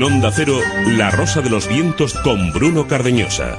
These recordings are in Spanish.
En Onda Cero, La Rosa de los Vientos con Bruno Cardeñosa.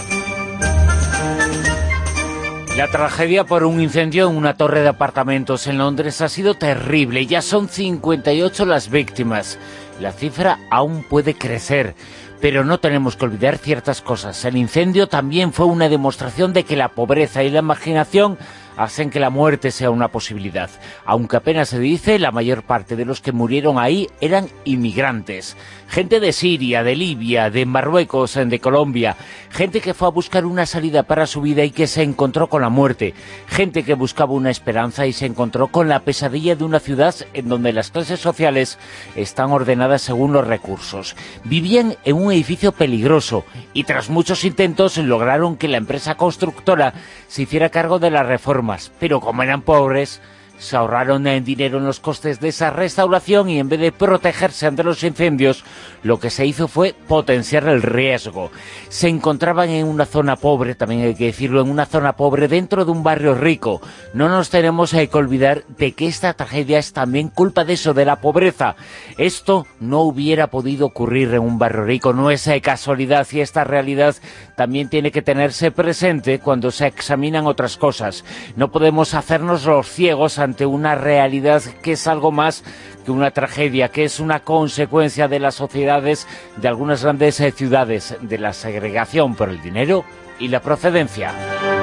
La tragedia por un incendio en una torre de apartamentos en Londres ha sido terrible. Ya son 58 las víctimas. La cifra aún puede crecer. Pero no tenemos que olvidar ciertas cosas. El incendio también fue una demostración de que la pobreza y la imaginación hacen que la muerte sea una posibilidad. Aunque apenas se dice, la mayor parte de los que murieron ahí eran inmigrantes. Gente de Siria, de Libia, de Marruecos, de Colombia. Gente que fue a buscar una salida para su vida y que se encontró con la muerte. Gente que buscaba una esperanza y se encontró con la pesadilla de una ciudad en donde las clases sociales están ordenadas según los recursos. Vivían en un edificio peligroso y tras muchos intentos lograron que la empresa constructora se hiciera cargo de las reformas, pero como eran pobres, se ahorraron dinero en los costes de esa restauración y en vez de protegerse ante los incendios, lo que se hizo fue potenciar el riesgo. Se encontraban en una zona pobre, también hay que decirlo, en una zona pobre dentro de un barrio rico. No nos tenemos que olvidar de que esta tragedia es también culpa de eso, de la pobreza. Esto no hubiera podido ocurrir en un barrio rico, no es casualidad, y esta realidad también tiene que tenerse presente cuando se examinan otras cosas. No podemos hacernos los ciegos ante una realidad que es algo más que una tragedia, que es una consecuencia de las sociedades de algunas grandes ciudades, de la segregación por el dinero y la procedencia.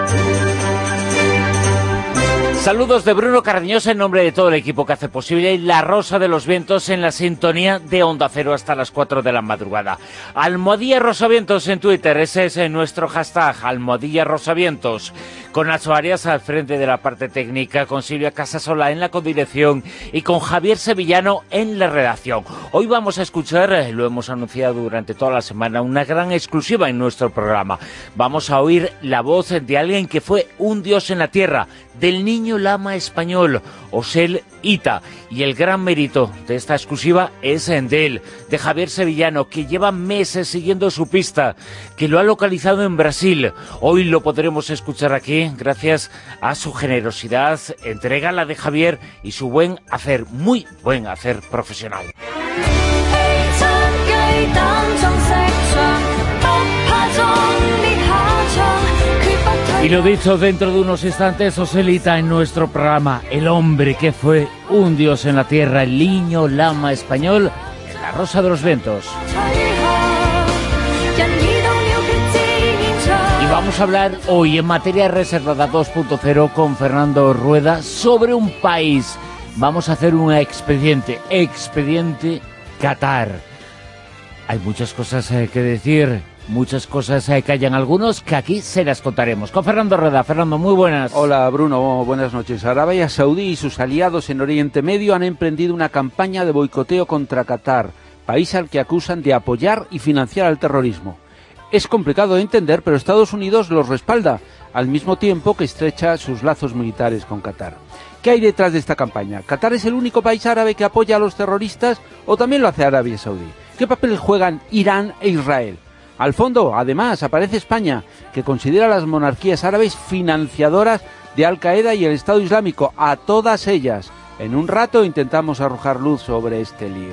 Saludos de Bruno Cardeñosa en nombre de todo el equipo que hace posible La Rosa de los Vientos en la sintonía de Onda Cero hasta las 4 de la madrugada. Almohadilla Rosavientos en Twitter, ese es nuestro hashtag, Almohadilla Rosavientos. Con Nacho Arias al frente de la parte técnica, con Silvia Casasola en la codirección y con Javier Sevillano en la redacción. Hoy vamos a escuchar, lo hemos anunciado durante toda la semana, una gran exclusiva en nuestro programa. Vamos a oír la voz de alguien que fue un dios en la tierra, del niño lama español, Osel Ita. Y el gran mérito de esta exclusiva es de él, de Javier Sevillano, que lleva meses siguiendo su pista, que lo ha localizado en Brasil. Hoy lo podremos escuchar aquí gracias a su generosidad, entrega la de Javier y su buen hacer, muy buen hacer profesional. Y lo dicho, dentro de unos instantes, Osel Ita en nuestro programa, el hombre que fue un dios en la tierra, el niño lama español, en La Rosa de los Vientos. Y vamos a hablar hoy en materia reservada 2.0 con Fernando Rueda sobre un país. Vamos a hacer un expediente Qatar. Hay muchas cosas que decir. Muchas cosas callan algunos que aquí se las contaremos. Con Fernando Rueda. Fernando, muy buenas. Hola Bruno, buenas noches. Arabia Saudí y sus aliados en Oriente Medio han emprendido una campaña de boicoteo contra Qatar, país al que acusan de apoyar y financiar al terrorismo. Es complicado de entender, pero Estados Unidos los respalda, al mismo tiempo que estrecha sus lazos militares con Qatar. ¿Qué hay detrás de esta campaña? ¿Qatar es el único país árabe que apoya a los terroristas o también lo hace Arabia Saudí? ¿Qué papel juegan Irán e Israel? Al fondo, además, aparece España, que considera a las monarquías árabes financiadoras de Al-Qaeda y el Estado Islámico, a todas ellas. En un rato intentamos arrojar luz sobre este lío.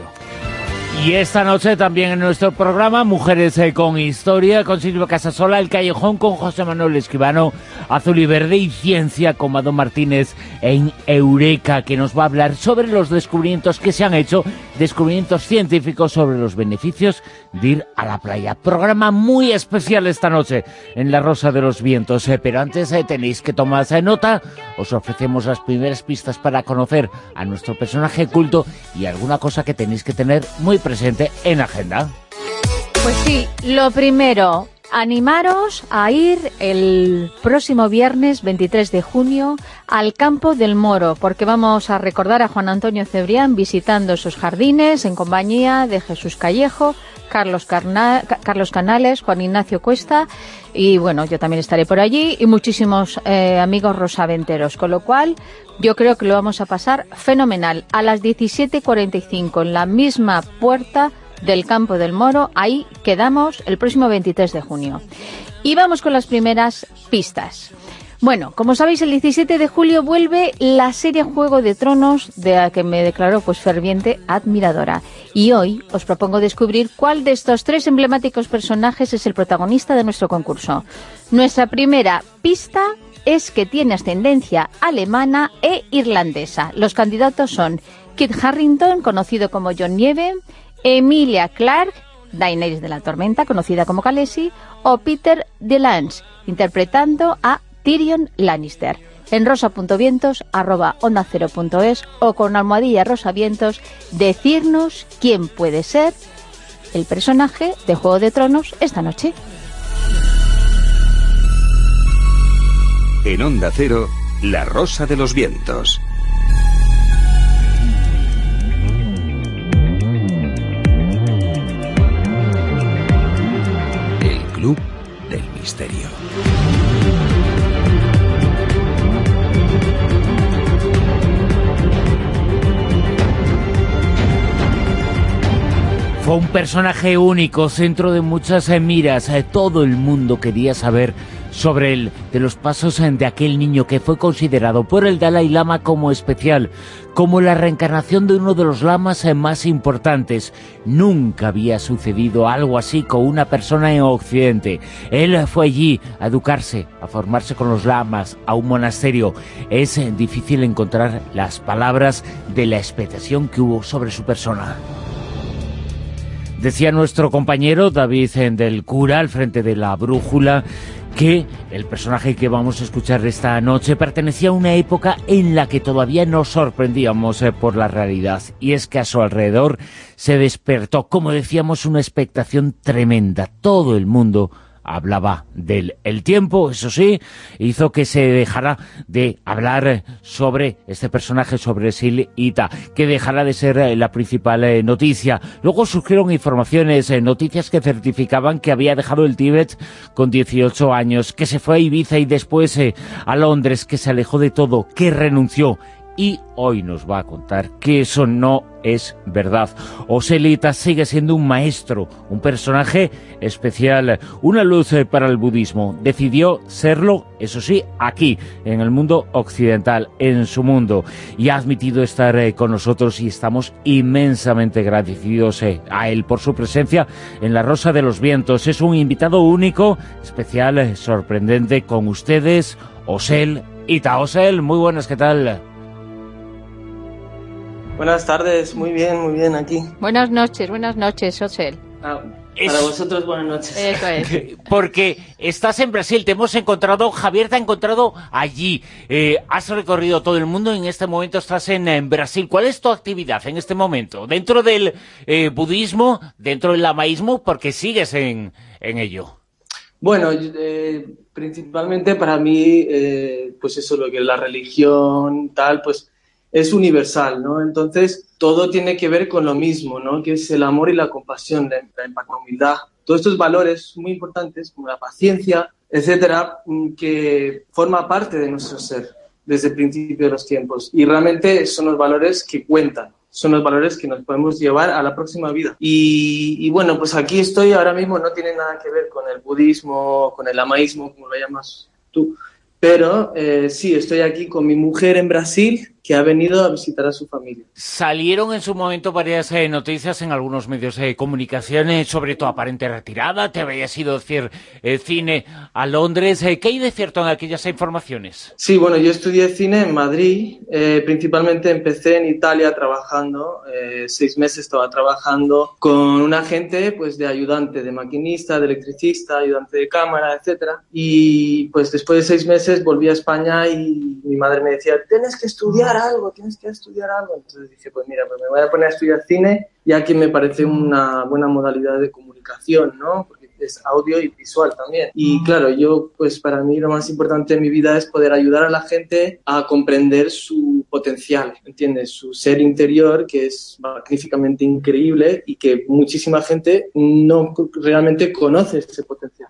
Y esta noche también en nuestro programa Mujeres con Historia, con Silvia Casasola, El Callejón con José Manuel Escribano, Azul y Verde y Ciencia con Mado Martínez en Eureka, que nos va a hablar sobre los descubrimientos que se han hecho, descubrimientos científicos sobre los beneficios de ir a la playa. Programa muy especial esta noche en La Rosa de los Vientos, pero antes tenéis que tomar nota, os ofrecemos las primeras pistas para conocer a nuestro personaje culto y alguna cosa que tenéis que tener muy presente en agenda. Pues sí, lo primero, animaros a ir el próximo viernes 23 de junio al Campo del Moro, porque vamos a recordar a Juan Antonio Cebrián visitando sus jardines en compañía de Jesús Callejo, Carlos Canales, Juan Ignacio Cuesta y bueno, yo también estaré por allí y muchísimos amigos rosaventeros, con lo cual yo creo que lo vamos a pasar fenomenal. A las 17:45 en la misma puerta del Campo del Moro, ahí quedamos el próximo 23 de junio. Y vamos con las primeras pistas. Bueno, como sabéis, el 17 de julio vuelve la serie Juego de Tronos, de la que me declaro pues ferviente admiradora. Y hoy os propongo descubrir cuál de estos 3 emblemáticos personajes es el protagonista de nuestro concurso. Nuestra primera pista es que tiene ascendencia alemana e irlandesa. Los candidatos son Kit Harington, conocido como John Nieve, Emilia Clarke, Daenerys de la Tormenta, conocida como Khaleesi, o Peter DeLance, interpretando a Tyrion Lannister. En rosa.vientos@ondacero.es o con almohadilla rosavientos, decirnos quién puede ser el personaje de Juego de Tronos esta noche. En Onda Cero, La Rosa de los Vientos. El Club del Misterio. Fue un personaje único, centro de muchas miras. Todo el mundo quería saber sobre él, de los pasos de aquel niño que fue considerado por el Dalai Lama como especial, como la reencarnación de uno de los lamas más importantes. Nunca había sucedido algo así con una persona en Occidente. Él fue allí a educarse, a formarse con los lamas, a un monasterio. Es difícil encontrar las palabras de la expectación que hubo sobre su persona. Decía nuestro compañero David del Cura, al frente de La Brújula, que el personaje que vamos a escuchar esta noche pertenecía a una época en la que todavía nos sorprendíamos por la realidad. Y es que a su alrededor se despertó, como decíamos, una expectación tremenda. Todo el mundo hablaba de él. El tiempo, eso sí, hizo que se dejara de hablar sobre este personaje, sobre Sil Ita, que dejara de ser la principal noticia. Luego surgieron informaciones, noticias que certificaban que había dejado el Tíbet con 18 años, que se fue a Ibiza y después a Londres, que se alejó de todo, que renunció. Y hoy nos va a contar que eso no es verdad. Sil Ita sigue siendo un maestro, un personaje especial, una luz para el budismo. Decidió serlo, eso sí, aquí, en el mundo occidental, en su mundo. Y ha admitido estar con nosotros y estamos inmensamente agradecidos a él por su presencia en La Rosa de los Vientos. Es un invitado único, especial, sorprendente con ustedes, Sil Ita. Sil, muy buenas, ¿qué tal? Buenas tardes, muy bien aquí. Buenas noches, Sil. Para vosotros, buenas noches. Eso es. Porque estás en Brasil, te hemos encontrado, Javier te ha encontrado allí. Has recorrido todo el mundo, en este momento estás en Brasil. ¿Cuál es tu actividad en este momento? Dentro del budismo, dentro del lamaísmo, porque sigues en ello. Bueno, principalmente para mí, pues eso, lo que es la religión, tal, pues es universal, ¿no? Entonces, todo tiene que ver con lo mismo, ¿no? Que es el amor y la compasión, la humildad. Todos estos valores muy importantes, como la paciencia, etcétera, que forma parte de nuestro ser desde el principio de los tiempos. Y realmente son los valores que cuentan, son los valores que nos podemos llevar a la próxima vida. Y bueno, pues aquí estoy ahora mismo, no tiene nada que ver con el budismo, con el lamaísmo, como lo llamas tú, pero sí, estoy aquí con mi mujer en Brasil, que ha venido a visitar a su familia. Salieron en su momento varias noticias en algunos medios de comunicación sobre tu aparente retirada, te habías ido a hacer cine a Londres. ¿Qué hay de cierto en aquellas informaciones? Sí, bueno, yo estudié cine en Madrid, principalmente empecé en Italia trabajando, 6 meses estaba trabajando con un agente pues, de ayudante, de maquinista, de electricista, ayudante de cámara, etcétera. Y pues después de 6 meses volví a España y mi madre me decía, tienes que estudiar algo. Entonces dije, pues mira, pues me voy a poner a estudiar cine, ya que me parece una buena modalidad de comunicación, ¿no? Porque es audio y visual también. Y claro, yo, pues para mí lo más importante en mi vida es poder ayudar a la gente a comprender su potencial, ¿entiendes? Su ser interior, que es magníficamente increíble y que muchísima gente no realmente conoce ese potencial.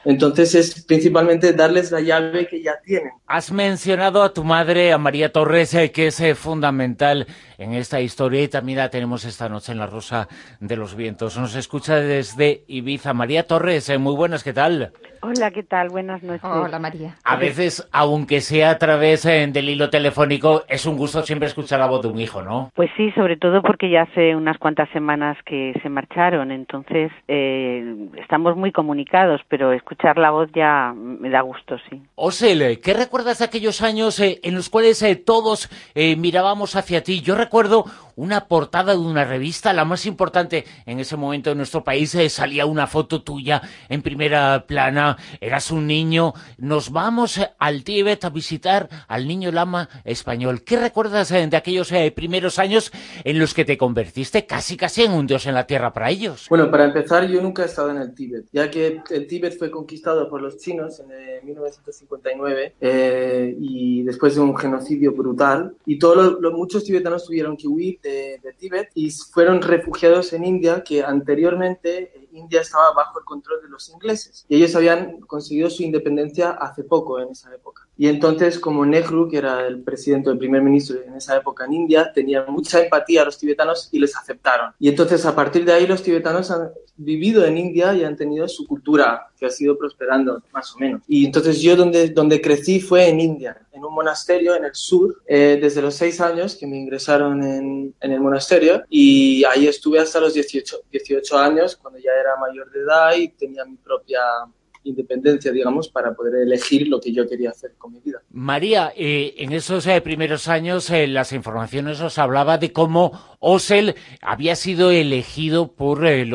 Entonces es principalmente darles la llave que ya tienen. Has mencionado a tu madre, a María Torres, que es fundamental en esta historia y también la tenemos esta noche en La Rosa de los Vientos. Nos escucha desde Ibiza. María Torres, muy buenas, ¿qué tal? Hola, ¿qué tal? Buenas noches. Hola, María. A veces, aunque sea a través del hilo telefónico, es un gusto siempre escuchar la voz de un hijo, ¿no? Pues sí, sobre todo porque ya hace unas cuantas semanas que se marcharon, entonces estamos muy comunicados, pero escuchar la voz ya me da gusto, sí. Osel, ¿qué recuerdas de aquellos años en los cuales todos mirábamos hacia ti? Yo recuerdo una portada de una revista, la más importante en ese momento en nuestro país, salía una foto tuya en primera plana, eras un niño, nos vamos al Tíbet a visitar al niño lama español. ¿Qué recuerdas de aquellos primeros años en los que te convertiste casi en un dios en la tierra para ellos? Bueno, para empezar, yo nunca he estado en el Tíbet, ya que el Tíbet fue conquistado por los chinos en 1959 y después de un genocidio brutal, y muchos tibetanos tuvieron que huir de Tíbet y fueron refugiados en India, que anteriormente India estaba bajo el control de los ingleses y ellos habían conseguido su independencia hace poco, en esa época. Y entonces, como Nehru, que era el presidente o el primer ministro en esa época en India, tenía mucha empatía a los tibetanos y les aceptaron. Y entonces, a partir de ahí, los tibetanos han vivido en India y han tenido su cultura, que ha sido prosperando, más o menos. Y entonces yo donde crecí fue en India, en un monasterio en el sur, desde los 6 años que me ingresaron en el monasterio, y ahí estuve hasta los 18 años, cuando ya era mayor de edad y tenía mi propia independencia, digamos, para poder elegir lo que yo quería hacer con mi vida. María, en esos primeros años las informaciones os hablaba de cómo Osel había sido elegido por el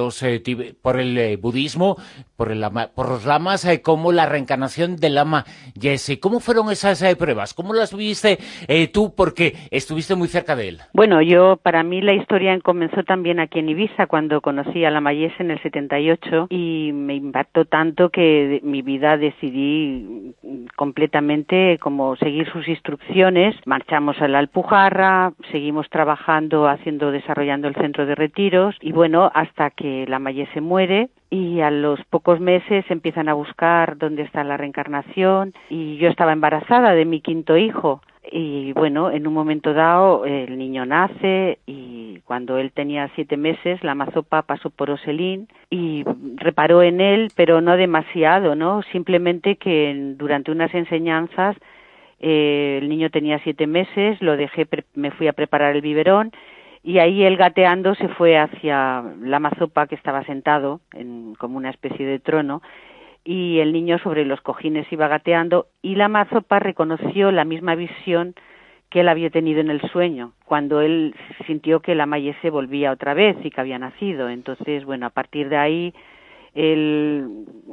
budismo, por los lamas, como la reencarnación del lama Yese. ¿Cómo fueron esas pruebas? ¿Cómo las viste tú? Porque estuviste muy cerca de él. Bueno, para mí la historia comenzó también aquí en Ibiza, cuando conocí a lama Yese en el 78, y me impactó tanto que mi vida decidí completamente como seguir sus instrucciones. Marchamos a la Alpujarra, seguimos trabajando, desarrollando el centro de retiros, y bueno, hasta que lama Yese muere. Y a los pocos meses empiezan a buscar dónde está la reencarnación, y yo estaba embarazada de mi 5º hijo. Y bueno, en un momento dado el niño nace, y cuando él tenía 7 meses, Lama Zopa pasó por Oselín y reparó en él, pero no demasiado, ¿no? Simplemente que durante unas enseñanzas el niño tenía 7 meses, lo dejé, me fui a preparar el biberón, y ahí él gateando se fue hacia Lama Zopa, que estaba sentado como una especie de trono, y el niño sobre los cojines iba gateando, y Lama Zopa reconoció la misma visión que él había tenido en el sueño, cuando él sintió que lama Yese volvía otra vez y que había nacido. Entonces, bueno, a partir de ahí él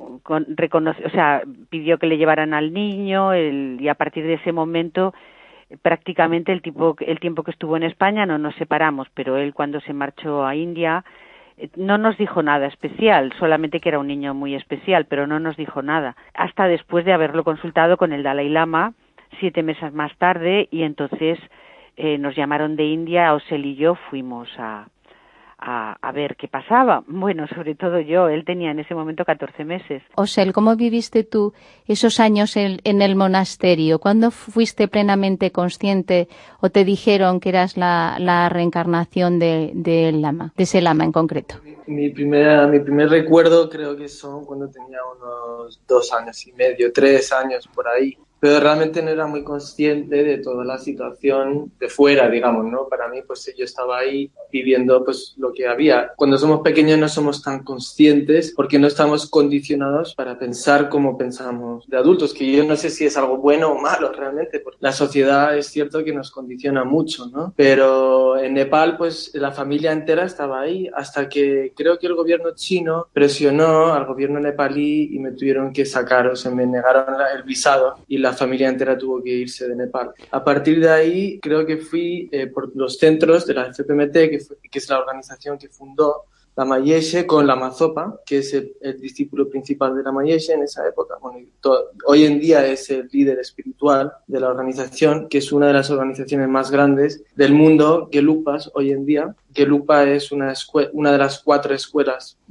pidió que le llevaran al niño, y a partir de ese momento prácticamente el tiempo que estuvo en España no nos separamos, pero él, cuando se marchó a India, no nos dijo nada especial, solamente que era un niño muy especial, pero no nos dijo nada, hasta después de haberlo consultado con el Dalai Lama 7 meses más tarde, y entonces nos llamaron de India, Osel y yo fuimos a ver qué pasaba. Bueno, sobre todo yo, él tenía en ese momento 14 meses. Osel, ¿cómo viviste tú esos años en el monasterio? ¿Cuándo fuiste plenamente consciente o te dijeron que eras la reencarnación de lama, de ese lama en concreto? Mi primer recuerdo creo que son cuando tenía unos 2 años y medio, 3 años por ahí. Pero realmente no era muy consciente de toda la situación de fuera, digamos, ¿no? Para mí, pues yo estaba ahí viviendo pues lo que había. Cuando somos pequeños no somos tan conscientes porque no estamos condicionados para pensar como pensamos de adultos, que yo no sé si es algo bueno o malo realmente, porque la sociedad es cierto que nos condiciona mucho, ¿no? Pero en Nepal, pues la familia entera estaba ahí hasta que creo que el gobierno chino presionó al gobierno nepalí y me tuvieron que sacar, o sea, me negaron el visado y la familia entera tuvo que irse de Nepal. A partir de ahí creo que fui por los centros de la CPMT, que es la organización que fundó Lama Yese, con Lama Zopa, que es el discípulo principal de Lama Yese en esa época. Bueno, hoy en día es el líder espiritual de la organización, que es una de las organizaciones más grandes del mundo, Gelugpas, hoy en día. Gelugpa es una de las 4 escuelas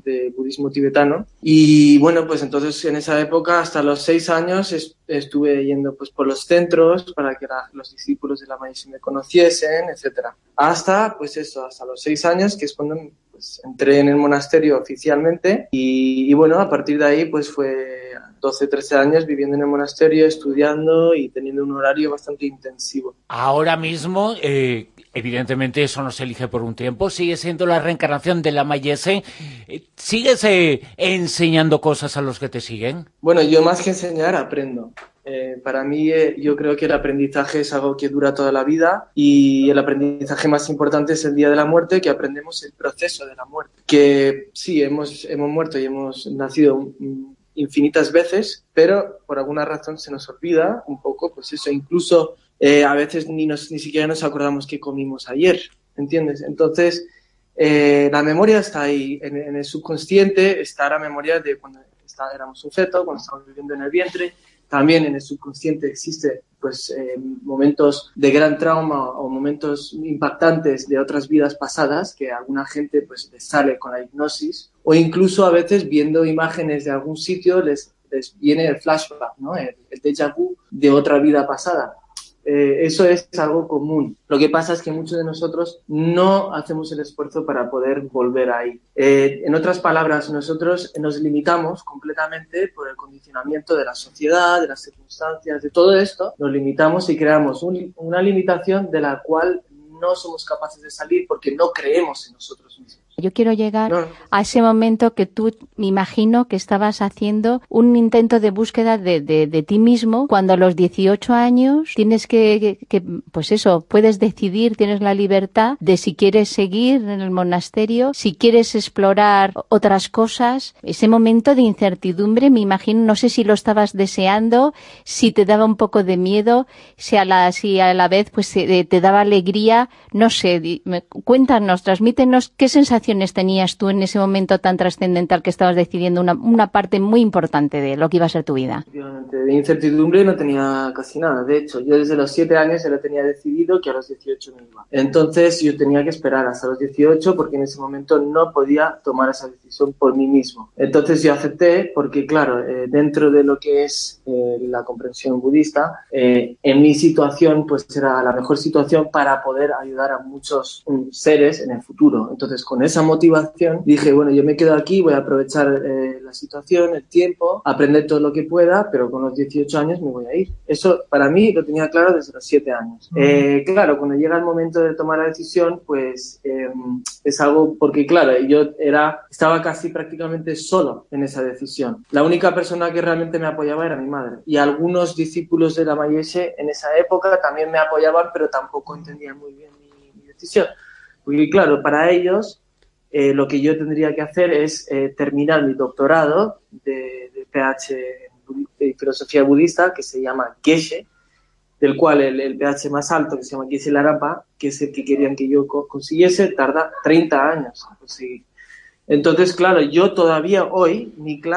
de budismo tibetano. Y bueno, pues entonces en esa época, hasta los 6 años, estuve yendo pues por los centros para que los discípulos de Lama Yeshe me conociesen, etcétera. Hasta los 6 años, que es cuando pues entré en el monasterio oficialmente y bueno, a partir de ahí pues fue 12, 13 años viviendo en el monasterio, estudiando y teniendo un horario bastante intensivo. Ahora mismo, evidentemente eso no se elige por un tiempo, sigue siendo la reencarnación de Lama Yeshe. ¿Sigues enseñando cosas a los que te siguen? Bueno, yo más que enseñar, aprendo. Para mí, yo creo que el aprendizaje es algo que dura toda la vida y el aprendizaje más importante es el día de la muerte, que aprendemos el proceso de la muerte. Que sí, hemos muerto y hemos nacido infinitas veces, pero por alguna razón se nos olvida un poco, pues eso, incluso a veces ni siquiera nos acordamos qué comimos ayer, ¿entiendes? Entonces, la memoria está ahí, en el subconsciente está la memoria de cuando éramos un feto, cuando estábamos viviendo en el vientre. También en el subconsciente existe pues momentos de gran trauma o momentos impactantes de otras vidas pasadas que a alguna gente pues les sale con la hipnosis, o incluso a veces viendo imágenes de algún sitio les viene el flashback, ¿no? El déjà vu de otra vida pasada. Eso es algo común. Lo que pasa es que muchos de nosotros no hacemos el esfuerzo para poder volver ahí. En otras palabras, nosotros nos limitamos completamente por el condicionamiento de la sociedad, de las circunstancias, de todo esto. Nos limitamos y creamos una limitación de la cual no somos capaces de salir porque no creemos en nosotros mismos. Yo quiero llegar a ese momento que tú, me imagino que estabas haciendo un intento de búsqueda de ti mismo, cuando a los 18 años tienes que, pues eso, puedes decidir, tienes la libertad de si quieres seguir en el monasterio, si quieres explorar otras cosas. Ese momento de incertidumbre, me imagino, no sé si lo estabas deseando, si te daba un poco de miedo, si a la vez pues te daba alegría, no sé, cuéntanos, transmítenos qué sensación tenías tú en ese momento tan trascendental que estabas decidiendo una parte muy importante de lo que iba a ser tu vida. De incertidumbre no tenía casi nada. De hecho, yo desde los 7 años ya lo tenía decidido que a los 18 me iba. Entonces yo tenía que esperar hasta los 18 porque en ese momento no podía tomar esa decisión por mí mismo. Entonces yo acepté porque, claro, dentro de lo que es la comprensión budista, en mi situación pues era la mejor situación para poder ayudar a muchos seres en el futuro. Entonces con esa motivación dije, bueno, yo me quedo aquí, voy a aprovechar la situación, el tiempo, aprender todo lo que pueda, pero con los 18 años me voy a ir. Eso para mí lo tenía claro desde los 7 años. Claro, cuando llega el momento de tomar la decisión, pues es algo, porque claro, yo estaba casi prácticamente solo en esa decisión. La única persona que realmente me apoyaba era mi madre. Y algunos discípulos de Lama Yeshe en esa época también me apoyaban, pero tampoco entendían muy bien mi decisión. Porque claro, para ellos lo que yo tendría que hacer es terminar mi doctorado de PH de filosofía budista, que se llama Geshe, del cual el PH más alto, que se llama Geshe Larampa, que es el que querían que yo consiguiese, tarda 30 años en conseguir. Entonces, claro, yo todavía hoy,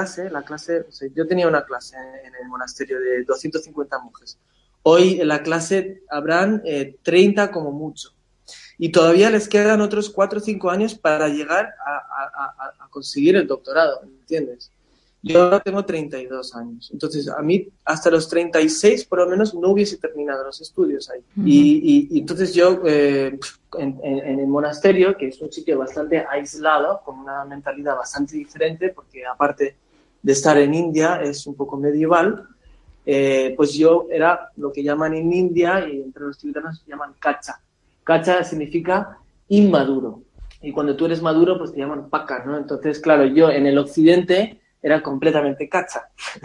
yo tenía una clase en el monasterio de 250 monjes. Hoy en la clase habrán 30 como mucho. Y todavía les quedan otros 4 o 5 años para llegar a conseguir el doctorado, ¿entiendes? Yo ahora tengo 32 años. Entonces, a mí hasta los 36 por lo menos no hubiese terminado los estudios ahí. Y entonces yo, en el monasterio, que es un sitio bastante aislado, con una mentalidad bastante diferente, porque aparte de estar en India, es un poco medieval, pues yo era lo que llaman en India, y entre los tibetanos llaman kacha. Kacha significa inmaduro. Y cuando tú eres maduro, pues te llaman paka, ¿no? Entonces, claro, yo en el occidente era completamente kacha.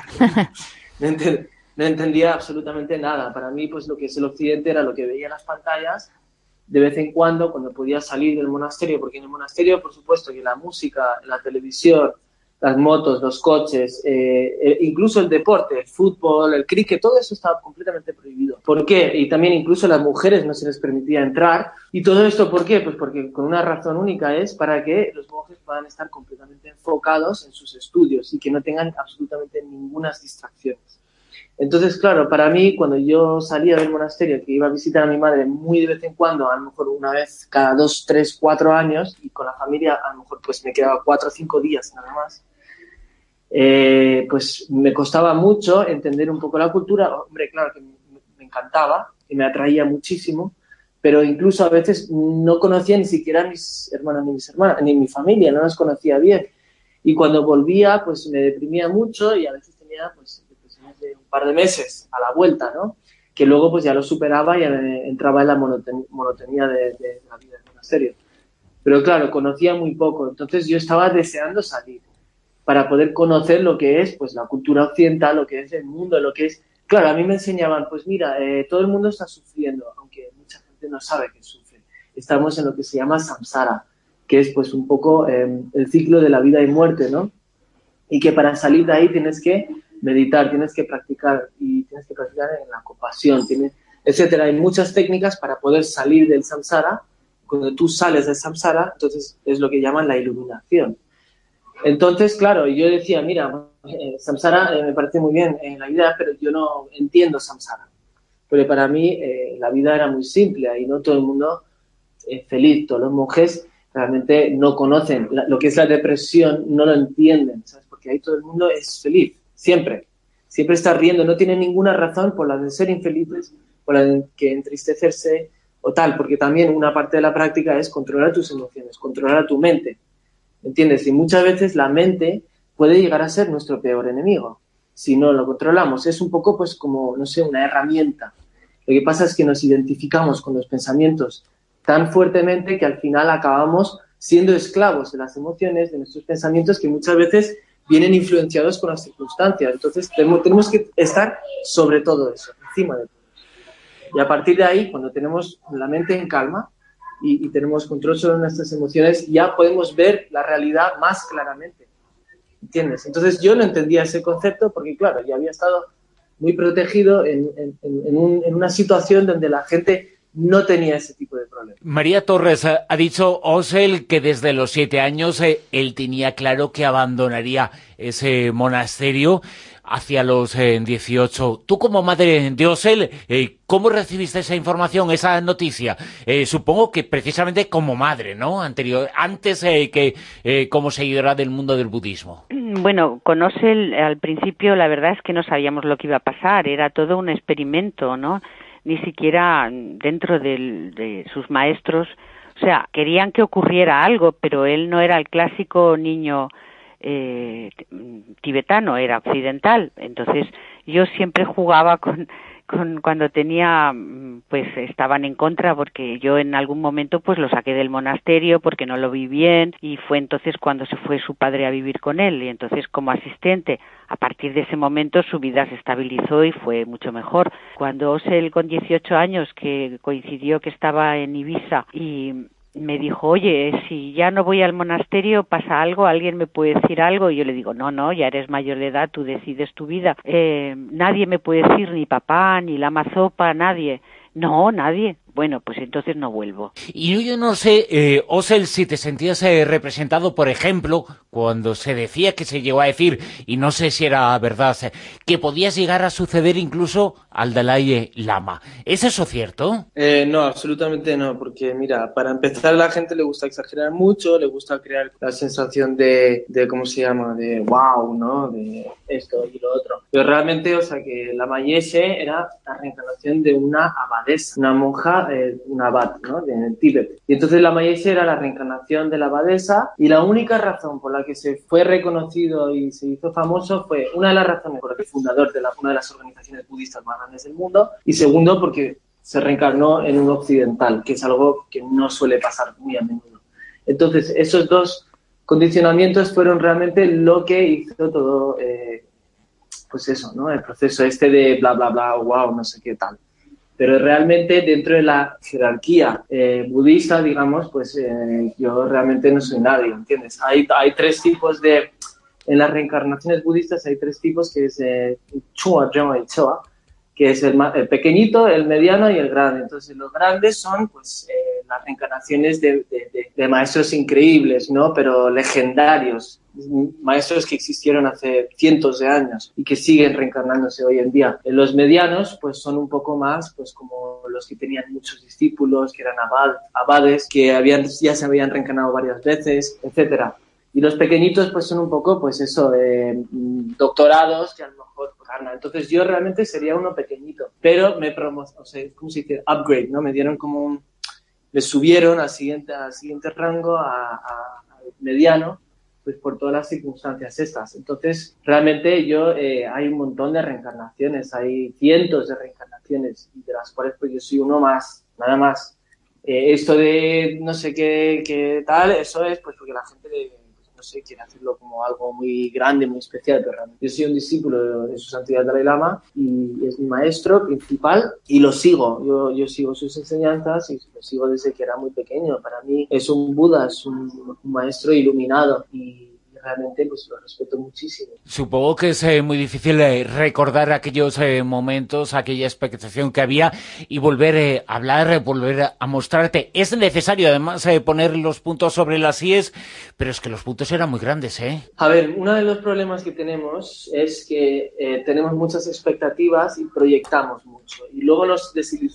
No entendía absolutamente nada. Para mí, pues lo que es el occidente era lo que veía en las pantallas de vez en cuando podía salir del monasterio, porque en el monasterio, por supuesto, que la música, la televisión, las motos, los coches, incluso el deporte, el fútbol, el cricket, todo eso estaba completamente prohibido. ¿Por qué? Y también incluso a las mujeres no se les permitía entrar. ¿Y todo esto por qué? Pues porque con una razón única es para que los monjes puedan estar completamente enfocados en sus estudios y que no tengan absolutamente ninguna distracciones. Entonces, claro, para mí, cuando yo salía del monasterio, que iba a visitar a mi madre muy de vez en cuando, a lo mejor una vez cada 2, 3, 4 años, y con la familia a lo mejor pues me quedaba 4 o 5 días nada más, pues me costaba mucho entender un poco la cultura. Hombre, claro que me encantaba, que me atraía muchísimo, pero incluso a veces no conocía ni siquiera a mis hermanos ni mi familia, no los conocía bien. Y cuando volvía, pues me deprimía mucho y a veces tenía pues depresiones de un par de meses a la vuelta, ¿no? Que luego pues ya lo superaba y entraba en la monotonía de la vida del monasterio. Pero claro, conocía muy poco, entonces yo estaba deseando salir para poder conocer lo que es pues la cultura occidental, lo que es el mundo, lo que es... Claro, a mí me enseñaban, pues mira, todo el mundo está sufriendo, aunque mucha gente no sabe que sufre. Estamos en lo que se llama samsara, que es pues un poco el ciclo de la vida y muerte, ¿no? Y que para salir de ahí tienes que meditar, tienes que practicar, y tienes que practicar en la compasión, etcétera. Hay muchas técnicas para poder salir del samsara. Cuando tú sales del samsara, entonces es lo que llaman la iluminación. Entonces, claro, yo decía, mira, samsara me parece muy bien en la vida, pero yo no entiendo samsara. Porque para mí la vida era muy simple, ahí no todo el mundo es feliz, todos los monjes realmente no conocen lo que es la depresión, no lo entienden, ¿sabes? Porque ahí todo el mundo es feliz, siempre está riendo, no tiene ninguna razón por la de ser infelices, por la de que entristecerse o tal, porque también una parte de la práctica es controlar tus emociones, controlar tu mente, ¿entiendes? Y muchas veces la mente puede llegar a ser nuestro peor enemigo, si no lo controlamos. Es un poco pues como, no sé, una herramienta. Lo que pasa es que nos identificamos con los pensamientos tan fuertemente que al final acabamos siendo esclavos de las emociones, de nuestros pensamientos, que muchas veces vienen influenciados con las circunstancias. Entonces tenemos que estar sobre todo eso, encima de todo. Y a partir de ahí, cuando tenemos la mente en calma y tenemos control sobre nuestras emociones, ya podemos ver la realidad más claramente, ¿entiendes? Entonces yo no entendía ese concepto porque, claro, yo había estado muy protegido en una situación donde la gente no tenía ese tipo de problemas. María Torres, ha dicho Osel que desde los 7 años él tenía claro que abandonaría ese monasterio hacia los 18. Tú, como madre de Osel, ¿cómo recibiste esa información, esa noticia? Supongo que precisamente como madre, ¿no? Antes que como seguidora del mundo del budismo. Bueno, con Osel al principio la verdad es que no sabíamos lo que iba a pasar, era todo un experimento, ¿no? Ni siquiera dentro de sus maestros, o sea, querían que ocurriera algo, pero él no era el clásico niño tibetano, era occidental. Entonces yo siempre jugaba con cuando tenía, pues estaban en contra, porque yo en algún momento pues lo saqué del monasterio porque no lo vi bien, y fue entonces cuando se fue su padre a vivir con él, y entonces como asistente, a partir de ese momento su vida se estabilizó y fue mucho mejor. Cuando Osel, con 18 años, que coincidió que estaba en Ibiza, y me dijo, oye, si ya no voy al monasterio, ¿pasa algo? ¿Alguien me puede decir algo? Y yo le digo, no, ya eres mayor de edad, tú decides tu vida. Nadie me puede decir, ni papá, ni Lama Zopa, nadie. No, nadie. Bueno, pues entonces no vuelvo. Y yo no sé, Osel, si te sentías representado, por ejemplo, cuando se decía, que se llegó a decir, y no sé si era verdad, que podías llegar a suceder incluso al Dalai Lama. ¿Es eso cierto? No, absolutamente no, porque mira, para empezar, a la gente le gusta exagerar mucho, le gusta crear la sensación de ¿cómo se llama? De wow, ¿no? De esto y lo otro. Pero realmente, o sea, que Lama Yeshe era la reencarnación de una abadesa, una monja, una abad, ¿no? En el Tíbet. Y entonces Lama Yeshe era la reencarnación de la abadesa, y la única razón por la que se fue reconocido y se hizo famoso fue, una de las razones por la que es fundador de una de las organizaciones budistas más grandes del mundo, y segundo porque se reencarnó en un occidental, que es algo que no suele pasar muy a menudo. Entonces esos dos condicionamientos fueron realmente lo que hizo todo, pues eso, ¿no? El proceso este de bla bla bla, wow, no sé qué tal. Pero realmente dentro de la jerarquía budista, digamos, pues yo realmente no soy nadie, ¿entiendes? Hay 3 tipos en las reencarnaciones budistas hay 3 tipos, que es Chua, Jama y Choa, que es el pequeñito, el mediano y el grande. Entonces, los grandes son pues las reencarnaciones de maestros increíbles, ¿no? Pero legendarios, maestros que existieron hace cientos de años y que siguen reencarnándose hoy en día. Los medianos pues son un poco más pues como los que tenían muchos discípulos, que eran abades, que ya se habían reencarnado varias veces, etcétera. Y los pequeñitos pues son un poco pues eso, doctorados que a lo mejor pues, entonces yo realmente sería uno pequeñito, pero ¿cómo se dice? Upgrade, ¿no? Me dieron como me subieron al siguiente rango, a mediano, pues por todas las circunstancias estas. Entonces, realmente hay un montón de reencarnaciones, hay cientos de reencarnaciones, de las cuales pues yo soy uno más, nada más. Esto de no sé qué tal, eso es pues porque la gente no sé, quiere hacerlo como algo muy grande, muy especial, pero realmente yo soy un discípulo de su santidad Dalai Lama y es mi maestro principal y lo sigo. Yo sigo sus enseñanzas y lo sigo desde que era muy pequeño. Para mí es un Buda, es un maestro iluminado y realmente pues lo respeto muchísimo. Supongo que es muy difícil recordar aquellos momentos, aquella expectación que había y volver a hablar, volver a mostrarte. Es necesario además poner los puntos sobre las íes, pero es que los puntos eran muy grandes, ¿eh? A ver, uno de los problemas que tenemos es que tenemos muchas expectativas y proyectamos mucho y luego nos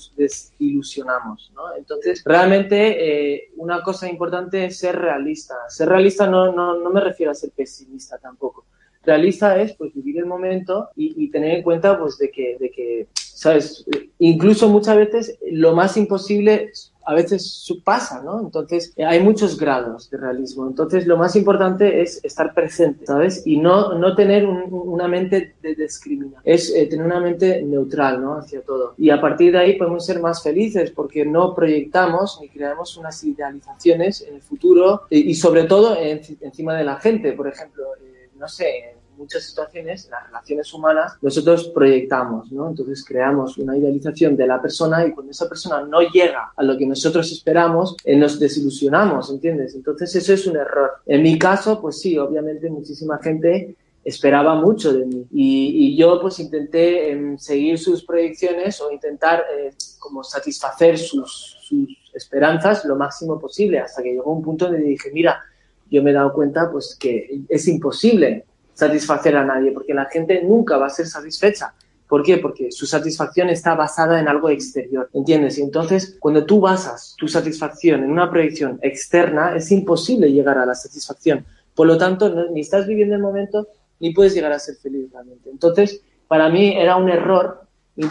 desilusionamos, ¿no? Entonces, realmente una cosa importante es ser realista. Ser realista no me refiero a ser pesimista tampoco. Realista es pues vivir el momento y tener en cuenta pues de que sabes, incluso muchas veces lo más imposible a veces pasa, ¿no? Entonces hay muchos grados de realismo. Entonces lo más importante es estar presente, ¿sabes? Y no tener una mente de discriminación. Es tener una mente neutral, ¿no? Hacia todo. Y a partir de ahí podemos ser más felices porque no proyectamos ni creamos unas idealizaciones en el futuro y sobre todo encima de la gente. Por ejemplo, no sé, en muchas situaciones, en las relaciones humanas, nosotros proyectamos, ¿no? Entonces creamos una idealización de la persona y cuando esa persona no llega a lo que nosotros esperamos, nos desilusionamos, ¿entiendes? Entonces eso es un error. En mi caso, pues sí, obviamente muchísima gente esperaba mucho de mí y yo pues intenté seguir sus proyecciones o intentar como satisfacer sus esperanzas lo máximo posible hasta que llegó un punto donde dije, mira, yo me he dado cuenta pues que es imposible satisfacer a nadie, porque la gente nunca va a ser satisfecha. ¿Por qué? Porque su satisfacción está basada en algo exterior, ¿entiendes? Y entonces, cuando tú basas tu satisfacción en una proyección externa, es imposible llegar a la satisfacción. Por lo tanto, ni estás viviendo el momento, ni puedes llegar a ser feliz realmente. Entonces, para mí era un error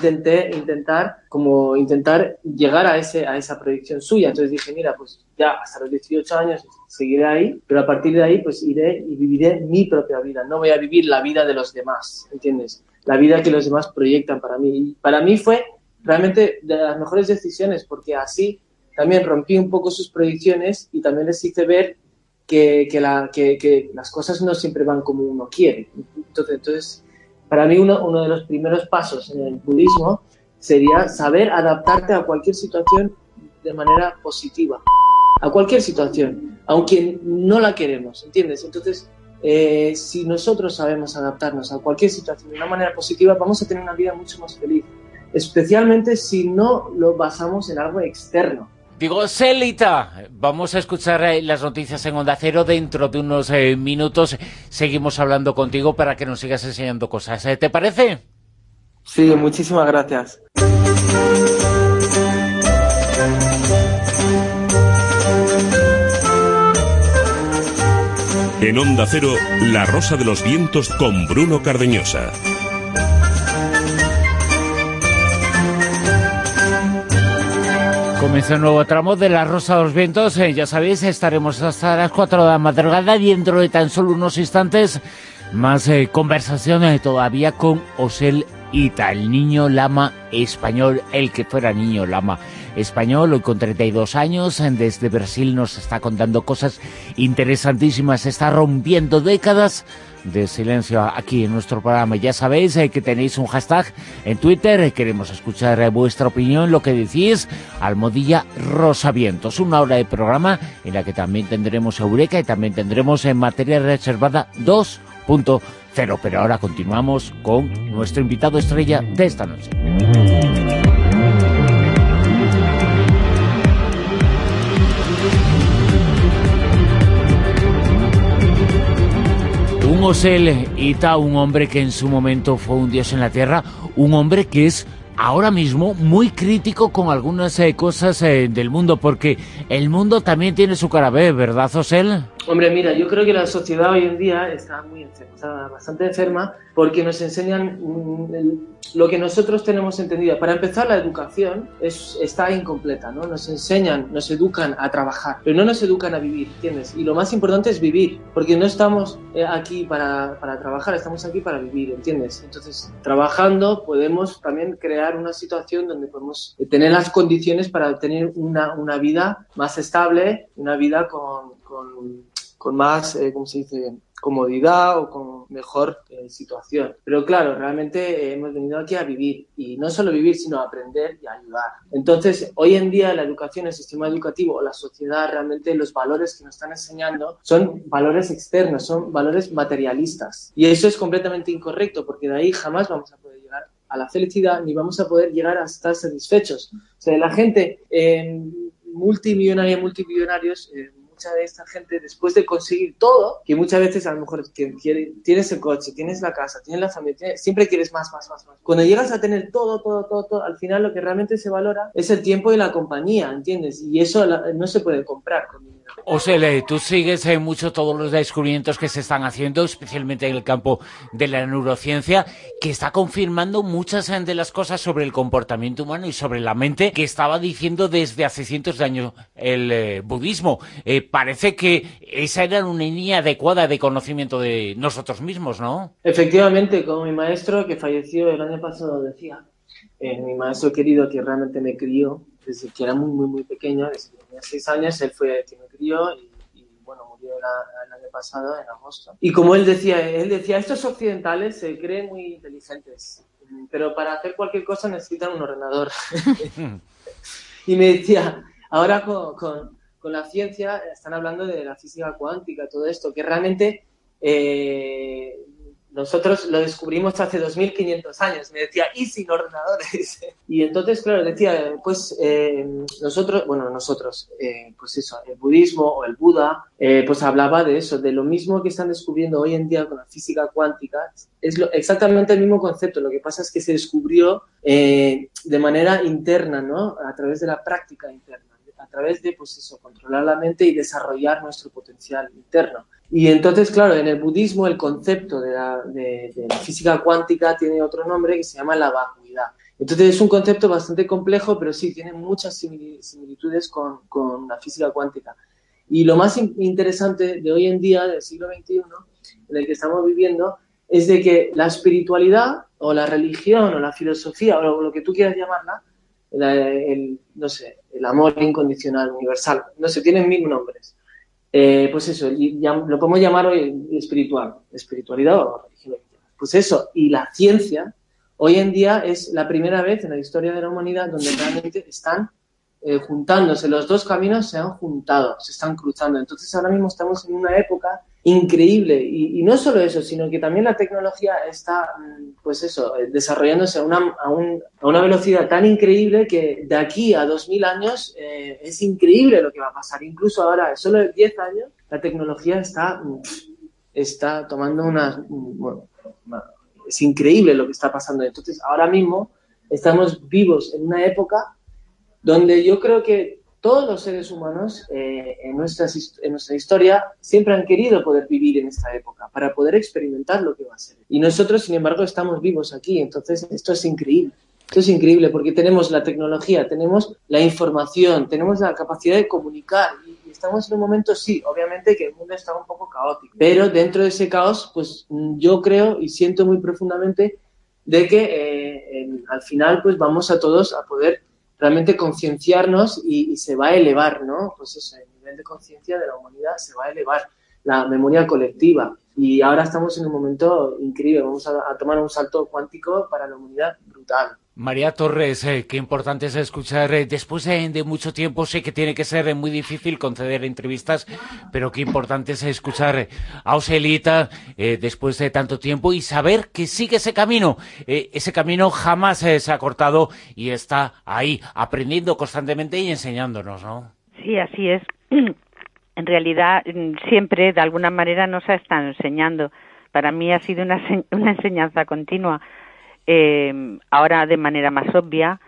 intentar llegar a esa proyección suya. Entonces dije, mira, pues ya hasta los 18 años seguiré ahí, pero a partir de ahí pues iré y viviré mi propia vida. No voy a vivir la vida de los demás, ¿entiendes? La vida que los demás proyectan para mí. Y para mí fue realmente de las mejores decisiones porque así también rompí un poco sus proyecciones y también les hice ver que las cosas no siempre van como uno quiere. Entonces para mí uno de los primeros pasos en el budismo sería saber adaptarte a cualquier situación de manera positiva. A cualquier situación, aunque no la queremos, ¿entiendes? Entonces, si nosotros sabemos adaptarnos a cualquier situación de una manera positiva, vamos a tener una vida mucho más feliz. Especialmente si no lo basamos en algo externo. Digo, Celita, vamos a escuchar las noticias en Onda Cero. Dentro de unos minutos seguimos hablando contigo para que nos sigas enseñando cosas. ¿Te parece? Sí, muchísimas gracias. En Onda Cero, La Rosa de los Vientos con Bruno Cardeñosa. Comienza un nuevo tramo de La Rosa de los Vientos. Ya sabéis, estaremos hasta las 4 de la madrugada. Dentro de tan solo unos instantes, más conversación todavía con Osel Ita, el niño lama español, el que fuera niño lama español, hoy con 32 años, desde Brasil nos está contando cosas interesantísimas, está rompiendo décadas de silencio aquí en nuestro programa. Ya sabéis que tenéis un hashtag en Twitter, queremos escuchar vuestra opinión, lo que decís, almohadilla Rosavientos, una hora de programa en la que también tendremos Eureka y también tendremos en materia reservada 2.0. cero. Pero ahora continuamos con nuestro invitado estrella de esta noche. Un Osel Ita, un hombre que en su momento fue un dios en la tierra, un hombre que es ahora mismo muy crítico con algunas cosas del mundo, porque el mundo también tiene su cara B, ¿verdad, Osel? Hombre, mira, yo creo que la sociedad hoy en día está muy enferma, está bastante enferma, porque nos enseñan lo que nosotros tenemos entendido. Para empezar, la educación está incompleta, ¿no? Nos enseñan, nos educan a trabajar, pero no nos educan a vivir, ¿entiendes? Y lo más importante es vivir, porque no estamos aquí para trabajar, estamos aquí para vivir, ¿entiendes? Entonces, trabajando podemos también crear una situación donde podemos tener las condiciones para tener una vida más estable, una vida con más, ¿cómo se dice?, comodidad o con mejor situación. Pero claro, realmente hemos venido aquí a vivir, y no solo vivir, sino a aprender y a ayudar. Entonces, hoy en día la educación, el sistema educativo o la sociedad, realmente los valores que nos están enseñando son valores externos, son valores materialistas. Y eso es completamente incorrecto, porque de ahí jamás vamos a poder llegar a la felicidad ni vamos a poder llegar a estar satisfechos. O sea, la gente multimillonarios, mucha de esta gente, después de conseguir todo, que muchas veces a lo mejor tienes el coche, tienes la casa, tienes la familia, siempre quieres más. Cuando llegas a tener todo, al final lo que realmente se valora es el tiempo y la compañía, ¿entiendes? Y eso no se puede comprar con dinero. Osel, tú sigues mucho todos los descubrimientos que se están haciendo, especialmente en el campo de la neurociencia, que está confirmando muchas de las cosas sobre el comportamiento humano y sobre la mente que estaba diciendo desde hace cientos de años el budismo. Parece que esa era una línea adecuada de conocimiento de nosotros mismos, ¿no? Efectivamente, como mi maestro que falleció el año pasado decía, mi maestro querido que realmente me crió desde que era muy pequeño, desde que tenía 6 años, él fue quien me crió y bueno, murió el año pasado, en agosto. Y como él decía, estos occidentales se creen muy inteligentes, pero para hacer cualquier cosa necesitan un ordenador. Y me decía, ahora con la ciencia están hablando de la física cuántica, todo esto, que realmente nosotros lo descubrimos hace 2500 años. Me decía, y sin ordenadores. Y entonces, claro, decía, pues nosotros, pues eso, el budismo o el Buda, pues hablaba de eso, de lo mismo que están descubriendo hoy en día con la física cuántica. Es exactamente el mismo concepto, lo que pasa es que se descubrió de manera interna, ¿no? A través de la práctica interna, a través de, pues eso, controlar la mente y desarrollar nuestro potencial interno. Y entonces, claro, en el budismo el concepto de la física cuántica tiene otro nombre que se llama la vacuidad. Entonces es un concepto bastante complejo, pero sí, tiene muchas similitudes con la física cuántica. Y lo más interesante de hoy en día, del siglo XXI, en el que estamos viviendo, es de que la espiritualidad o la religión o la filosofía o lo que tú quieras llamarla, el amor incondicional, universal, no sé, tienen 1000 nombres. Pues eso, lo podemos llamar hoy espiritualidad o religión. Pues eso, y la ciencia, hoy en día es la primera vez en la historia de la humanidad donde realmente están juntándose, los dos caminos se han juntado, se están cruzando. Entonces ahora mismo estamos en una época increíble y no solo eso, sino que también la tecnología está, pues eso, desarrollándose a una velocidad tan increíble que de aquí a 2000 años es increíble lo que va a pasar. Incluso ahora, solo en 10 años, la tecnología está tomando es increíble lo que está pasando. Entonces ahora mismo estamos vivos en una época donde yo creo que todos los seres humanos en nuestra historia siempre han querido poder vivir en esta época para poder experimentar lo que va a ser. Y nosotros, sin embargo, estamos vivos aquí. Entonces, esto es increíble. Esto es increíble porque tenemos la tecnología, tenemos la información, tenemos la capacidad de comunicar y estamos en un momento, sí, obviamente que el mundo está un poco caótico, pero dentro de ese caos, pues yo creo y siento muy profundamente de que al final pues vamos a todos a poder realmente concienciarnos y se va a elevar, ¿no? Pues eso, el nivel de conciencia de la humanidad se va a elevar, la memoria colectiva, Y ahora estamos en un momento increíble, vamos a tomar un salto cuántico para la humanidad brutal. María Torres, qué importante es escuchar, después de mucho tiempo, sé que tiene que ser muy difícil conceder entrevistas, pero qué importante es escuchar a Oselita después de tanto tiempo y saber que sigue ese camino jamás se ha cortado y está ahí, aprendiendo constantemente y enseñándonos, ¿no? Sí, así es. En realidad, siempre, de alguna manera, nos ha estado enseñando. Para mí ha sido una enseñanza continua. Ahora de manera más obvia,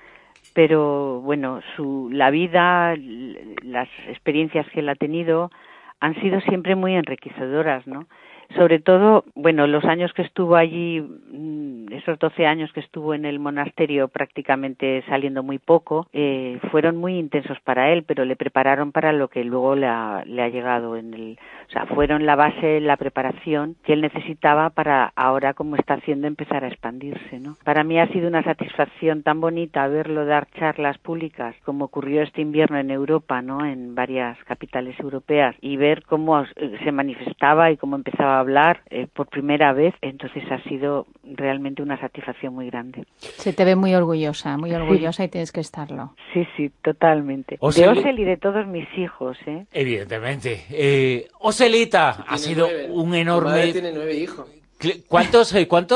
pero bueno, la vida, las experiencias que él ha tenido han sido siempre muy enriquecedoras, ¿no? Sobre todo, bueno, los años que estuvo allí, esos 12 años que estuvo en el monasterio prácticamente saliendo muy poco, fueron muy intensos para él, pero le prepararon para lo que luego le ha llegado o sea, fueron la base, la preparación que él necesitaba para ahora, como está haciendo, empezar a expandirse, ¿no? Para mí ha sido una satisfacción tan bonita verlo dar charlas públicas, como ocurrió este invierno en Europa, ¿no? En varias capitales europeas, y ver cómo se manifestaba y cómo empezaba a hablar por primera vez, entonces ha sido realmente una satisfacción muy grande. Se te ve muy orgullosa sí. Y tienes que estarlo. Sí, totalmente. De Osel y de todos mis hijos, ¿eh? Evidentemente. Oselita ha sido 9. un enorme... Mi madre tiene 9 hijos. ¿Cuántos?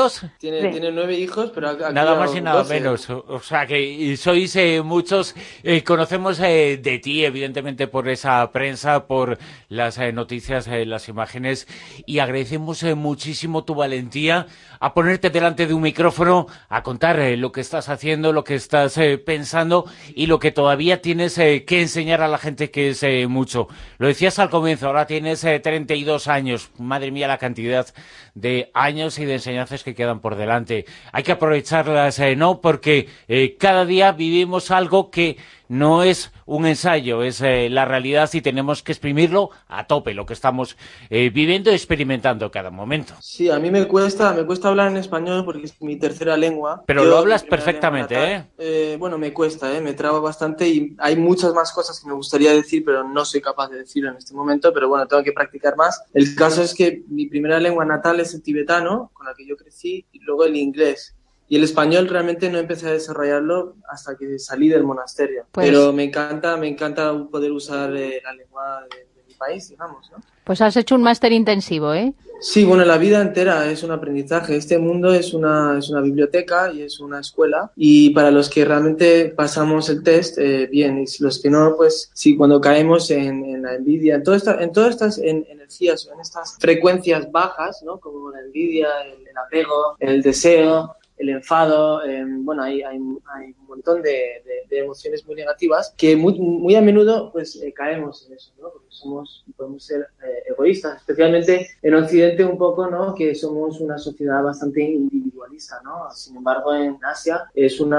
Tiene 9 hijos, pero nada más y nada 12. menos. O sea que sois muchos. Conocemos de ti, evidentemente, por esa prensa, por las noticias, las imágenes, y agradecemos muchísimo tu valentía a ponerte delante de un micrófono, a contar lo que estás haciendo, lo que estás pensando y lo que todavía tienes que enseñar a la gente, que es mucho. Lo decías al comienzo, ahora tienes 32 años. Madre mía, la cantidad de años y de enseñanzas que quedan por delante. Hay que aprovecharlas, ¿no? Porque cada día vivimos algo que no es un ensayo, es la realidad, y tenemos que exprimirlo a tope, lo que estamos viviendo y experimentando cada momento. Sí, a mí me cuesta hablar en español porque es mi tercera lengua. Pero lo hablas perfectamente, Bueno, me cuesta, me trabo bastante y hay muchas más cosas que me gustaría decir, pero no soy capaz de decirlo en este momento, pero bueno, tengo que practicar más. El caso es que mi primera lengua natal es el tibetano, con la que yo crecí, y luego el inglés. Y el español realmente no empecé a desarrollarlo hasta que salí del monasterio. Pues, pero me encanta poder usar la lengua de mi país, digamos, ¿no? Pues has hecho un máster intensivo, ¿eh? Sí, bueno, la vida entera es un aprendizaje. Este mundo es una biblioteca y es una escuela. Y para los que realmente pasamos el test, bien. Y los que no, pues sí, cuando caemos en la envidia, en todas estas energías, en estas frecuencias bajas, ¿no? Como la envidia, el apego, el deseo, el enfado, bueno, hay un montón de emociones muy negativas que muy a menudo pues caemos en eso, ¿no? Porque podemos ser egoístas, especialmente en Occidente un poco, ¿no? Que somos una sociedad bastante individualista, ¿no? Sin embargo, en Asia es un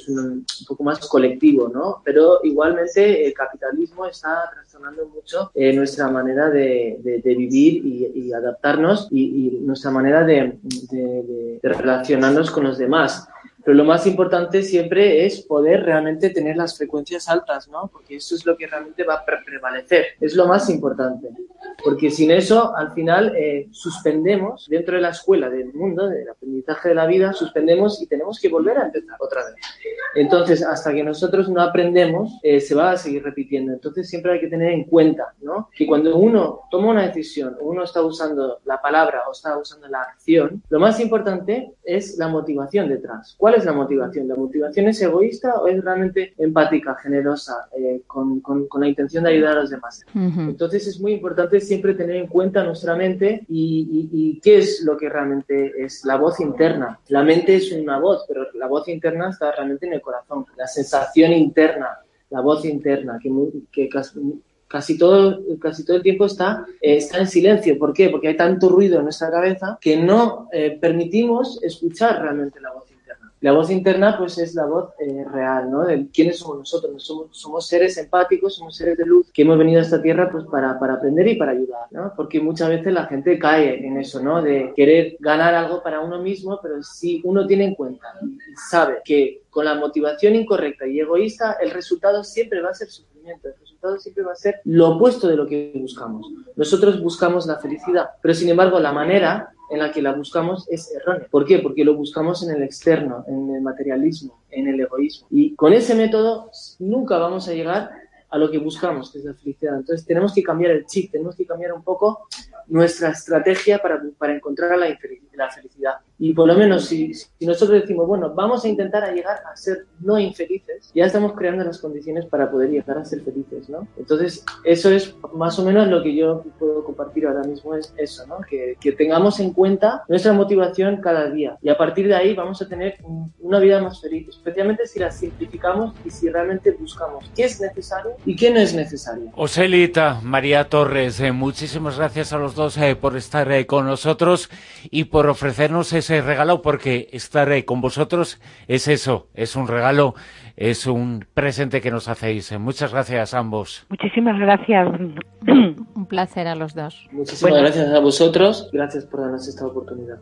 poco más colectivo, ¿no? Pero igualmente el capitalismo está trastornando mucho nuestra manera de vivir y adaptarnos y nuestra manera de relacionarnos con los demás. Pero lo más importante siempre es poder realmente tener las frecuencias altas, ¿no? Porque eso es lo que realmente va a prevalecer. Es lo más importante. Porque sin eso, al final, suspendemos dentro de la escuela del mundo, del aprendizaje de la vida, suspendemos y tenemos que volver a empezar otra vez. Entonces, hasta que nosotros no aprendemos, se va a seguir repitiendo. Entonces, siempre hay que tener en cuenta, ¿no? Que cuando uno toma una decisión, o uno está usando la palabra o está usando la acción, lo más importante es la motivación detrás. ¿Cuál es la motivación? ¿La motivación es egoísta o es realmente empática, generosa, con la intención de ayudar a los demás? Uh-huh. Entonces es muy importante siempre tener en cuenta nuestra mente y qué es lo que realmente es la voz interna. La mente es una voz, pero la voz interna está realmente en el corazón. La sensación interna, la voz interna, que casi todo el tiempo está en silencio. ¿Por qué? Porque hay tanto ruido en nuestra cabeza que no permitimos escuchar realmente la voz interna. La voz interna, pues, es la voz real, ¿no? De quiénes somos nosotros. Somos seres empáticos, somos seres de luz que hemos venido a esta tierra, pues, para aprender y para ayudar, ¿no? Porque muchas veces la gente cae en eso, ¿no? De querer ganar algo para uno mismo, pero si uno tiene en cuenta y sabe que con la motivación incorrecta y egoísta, el resultado siempre va a ser sufrimiento. El resultado resultado siempre va a ser lo opuesto de lo que buscamos. Nosotros buscamos la felicidad, pero sin embargo la manera en la que la buscamos es errónea. ¿Por qué? Porque lo buscamos en el externo, en el materialismo, en el egoísmo. Y con ese método nunca vamos a llegar a lo que buscamos, que es la felicidad. Entonces tenemos que cambiar el chip, tenemos que cambiar un poco nuestra estrategia para encontrar la felicidad. Y por lo menos si nosotros decimos, bueno, vamos a intentar llegar a ser no infelices, ya estamos creando las condiciones para poder llegar a ser felices, ¿no? Entonces eso es más o menos lo que yo puedo compartir ahora mismo, es eso, ¿no? Que tengamos en cuenta nuestra motivación cada día, y a partir de ahí vamos a tener una vida más feliz, especialmente si la simplificamos y si realmente buscamos qué es necesario y qué no es necesario. Oselita, María Torres, muchísimas gracias a los dos por estar con nosotros y por ofrecernos ese regalo, porque estar con vosotros es eso, es un regalo, es un presente que nos hacéis. Muchas gracias a ambos. Muchísimas gracias. Un placer a los dos. Muchísimas gracias a vosotros, gracias por darnos esta oportunidad.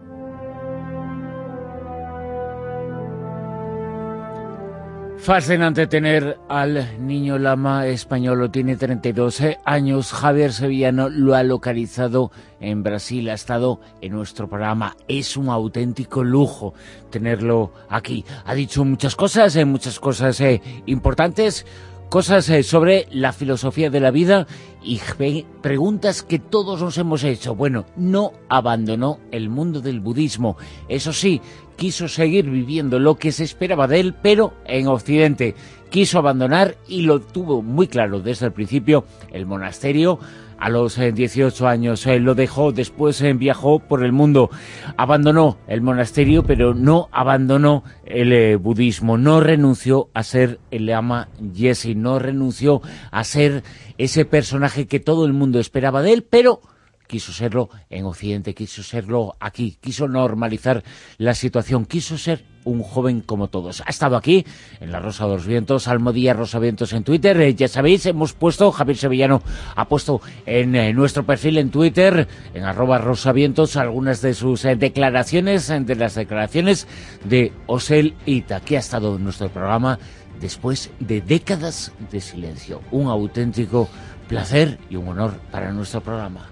Fascinante tener al niño lama español, tiene 32 años, Javier Sevillano lo ha localizado en Brasil, ha estado en nuestro programa, es un auténtico lujo tenerlo aquí, ha dicho muchas cosas importantes, cosas sobre la filosofía de la vida y preguntas que todos nos hemos hecho. Bueno, no abandonó el mundo del budismo, eso sí, quiso seguir viviendo lo que se esperaba de él, pero en Occidente. Quiso abandonar, y lo tuvo muy claro desde el principio, el monasterio. A los 18 años lo dejó, después viajó por el mundo. Abandonó el monasterio, pero no abandonó el budismo. No renunció a ser el Lama Yeshe, no renunció a ser ese personaje que todo el mundo esperaba de él, pero quiso serlo en Occidente, quiso serlo aquí, quiso normalizar la situación, quiso ser un joven como todos. Ha estado aquí, en La Rosa de los Vientos, Almodía Rosavientos en Twitter. Ya sabéis, hemos puesto, Javier Sevillano ha puesto en nuestro perfil en Twitter, en @rosavientos, algunas de sus declaraciones, de las declaraciones de Oselita, que ha estado en nuestro programa después de décadas de silencio. Un auténtico placer y un honor para nuestro programa.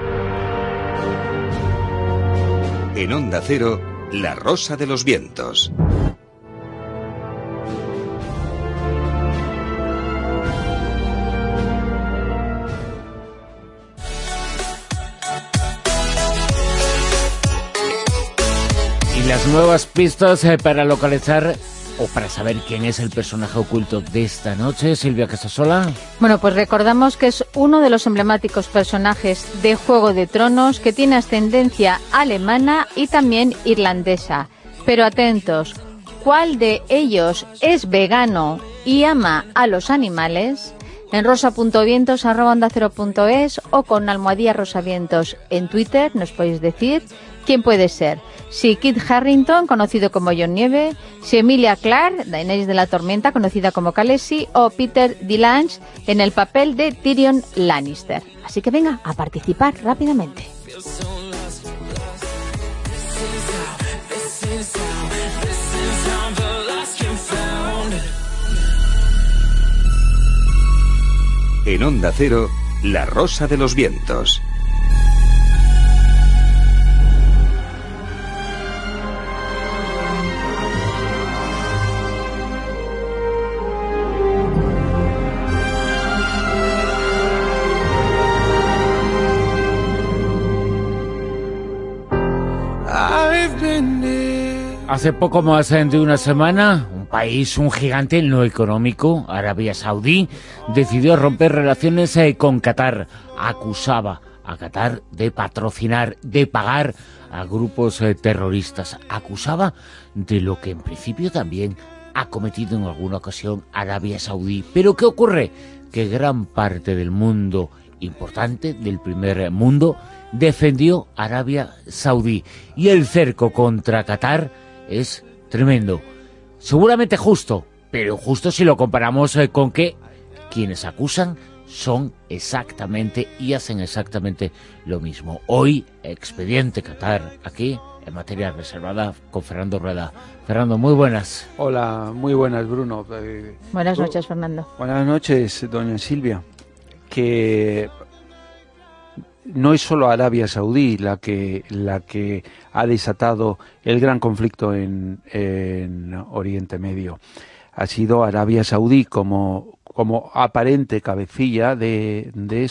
En Onda Cero, La Rosa de los Vientos. Y las nuevas pistas para localizar o para saber quién es el personaje oculto de esta noche, Silvia Casasola. Bueno, pues recordamos que es uno de los emblemáticos personajes de Juego de Tronos, que tiene ascendencia alemana y también irlandesa. Pero atentos, ¿cuál de ellos es vegano y ama a los animales? En rosa.vientos@ondacero.es o con almohadilla rosavientos en Twitter nos podéis decir quién puede ser. Si Kit Harington, conocido como John Nieve, si Emilia Clarke, Daenerys de la Tormenta, conocida como Khaleesi, o Peter Dinklage en el papel de Tyrion Lannister. Así que venga, a participar rápidamente. En Onda Cero, La Rosa de los Vientos. Hace poco más de una semana, un país, un gigante en lo económico, Arabia Saudí, decidió romper relaciones con Qatar. Acusaba a Qatar de patrocinar, de pagar a grupos terroristas. Acusaba de lo que en principio también ha cometido en alguna ocasión Arabia Saudí. Pero ¿qué ocurre? Que gran parte del mundo importante, del primer mundo, defendió a Arabia Saudí. Y el cerco contra Qatar es tremendo. Seguramente justo, pero justo si lo comparamos con que quienes acusan son exactamente y hacen exactamente lo mismo. Hoy, Expediente Qatar, aquí en materia reservada, con Fernando Rueda. Fernando, muy buenas. Hola, muy buenas, Bruno. Buenas noches, Fernando. Buenas noches, doña Silvia. Que no es solo Arabia Saudí la que ha desatado el gran conflicto en Oriente Medio. Ha sido Arabia Saudí como aparente cabecilla de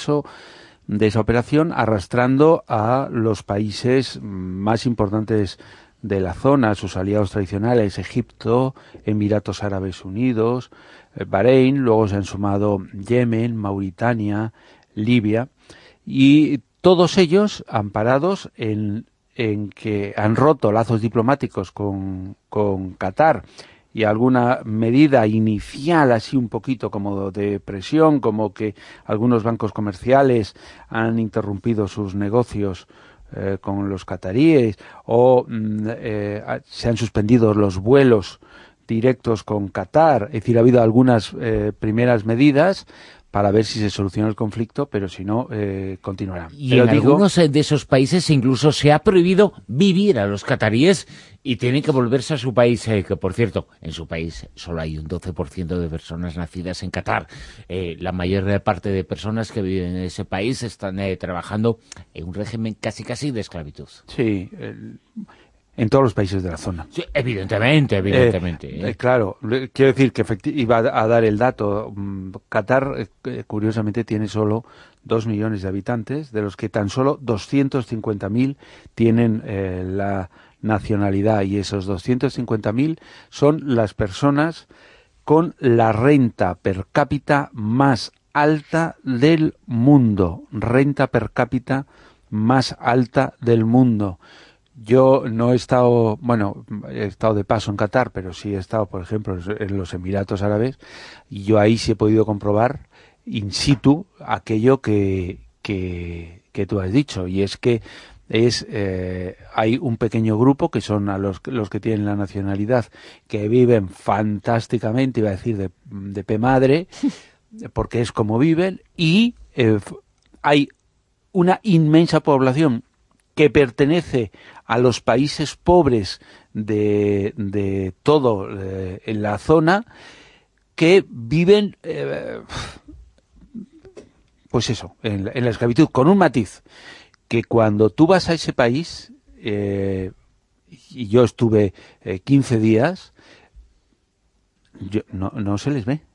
esa operación, arrastrando a los países más importantes de la zona, sus aliados tradicionales, Egipto, Emiratos Árabes Unidos, Bahrein, luego se han sumado Yemen, Mauritania, Libia, y todos ellos amparados en que han roto lazos diplomáticos con Qatar, y alguna medida inicial así un poquito como de presión, como que algunos bancos comerciales han interrumpido sus negocios con los cataríes, o se han suspendido los vuelos directos con Qatar. Es decir, ha habido algunas primeras medidas para ver si se soluciona el conflicto, pero si no, continuará. Y pero en algunos de esos países incluso se ha prohibido vivir a los cataríes y tienen que volverse a su país, que por cierto, en su país solo hay un 12% de personas nacidas en Qatar. La mayor parte de personas que viven en ese país están trabajando en un régimen casi de esclavitud. Sí, en todos los países de la zona. Sí, evidentemente. Claro, quiero decir que iba a dar el dato. Qatar, curiosamente, tiene solo 2 millones de habitantes, de los que tan solo 250.000 tienen la nacionalidad, y esos 250.000 son las personas con la renta per cápita más alta del mundo. Renta per cápita más alta del mundo. Yo no he estado, he estado de paso en Qatar, pero sí he estado, por ejemplo, en los Emiratos Árabes, y yo ahí sí he podido comprobar in situ aquello que tú has dicho, y es que hay un pequeño grupo que son a los que tienen la nacionalidad, que viven fantásticamente, iba a decir de pe madre, porque es como viven, y hay una inmensa población que pertenece a los países pobres de todo en la zona, que viven pues eso, en la esclavitud, con un matiz, que cuando tú vas a ese país, y yo estuve 15 días, no se les ve.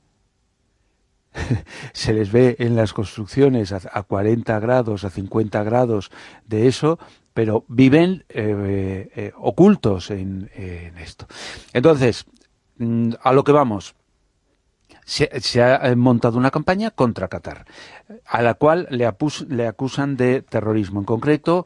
Se les ve en las construcciones a 40 grados, a 50 grados de eso, pero viven ocultos en esto. Entonces, a lo que vamos. Se ha montado una campaña contra Qatar, a la cual le acusan de terrorismo. En concreto,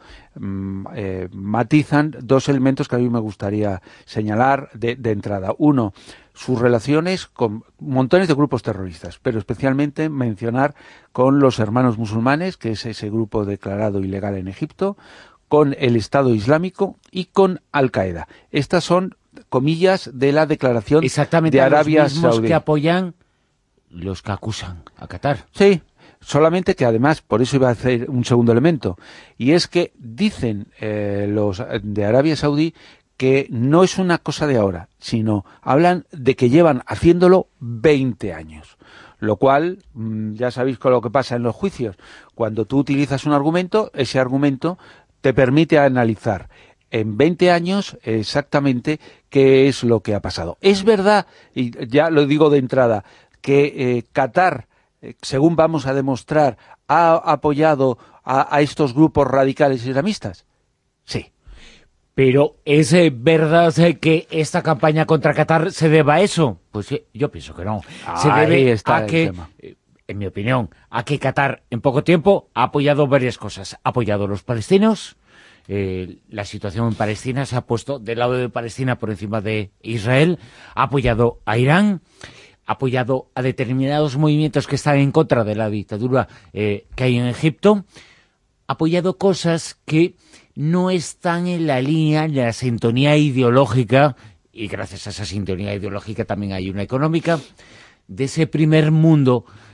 matizan dos elementos que a mí me gustaría señalar de entrada. Uno, sus relaciones con montones de grupos terroristas, pero especialmente mencionar con los Hermanos Musulmanes, que es ese grupo declarado ilegal en Egipto, con el Estado Islámico y con Al-Qaeda. Estas son comillas de la declaración de Arabia Saudí. Los que apoyan los que acusan a Qatar. Sí, solamente que además, por eso iba a hacer un segundo elemento, y es que dicen los de Arabia Saudí que no es una cosa de ahora, sino hablan de que llevan haciéndolo 20 años. Lo cual, ya sabéis con lo que pasa en los juicios. Cuando tú utilizas un argumento, ese argumento te permite analizar en 20 años exactamente qué es lo que ha pasado. Es verdad, y ya lo digo de entrada, que Qatar, según vamos a demostrar, ha apoyado a estos grupos radicales islamistas. Sí. Pero ¿es verdad que esta campaña contra Qatar se deba a eso? Pues yo pienso que no. Se debe a que, en mi opinión, a que Qatar en poco tiempo ha apoyado varias cosas. Ha apoyado a los palestinos. La situación en Palestina se ha puesto del lado de Palestina por encima de Israel. Ha apoyado a Irán. Ha apoyado a determinados movimientos que están en contra de la dictadura que hay en Egipto. Ha apoyado cosas que no están en la línea, en la sintonía ideológica, y gracias a esa sintonía ideológica también hay una económica, de ese primer mundo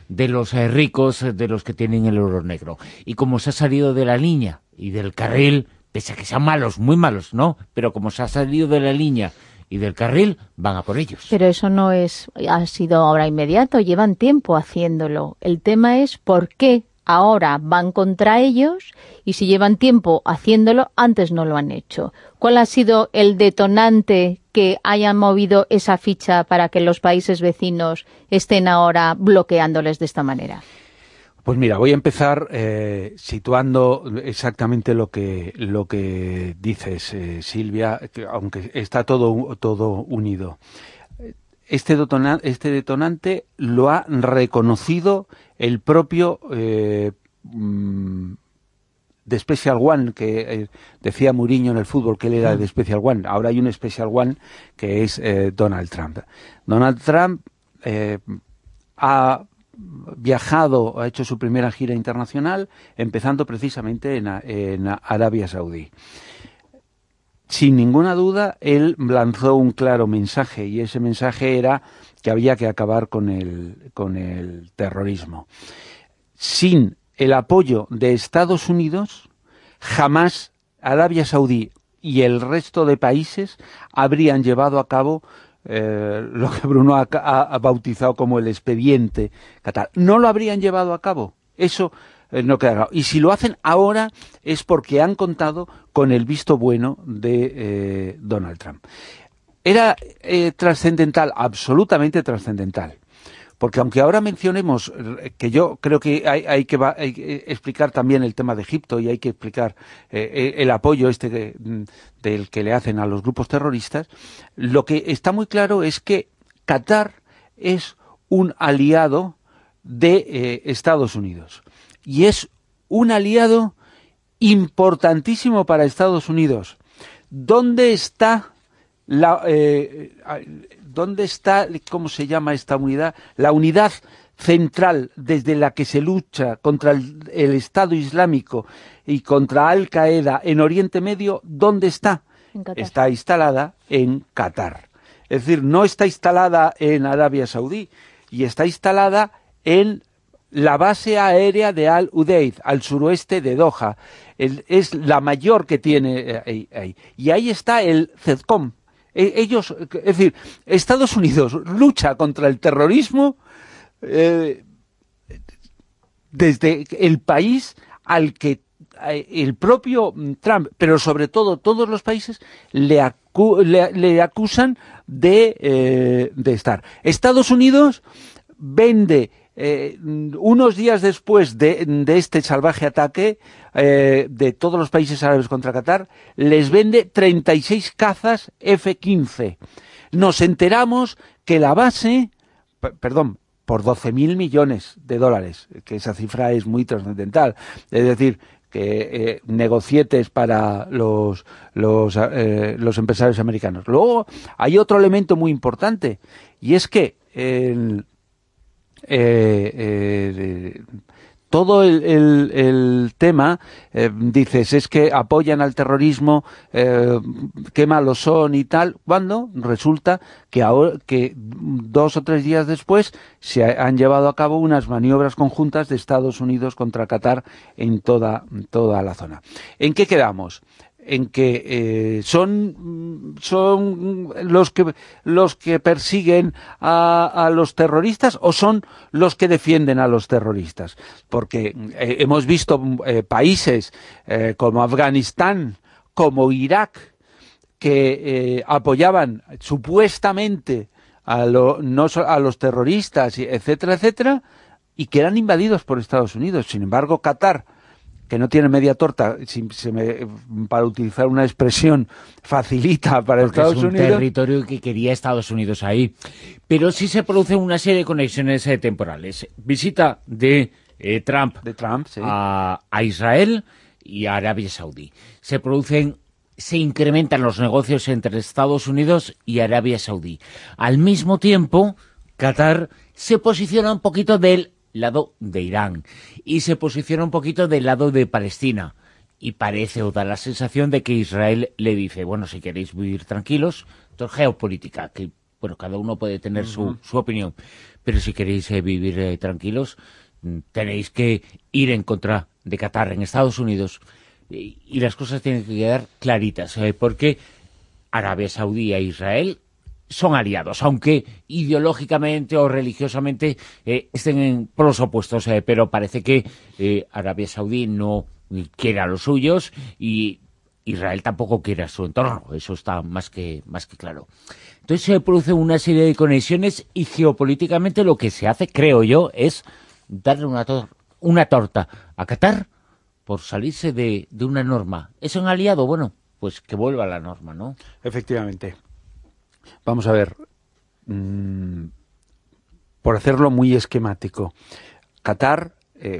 de los ricos, de los que tienen el oro negro. Y como se ha salido de la línea y del carril, pese a que sean malos, muy malos, ¿no? Pero como se ha salido de la línea y del carril, van a por ellos. Pero eso no ha sido ahora inmediato, llevan tiempo haciéndolo. El tema es por qué ahora van contra ellos y si llevan tiempo haciéndolo, antes no lo han hecho. ¿Cuál ha sido el detonante que haya movido esa ficha para que los países vecinos estén ahora bloqueándoles de esta manera? Pues mira, voy a empezar situando exactamente lo que dices, Silvia, que aunque está todo unido. Este detonante lo ha reconocido el propio The Special One, que decía Mourinho en el fútbol que él era The Special One. Ahora hay un Special One que es Donald Trump. Donald Trump ha viajado, ha hecho su primera gira internacional, empezando precisamente en Arabia Saudí. Sin ninguna duda, él lanzó un claro mensaje, y ese mensaje era que había que acabar con el terrorismo. Sin el apoyo de Estados Unidos, jamás Arabia Saudí y el resto de países habrían llevado a cabo lo que Bruno ha bautizado como el expediente Qatar. No lo habrían llevado a cabo. Eso no queda claro. Y si lo hacen ahora es porque han contado con el visto bueno de Donald Trump. Era trascendental, absolutamente trascendental. Porque aunque ahora mencionemos, que yo creo que hay que explicar también el tema de Egipto y hay que explicar el apoyo del que le hacen a los grupos terroristas, lo que está muy claro es que Qatar es un aliado de Estados Unidos. Y es un aliado importantísimo para Estados Unidos. ¿Dónde está cómo se llama esta unidad? La unidad central desde la que se lucha contra el Estado Islámico y contra Al Qaeda en Oriente Medio, ¿dónde está? Está instalada en Qatar. Es decir, no está instalada en Arabia Saudí, y está instalada en la base aérea de Al Udeid, al suroeste de Doha. Es la mayor que tiene ahí. Y ahí está el CEDCOM. Ellos, es decir, Estados Unidos lucha contra el terrorismo desde el país al que el propio Trump, pero sobre todo todos los países, le acusan de estar. Estados Unidos vende unos días después de este salvaje ataque de todos los países árabes contra Qatar, les vende 36 cazas F-15. Nos enteramos que la base, por 12.000 millones de dólares, que esa cifra es muy trascendental, es decir, que negocietes para los empresarios americanos. Luego hay otro elemento muy importante, y es que todo el tema, dices, es que apoyan al terrorismo, qué malos son y tal, cuando resulta que ahora, que 2 o 3 días después se han llevado a cabo unas maniobras conjuntas de Estados Unidos contra Qatar en toda la zona. ¿En qué quedamos? En que son los que persiguen a los terroristas, o son los que defienden a los terroristas, porque hemos visto países como Afganistán, como Irak, que apoyaban supuestamente a los terroristas, etcétera, etcétera, y que eran invadidos por Estados Unidos. Sin embargo, Qatar, que no tiene media torta, para utilizar una expresión facilita para Estados Unidos. Es un territorio que quería Estados Unidos ahí. Pero sí se producen una serie de conexiones temporales. Visita de Trump, sí, a Israel y a Arabia Saudí. Se incrementan los negocios entre Estados Unidos y Arabia Saudí. Al mismo tiempo, Qatar se posiciona un poquito del lado de Irán y se posiciona un poquito del lado de Palestina, y parece o da la sensación de que Israel le dice, bueno, si queréis vivir tranquilos, esto es geopolítica, que bueno, cada uno puede tener su opinión, pero si queréis vivir tranquilos, tenéis que ir en contra de Qatar en Estados Unidos, y las cosas tienen que quedar claritas, porque Arabia Saudí e Israel son aliados, aunque ideológicamente o religiosamente estén en polos opuestos, pero parece que Arabia Saudí no quiere a los suyos y Israel tampoco quiere a su entorno, eso está más que claro. Entonces se produce una serie de conexiones y geopolíticamente lo que se hace, creo yo, es darle una torta a Qatar por salirse de una norma. ¿Es un aliado? Bueno, pues que vuelva a la norma, ¿no? Efectivamente. Vamos a ver, por hacerlo muy esquemático, Qatar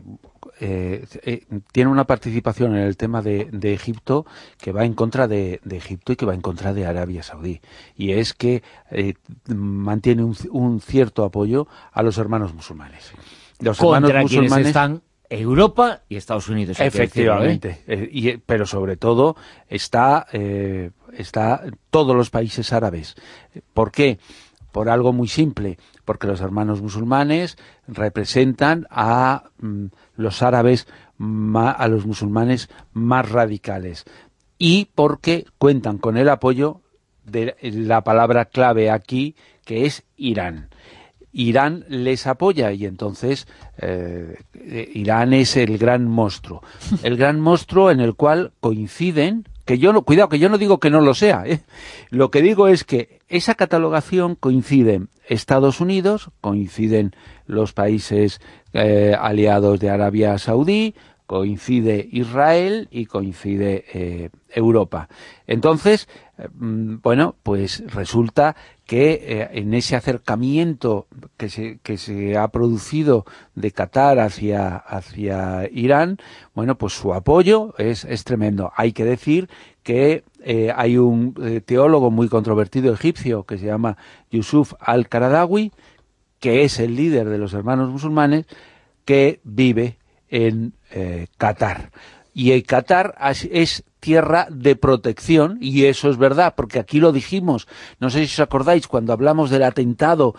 tiene una participación en el tema de Egipto que va en contra de Egipto y que va en contra de Arabia Saudí, y es que mantiene un cierto apoyo a los hermanos musulmanes. Los contra hermanos quienes musulmanes están Europa y Estados Unidos. Efectivamente, pero sobre todo está todos los países árabes. ¿Por qué? Por algo muy simple, porque los hermanos musulmanes representan a los árabes, a los musulmanes más radicales, y porque cuentan con el apoyo de la palabra clave aquí, que es Irán. Irán les apoya y entonces Irán es el gran monstruo en el cual coinciden, cuidado, que yo no digo que no lo sea, lo que digo es que esa catalogación coinciden Estados Unidos, coinciden los países aliados de Arabia Saudí, coincide Israel y coincide Europa. Entonces, bueno, pues resulta que en ese acercamiento que se ha producido de Qatar hacia Irán, bueno, pues su apoyo es tremendo. Hay que decir que hay un teólogo muy controvertido egipcio que se llama Yusuf al-Qaradawi, que es el líder de los hermanos musulmanes, que vive en Qatar. Y el Qatar es tierra de protección, y eso es verdad, porque aquí lo dijimos, no sé si os acordáis, cuando hablamos del atentado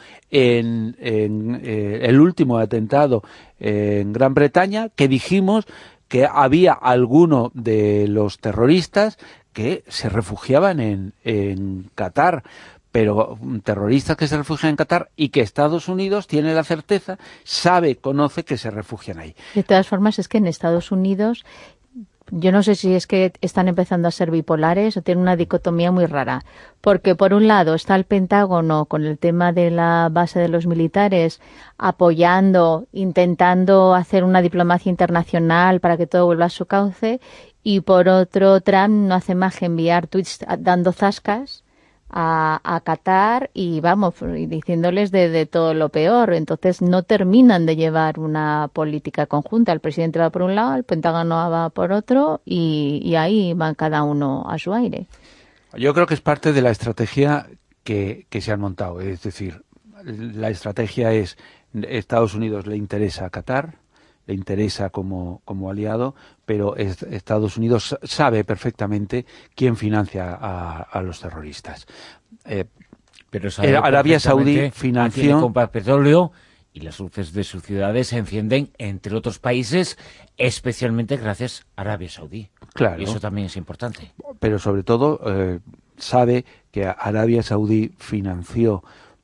el último atentado en Gran Bretaña, que dijimos que había alguno de los terroristas que se refugiaban en Qatar, pero terroristas que se refugian en Qatar y que Estados Unidos tiene la certeza, conoce que se refugian ahí. De todas formas, es que en Estados Unidos, yo no sé si es que están empezando a ser bipolares o tienen una dicotomía muy rara, porque por un lado está el Pentágono con el tema de la base de los militares apoyando, intentando hacer una diplomacia internacional para que todo vuelva a su cauce, y por otro Trump no hace más que enviar tweets dando zascas a Qatar y diciéndoles de todo lo peor. Entonces no terminan de llevar una política conjunta. El presidente va por un lado, el Pentágono va por otro, y ahí van cada uno a su aire. Yo creo que es parte de la estrategia que se han montado. Es decir, la estrategia es: Estados Unidos le interesa a Qatar, le interesa como aliado, pero Estados Unidos sabe perfectamente quién financia a los terroristas. Pero sabe Arabia Saudí financió... compra petróleo y las luces de sus ciudades se encienden, entre otros países, especialmente gracias a Arabia Saudí. Claro. Y eso también es importante. Pero sobre todo sabe que Arabia Saudí financió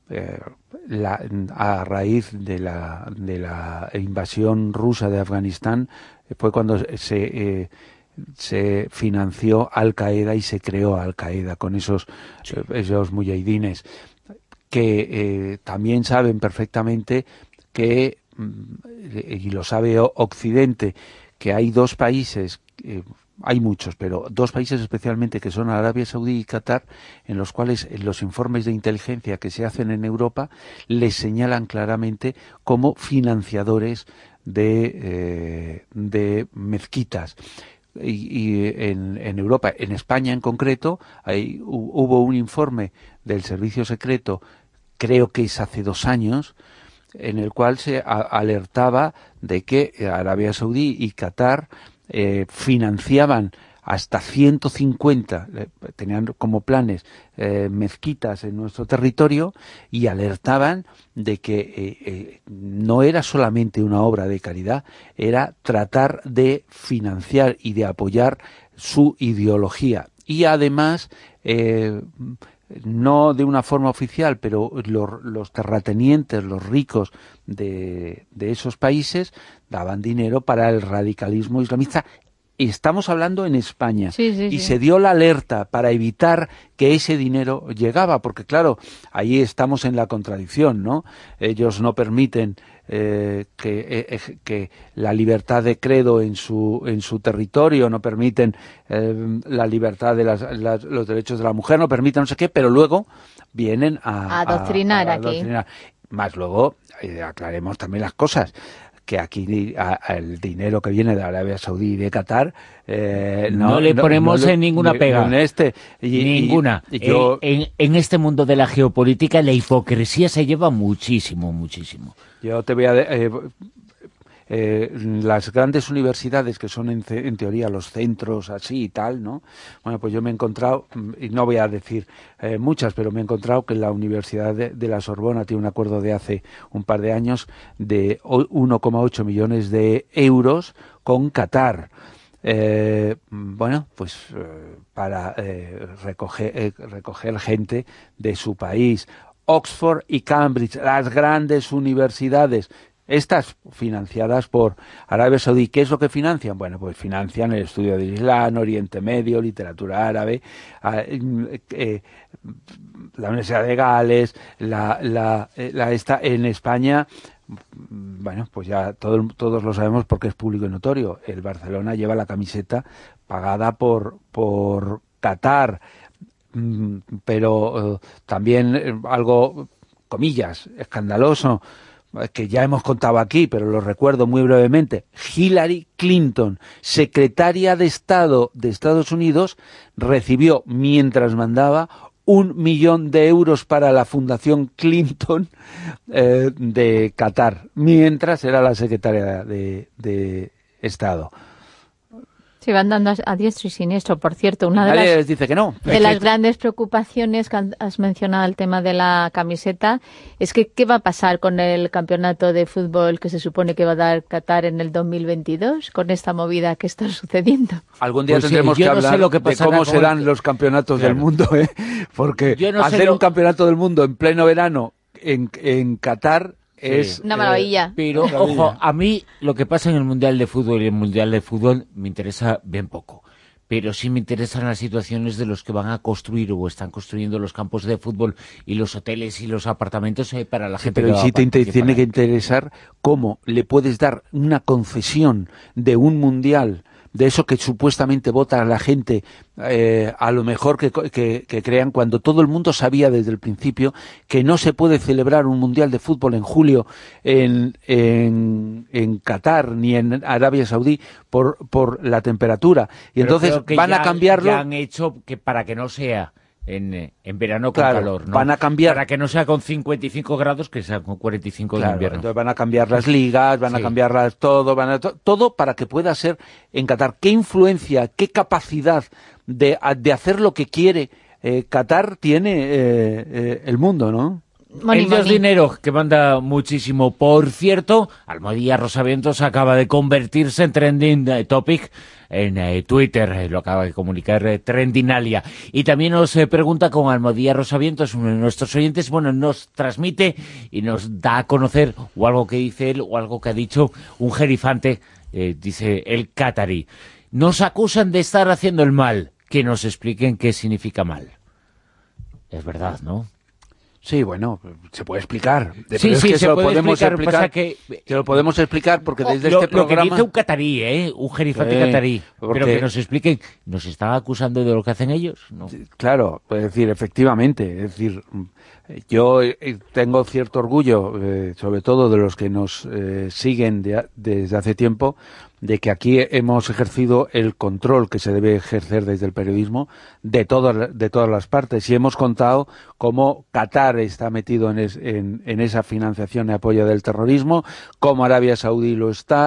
a raíz de la invasión rusa de Afganistán, fue cuando se financió Al-Qaeda y se creó Al-Qaeda con esos mujahidines, que también saben perfectamente que, y lo sabe Occidente, que hay dos países, hay muchos, pero dos países especialmente, que son Arabia Saudí y Qatar, en los cuales los informes de inteligencia que se hacen en Europa les señalan claramente como financiadores de mezquitas. Y en Europa, en España en concreto, hubo un informe del Servicio Secreto, creo que es hace 2 años, en el cual se alertaba de que Arabia Saudí y Qatar financiaban hasta 150, tenían como planes mezquitas en nuestro territorio, y alertaban de que no era solamente una obra de caridad, era tratar de financiar y de apoyar su ideología. Y además, no de una forma oficial, pero los terratenientes, los ricos de esos países, daban dinero para el radicalismo islamista. Estamos hablando en España, y se dio la alerta para evitar que ese dinero llegaba, porque claro, ahí estamos en la contradicción, ¿no? Ellos no permiten que la libertad de credo en su territorio, no permiten la libertad de los derechos de la mujer, no permiten no sé qué, pero luego vienen a adoctrinar aquí. Más luego, aclaremos también las cosas, que aquí el dinero que viene de Arabia Saudí y de Qatar no le ponemos en ninguna pega. Ninguna. Yo, en este mundo de la geopolítica la hipocresía se lleva muchísimo, muchísimo. Yo te voy a... las grandes universidades, que son en teoría los centros así y tal, ¿no? Bueno, pues yo me he encontrado, y no voy a decir muchas, pero me he encontrado que la Universidad de la Sorbona tiene un acuerdo de hace un par de años de 1,8 millones de euros con Qatar. Bueno, pues para recoger gente de su país. Oxford y Cambridge, las grandes universidades, estas financiadas por Arabia Saudí. ¿Qué es lo que financian? Bueno, pues financian el estudio del Islam, Oriente Medio, literatura árabe, la Universidad de Gales, esta en España. Bueno, pues ya todos lo sabemos porque es público y notorio. El Barcelona lleva la camiseta pagada por Qatar, pero también algo, comillas, escandaloso, que ya hemos contado aquí, pero lo recuerdo muy brevemente. Hillary Clinton, secretaria de Estado de Estados Unidos, recibió, mientras mandaba, 1 millón de euros para la Fundación Clinton de Qatar, mientras era la secretaria de Estado. Se van dando a diestro y siniestro. Por cierto, una de Nadie les dice que no. De las grandes preocupaciones que has mencionado, el tema de la camiseta, es que ¿qué va a pasar con el campeonato de fútbol que se supone que va a dar Qatar en el 2022 con esta movida que está sucediendo? Algún día Pues tendremos que hablar de cómo se dan los campeonatos del mundo, porque hacer un campeonato del mundo en pleno verano en Qatar... es una maravilla. Pero, ojo, a mí lo que pasa en el Mundial de Fútbol y el Mundial de Fútbol me interesa bien poco. Pero sí me interesan las situaciones de los que van a construir o están construyendo los campos de fútbol y los hoteles y los apartamentos para la gente que va a participar. Pero sí te tiene que interesar cómo le puedes dar una concesión de un Mundial, de eso que supuestamente vota a la gente, a lo mejor que crean, cuando todo el mundo sabía desde el principio que no se puede celebrar un Mundial de Fútbol en julio en Qatar ni en Arabia Saudí por la temperatura. Y pero entonces van a cambiarlo. Ya han hecho que para que no sea en verano con calor, ¿no? Van a cambiar, para que no sea con 55 grados, que sea con 45 de invierno. Entonces van a cambiar las ligas, van a cambiarlas todo, todo para que pueda ser en Qatar. ¿Qué influencia, qué capacidad de hacer lo que quiere Qatar tiene el mundo, ¿no? Ellos dinero, que manda muchísimo. Por cierto, Almodía Rosavientos acaba de convertirse en trending topic en Twitter, lo acaba de comunicar Trendinalia. Y también nos pregunta con Almodía Rosavientos, uno de nuestros oyentes, bueno, nos transmite y nos da a conocer o algo que dice él o algo que ha dicho un jerifante, dice el catarí. Nos acusan de estar haciendo el mal, que nos expliquen qué significa mal. Es verdad, ¿no? Sí, bueno, se puede explicar. Sí, se lo podemos explicar. Se lo podemos explicar porque desde este programa... Lo que dice un catarí, un jerifante catarí, pero que nos expliquen, ¿nos están acusando de lo que hacen ellos? ¿No? Claro, es decir, efectivamente, es decir, yo tengo cierto orgullo, sobre todo de los que nos siguen desde hace tiempo, de que aquí hemos ejercido el control que se debe ejercer desde el periodismo de todas las partes, y hemos contado cómo Qatar está metido en esa financiación y apoyo del terrorismo, cómo Arabia Saudí lo está,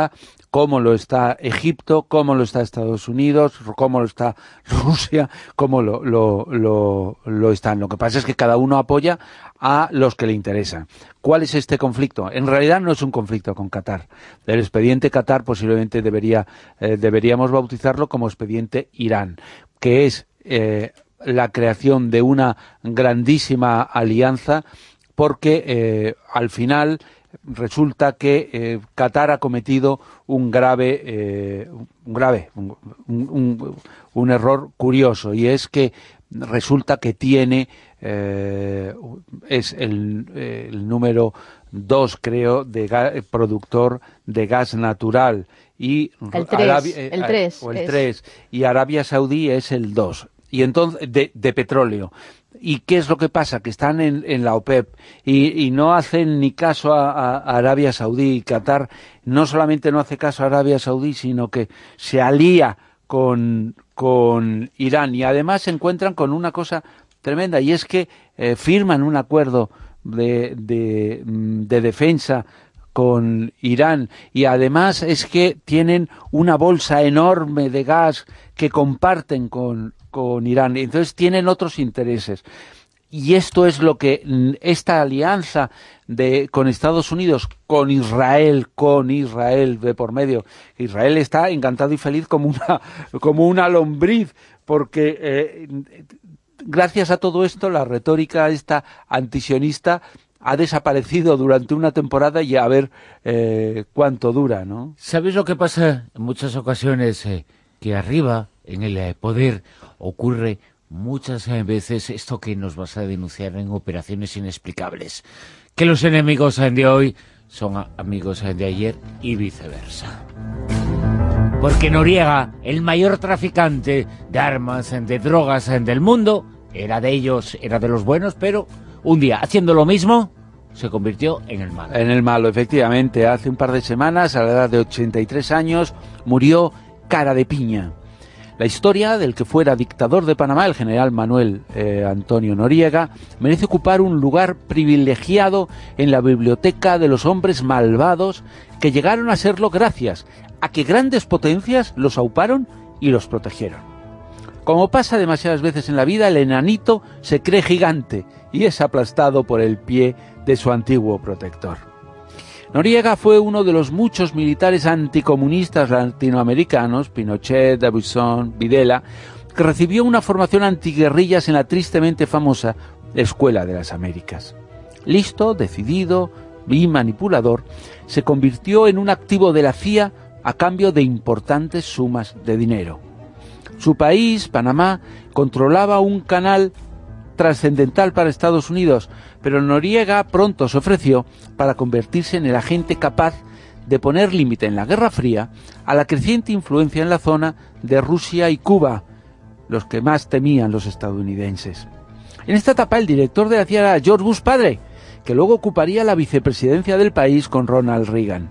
cómo lo está Egipto, cómo lo está Estados Unidos, cómo lo está Rusia, cómo lo están. Lo que pasa es que cada uno apoya a los que le interesan. ¿Cuál es este conflicto? En realidad no es un conflicto con Qatar. El expediente Qatar posiblemente deberíamos bautizarlo como expediente Irán, que es la creación de una grandísima alianza, porque al final resulta que Qatar ha cometido un error curioso, y es que resulta que tiene es el número 2, creo, de productor de gas natural, y el 3 y Arabia Saudí es el 2, y entonces de petróleo. ¿Y qué es lo que pasa? Que están en la OPEP y no hacen ni caso a Arabia Saudí. Y Qatar no solamente no hace caso a Arabia Saudí, sino que se alía con Irán, y además se encuentran con una cosa tremenda, y es que firman un acuerdo de defensa con Irán, y además es que tienen una bolsa enorme de gas que comparten con Irán, y entonces tienen otros intereses. Y esto es lo que esta alianza con Estados Unidos, con Israel de por medio. Israel está encantado y feliz como una lombriz, porque gracias a todo esto la retórica esta antisionista ha desaparecido durante una temporada, y a ver cuánto dura, ¿no? ¿Sabes lo que pasa en muchas ocasiones? Que arriba, en el poder, ocurre muchas veces esto que nos vas a denunciar en operaciones inexplicables, que los enemigos de hoy son amigos de ayer y viceversa. Porque Noriega, el mayor traficante de armas, de drogas del mundo, era de ellos, era de los buenos, pero un día, haciendo lo mismo, se convirtió en el malo. En el malo, efectivamente. Hace un par de semanas, a la edad de 83 años, murió cara de piña. La historia del que fuera dictador de Panamá, el general Manuel Antonio Noriega, merece ocupar un lugar privilegiado en la biblioteca de los hombres malvados que llegaron a serlo gracias a que grandes potencias los auparon y los protegieron. Como pasa demasiadas veces en la vida, el enanito se cree gigante y es aplastado por el pie de su antiguo protector. Noriega fue uno de los muchos militares anticomunistas latinoamericanos, Pinochet, D'Abuisson, Videla, que recibió una formación antiguerrillas en la tristemente famosa Escuela de las Américas. Listo, decidido y manipulador, se convirtió en un activo de la CIA a cambio de importantes sumas de dinero. Su país, Panamá, controlaba un canal trascendental para Estados Unidos, pero Noriega pronto se ofreció para convertirse en el agente capaz de poner límite en la Guerra Fría a la creciente influencia en la zona de Rusia y Cuba, los que más temían los estadounidenses. En esta etapa el director de la CIA era George Bush padre, que luego ocuparía la vicepresidencia del país con Ronald Reagan.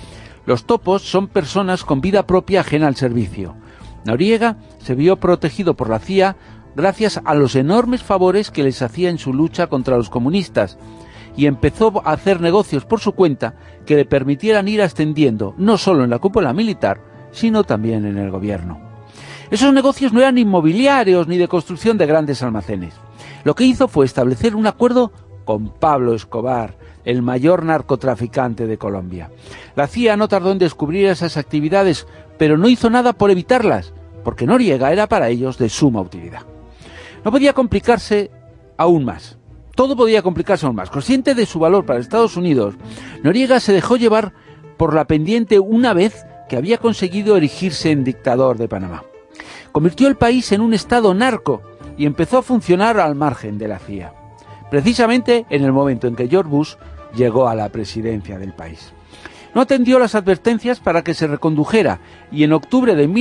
Los topos son personas con vida propia ajena al servicio. Noriega se vio protegido por la CIA gracias a los enormes favores que les hacía en su lucha contra los comunistas, y empezó a hacer negocios por su cuenta que le permitieran ir ascendiendo no solo en la cúpula militar, sino también en el gobierno. Esos negocios no eran inmobiliarios ni de construcción de grandes almacenes. Lo que hizo fue establecer un acuerdo con Pablo Escobar, el mayor narcotraficante de Colombia. La CIA no tardó en descubrir esas actividades, pero no hizo nada por evitarlas, porque Noriega era para ellos de suma utilidad. No podía complicarse aún más. Todo podía complicarse aún más. Consciente de su valor para Estados Unidos, Noriega se dejó llevar por la pendiente una vez que había conseguido erigirse en dictador de Panamá. Convirtió el país en un estado narco y empezó a funcionar al margen de la CIA. Precisamente en el momento en que George Bush llegó a la presidencia del país. No atendió las advertencias para que se recondujera, y en octubre de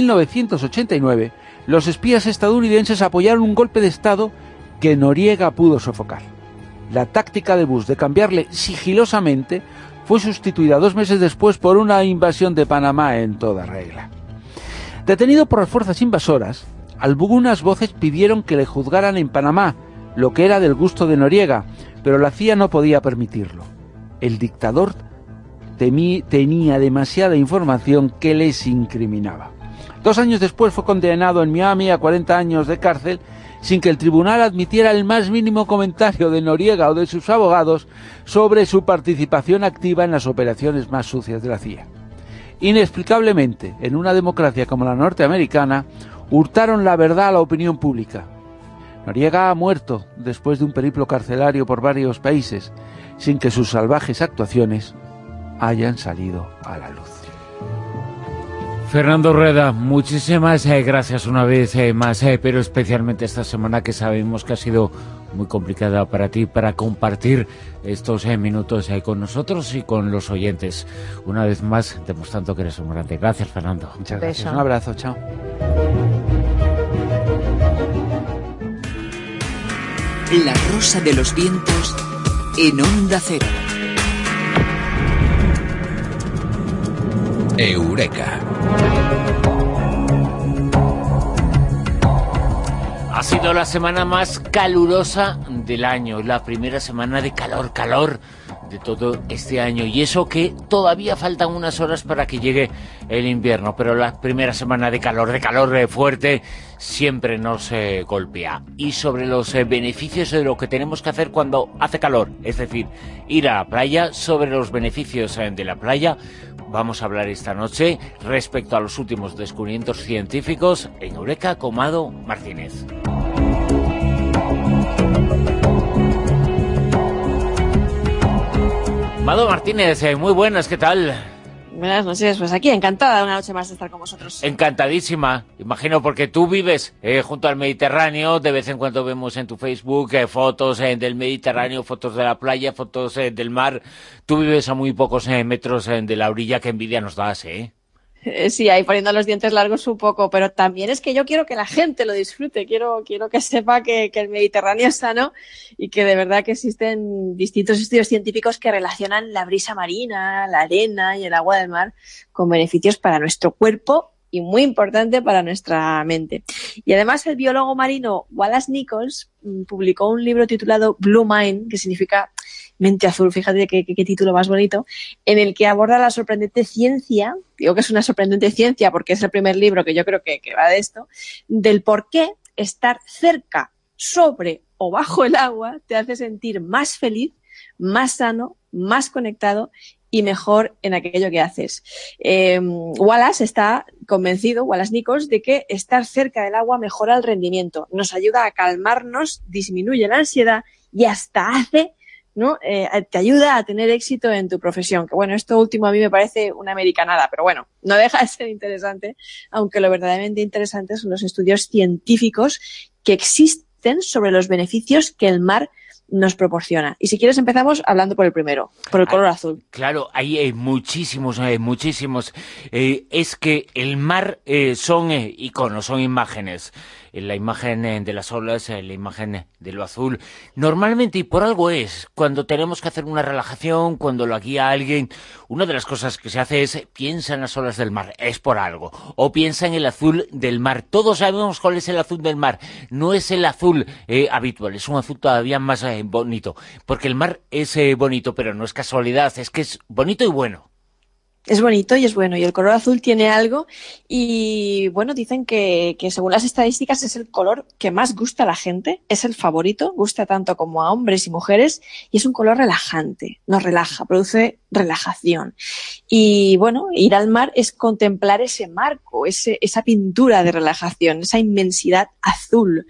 1989 los espías estadounidenses apoyaron un golpe de Estado que Noriega pudo sofocar. La táctica de Bush de cambiarle sigilosamente fue sustituida 2 meses después por una invasión de Panamá en toda regla. Detenido por las fuerzas invasoras, algunas voces pidieron que le juzgaran en Panamá, lo que era del gusto de Noriega, pero la CIA no podía permitirlo. El dictador tenía demasiada información que les incriminaba. 2 años después fue condenado en Miami a 40 años de cárcel sin que el tribunal admitiera el más mínimo comentario de Noriega o de sus abogados sobre su participación activa en las operaciones más sucias de la CIA. Inexplicablemente, en una democracia como la norteamericana, hurtaron la verdad a la opinión pública. Noriega ha muerto después de un periplo carcelario por varios países, sin que sus salvajes actuaciones hayan salido a la luz. Fernando Rueda, muchísimas gracias una vez más, pero especialmente esta semana que sabemos que ha sido muy complicada para ti, para compartir estos minutos con nosotros y con los oyentes. Una vez más, demostrando que eres un grande. Gracias, Fernando. Muchas gracias. Un abrazo, chao. La Rosa de los Vientos en Onda Cero. Eureka. Ha sido la semana más calurosa del año, la primera semana de calor de todo este año, y eso que todavía faltan unas horas para que llegue el invierno, pero la primera semana de calor fuerte siempre nos golpea. Y sobre los beneficios de lo que tenemos que hacer cuando hace calor, es decir, ir a la playa, sobre los beneficios de la playa, vamos a hablar esta noche respecto a los últimos descubrimientos científicos en Eureka con Mado Martínez. Mado Martínez, muy buenas, ¿qué tal? Buenas noches, pues aquí encantada una noche más de estar con vosotros. Encantadísima, imagino, porque tú vives junto al Mediterráneo. De vez en cuando vemos en tu Facebook fotos del Mediterráneo, fotos de la playa, fotos del mar. Tú vives a muy pocos metros de la orilla. Qué envidia nos das, ¿eh? Sí, ahí poniendo los dientes largos un poco, pero también es que yo quiero que la gente lo disfrute, quiero que sepa que el Mediterráneo es sano y que de verdad que existen distintos estudios científicos que relacionan la brisa marina, la arena y el agua del mar con beneficios para nuestro cuerpo y muy importante para nuestra mente. Y además el biólogo marino Wallace Nichols publicó un libro titulado Blue Mind, que significa mente azul, fíjate qué título más bonito, en el que aborda la sorprendente ciencia, digo que es una sorprendente ciencia porque es el primer libro que yo creo que va de esto, del por qué estar cerca, sobre o bajo el agua te hace sentir más feliz, más sano, más conectado y mejor en aquello que haces. Wallace está convencido, Wallace Nichols, de que estar cerca del agua mejora el rendimiento, nos ayuda a calmarnos, disminuye la ansiedad y hasta hace, ¿no? Te ayuda a tener éxito en tu profesión. Que bueno, esto último a mí me parece una americanada, pero bueno, no deja de ser interesante, aunque lo verdaderamente interesante son los estudios científicos que existen sobre los beneficios que el mar nos proporciona. Y si quieres empezamos hablando por el primero, por el color azul. Claro, hay muchísimos. Es que el mar son iconos, son imágenes. La imagen de las olas, la imagen de lo azul. Normalmente, y por algo es, cuando tenemos que hacer una relajación, cuando lo guía alguien, una de las cosas que se hace es piensa en las olas del mar, es por algo. O piensa en el azul del mar. Todos sabemos cuál es el azul del mar. No es el azul habitual, es un azul todavía más bonito. Porque el mar es bonito, pero no es casualidad, es que es bonito y bueno. Es bonito y es bueno, y el color azul tiene algo y, bueno, dicen que según las estadísticas es el color que más gusta a la gente, es el favorito, gusta tanto como a hombres y mujeres y es un color relajante, nos relaja, produce relajación. Y, bueno, ir al mar es contemplar ese marco, esa pintura de relajación, esa inmensidad azul.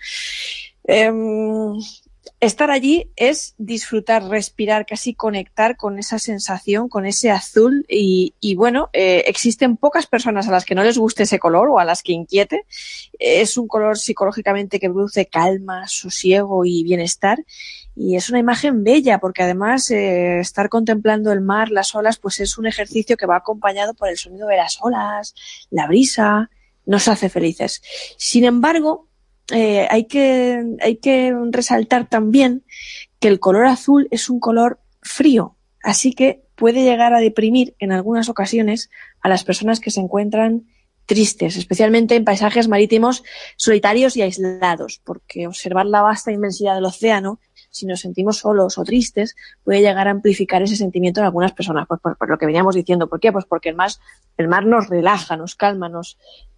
Estar allí es disfrutar, respirar, casi conectar con esa sensación, con ese azul y bueno, existen pocas personas a las que no les guste ese color o a las que inquiete. Es un color psicológicamente que produce calma, sosiego y bienestar y es una imagen bella porque además estar contemplando el mar, las olas, pues es un ejercicio que va acompañado por el sonido de las olas, la brisa, nos hace felices. Sin embargo, hay que resaltar también que el color azul es un color frío, así que puede llegar a deprimir en algunas ocasiones a las personas que se encuentran tristes, especialmente en paisajes marítimos solitarios y aislados, porque observar la vasta inmensidad del océano si nos sentimos solos o tristes, puede llegar a amplificar ese sentimiento en algunas personas. Pues por lo que veníamos diciendo. ¿Por qué? Pues porque el mar nos relaja, nos calma, nos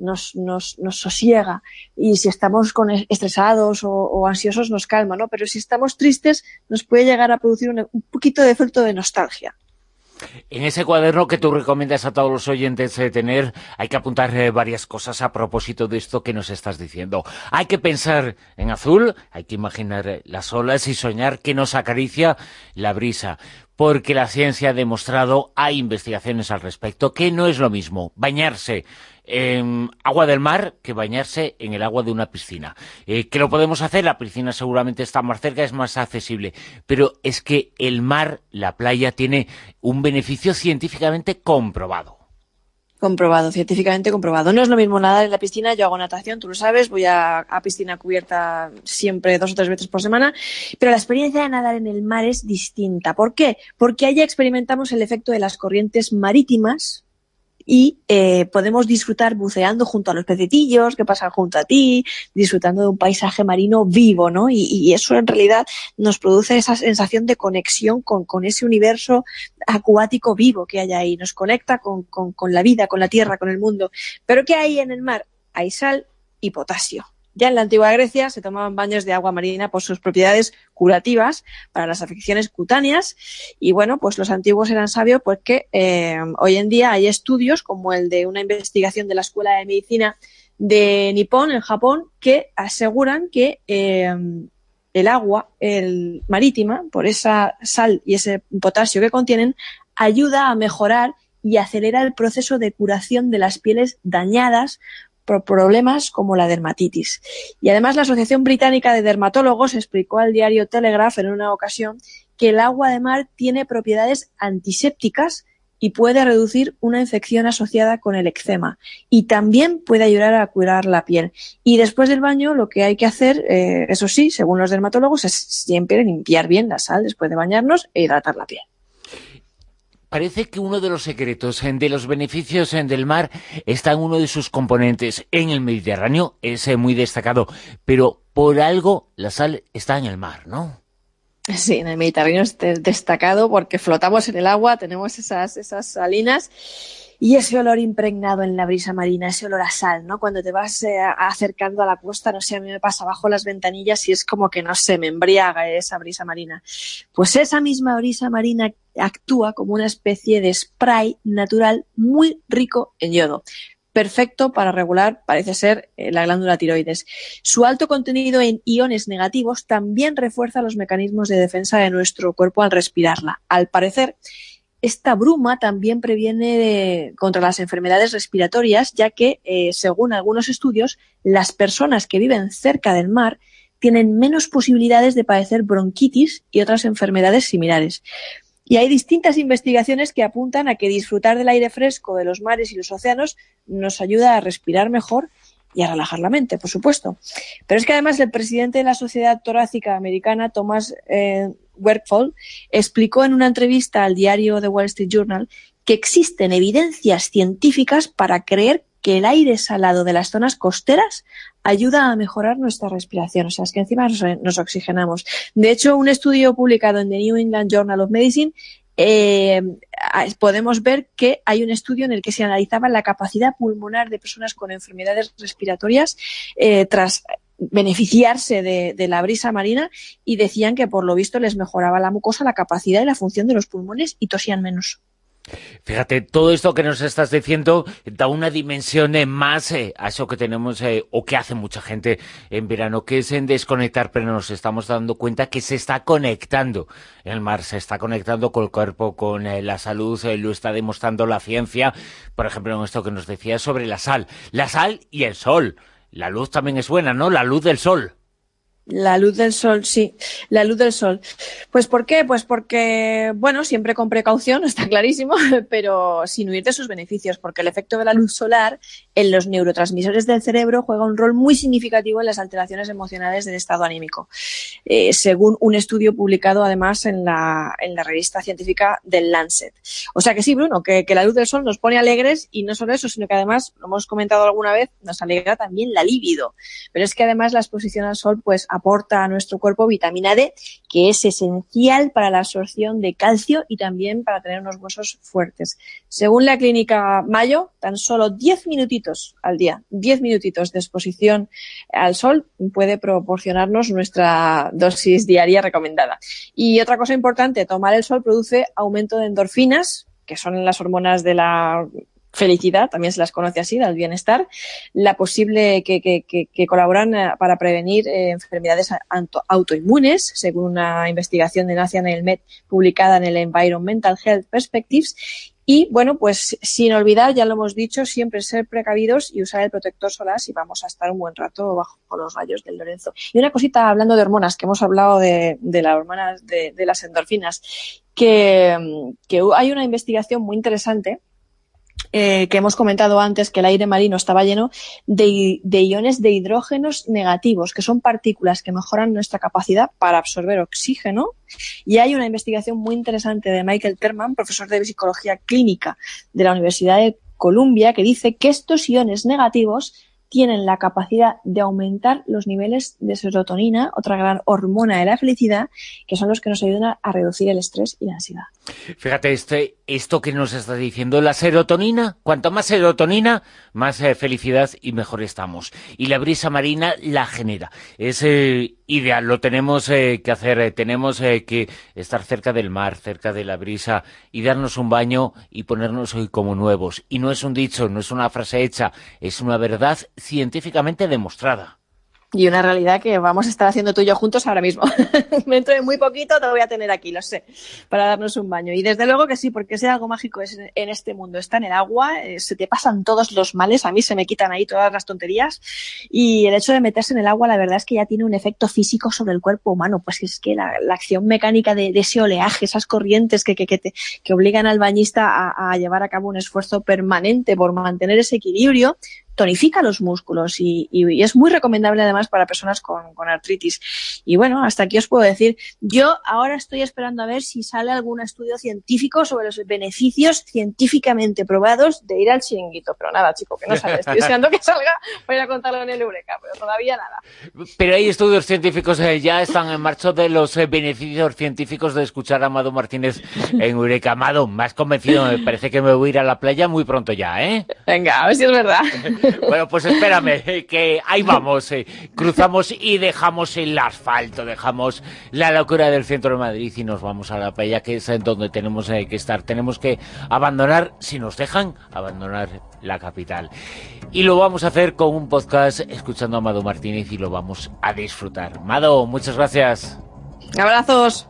sosiega. Y si estamos estresados o ansiosos, nos calma, ¿no? Pero si estamos tristes, nos puede llegar a producir un poquito de efecto de nostalgia. En ese cuaderno que tú recomiendas a todos los oyentes tener, hay que apuntar varias cosas a propósito de esto que nos estás diciendo. Hay que pensar en azul, hay que imaginar las olas y soñar que nos acaricia la brisa, porque la ciencia ha demostrado, hay investigaciones al respecto, que no es lo mismo bañarse en agua del mar que bañarse en el agua de una piscina. Que lo podemos hacer, la piscina seguramente está más cerca, es más accesible, pero es que el mar, la playa, tiene un beneficio científicamente comprobado. Científicamente comprobado. No es lo mismo nadar en la piscina, yo hago natación, tú lo sabes, voy a piscina cubierta siempre 2 o 3 veces por semana, pero la experiencia de nadar en el mar es distinta. ¿Por qué? Porque allí experimentamos el efecto de las corrientes marítimas y podemos disfrutar buceando junto a los pececillos que pasan junto a ti, disfrutando de un paisaje marino vivo, ¿no? Y eso en realidad nos produce esa sensación de conexión con ese universo acuático vivo que hay ahí, nos conecta con la vida, con la tierra, con el mundo. ¿Pero qué hay en el mar? Hay sal y potasio. Ya en la antigua Grecia se tomaban baños de agua marina por sus propiedades curativas para las afecciones cutáneas y bueno, pues los antiguos eran sabios porque hoy en día hay estudios como el de una investigación de la Escuela de Medicina de Nippon en Japón que aseguran que el agua marítima, por esa sal y ese potasio que contienen, ayuda a mejorar y acelera el proceso de curación de las pieles dañadas por problemas como la dermatitis. Y además la Asociación Británica de Dermatólogos explicó al diario Telegraph en una ocasión que el agua de mar tiene propiedades antisépticas y puede reducir una infección asociada con el eczema. Y también puede ayudar a curar la piel. Y después del baño lo que hay que hacer, eso sí, según los dermatólogos, es siempre limpiar bien la sal después de bañarnos e hidratar la piel. Parece que uno de los secretos de los beneficios del mar está en uno de sus componentes. En el Mediterráneo es muy destacado, pero por algo la sal está en el mar, ¿no? Sí, en el Mediterráneo es destacado porque flotamos en el agua, tenemos esas salinas y ese olor impregnado en la brisa marina, ese olor a sal, ¿no? Cuando te vas acercando a la costa, no sé, a mí me pasa bajo las ventanillas y es como que, no sé, me embriaga esa brisa marina. Pues esa misma brisa marina actúa como una especie de spray natural muy rico en yodo. Perfecto para regular, parece ser, la glándula tiroides. Su alto contenido en iones negativos también refuerza los mecanismos de defensa de nuestro cuerpo al respirarla. Al parecer, esta bruma también previene contra las enfermedades respiratorias, ya que, según algunos estudios, las personas que viven cerca del mar tienen menos posibilidades de padecer bronquitis y otras enfermedades similares. Y hay distintas investigaciones que apuntan a que disfrutar del aire fresco de los mares y los océanos nos ayuda a respirar mejor y a relajar la mente, por supuesto. Pero es que además el presidente de la Sociedad Torácica Americana, Thomas Werkfall, explicó en una entrevista al diario The Wall Street Journal que existen evidencias científicas para creer que el aire salado de las zonas costeras ayuda a mejorar nuestra respiración. O sea, es que encima nos oxigenamos. De hecho, un estudio publicado en The New England Journal of Medicine podemos ver que hay un estudio en el que se analizaba la capacidad pulmonar de personas con enfermedades respiratorias tras beneficiarse de la brisa marina y decían que por lo visto les mejoraba la mucosa, la capacidad y la función de los pulmones y tosían menos. Fíjate, todo esto que nos estás diciendo da una dimensión más a eso que tenemos o que hace mucha gente en verano, que es en desconectar, pero nos estamos dando cuenta que se está conectando. El mar se está conectando con el cuerpo, con la salud, lo está demostrando la ciencia. Por ejemplo, en esto que nos decías sobre la sal y el sol. La luz también es buena, ¿no? La luz del sol. La luz del sol, sí, la luz del sol. Pues ¿por qué? Pues porque, bueno, siempre con precaución, está clarísimo, pero sin huir de sus beneficios, porque el efecto de la luz solar en los neurotransmisores del cerebro juega un rol muy significativo en las alteraciones emocionales del estado anímico, según un estudio publicado además en la revista científica del Lancet. O sea que sí, Bruno, que la luz del sol nos pone alegres y no solo eso, sino que además, lo hemos comentado alguna vez, nos alegra también la libido. Pero es que además la exposición al sol pues aporta a nuestro cuerpo vitamina D, que es esencial para la absorción de calcio y también para tener unos huesos fuertes. Según la Clínica Mayo, tan solo 10 minutitos al día, 10 minutitos de exposición al sol puede proporcionarnos nuestra dosis diaria recomendada. Y otra cosa importante, tomar el sol produce aumento de endorfinas, que son las hormonas de la felicidad, también se las conoce así, del bienestar, la posible que colaboran para prevenir enfermedades autoinmunes, según una investigación de National Med publicada en el Environmental Health Perspectives. Y bueno, pues sin olvidar, ya lo hemos dicho, siempre ser precavidos y usar el protector solar si vamos a estar un buen rato bajo los rayos del Lorenzo. Y una cosita, hablando de hormonas, que hemos hablado de las hormonas de las endorfinas, que hay una investigación muy interesante que hemos comentado antes, que el aire marino estaba lleno de iones de hidrógenos negativos, que son partículas que mejoran nuestra capacidad para absorber oxígeno. Y hay una investigación muy interesante de Michael Terman, profesor de psicología clínica de la Universidad de Columbia, que dice que estos iones negativos tienen la capacidad de aumentar los niveles de serotonina, otra gran hormona de la felicidad, que son los que nos ayudan a reducir el estrés y la ansiedad. Fíjate, esto que nos está diciendo, la serotonina, cuanto más serotonina, más felicidad y mejor estamos. Y la brisa marina la genera. Es ideal, lo tenemos que hacer, tenemos que estar cerca del mar, cerca de la brisa y darnos un baño y ponernos hoy como nuevos. Y no es un dicho, no es una frase hecha, es una verdad científicamente demostrada. Y una realidad que vamos a estar haciendo tú y yo juntos ahora mismo. Dentro de muy poquito te voy a tener aquí, lo sé, para darnos un baño. Y desde luego que sí, porque si hay algo mágico en este mundo, está en el agua, se te pasan todos los males, a mí se me quitan ahí todas las tonterías. Y el hecho de meterse en el agua, la verdad es que ya tiene un efecto físico sobre el cuerpo humano. Pues es que la acción mecánica de ese oleaje, esas corrientes que obligan al bañista a llevar a cabo un esfuerzo permanente por mantener ese equilibrio, tonifica los músculos y es muy recomendable además para personas con artritis. Y bueno, hasta aquí os puedo decir, yo ahora estoy esperando a ver si sale algún estudio científico sobre los beneficios científicamente probados de ir al chiringuito, pero nada, chico, que no sale, estoy deseando que salga para ir a contarlo en el Eureka, pero todavía nada. Pero hay estudios científicos, ya están en marcha de los beneficios científicos de escuchar a Amado Martínez en Eureka. Amado, me has convencido, me parece que me voy a ir a la playa muy pronto ya, ¿eh? Venga, a ver si es verdad. Bueno, pues espérame, que ahí vamos, cruzamos y dejamos el asfalto, dejamos la locura del centro de Madrid y nos vamos a la playa, que es en donde tenemos que estar. Tenemos que abandonar, si nos dejan, abandonar la capital. Y lo vamos a hacer con un podcast escuchando a Amado Martínez y lo vamos a disfrutar. Amado, muchas gracias. Abrazos.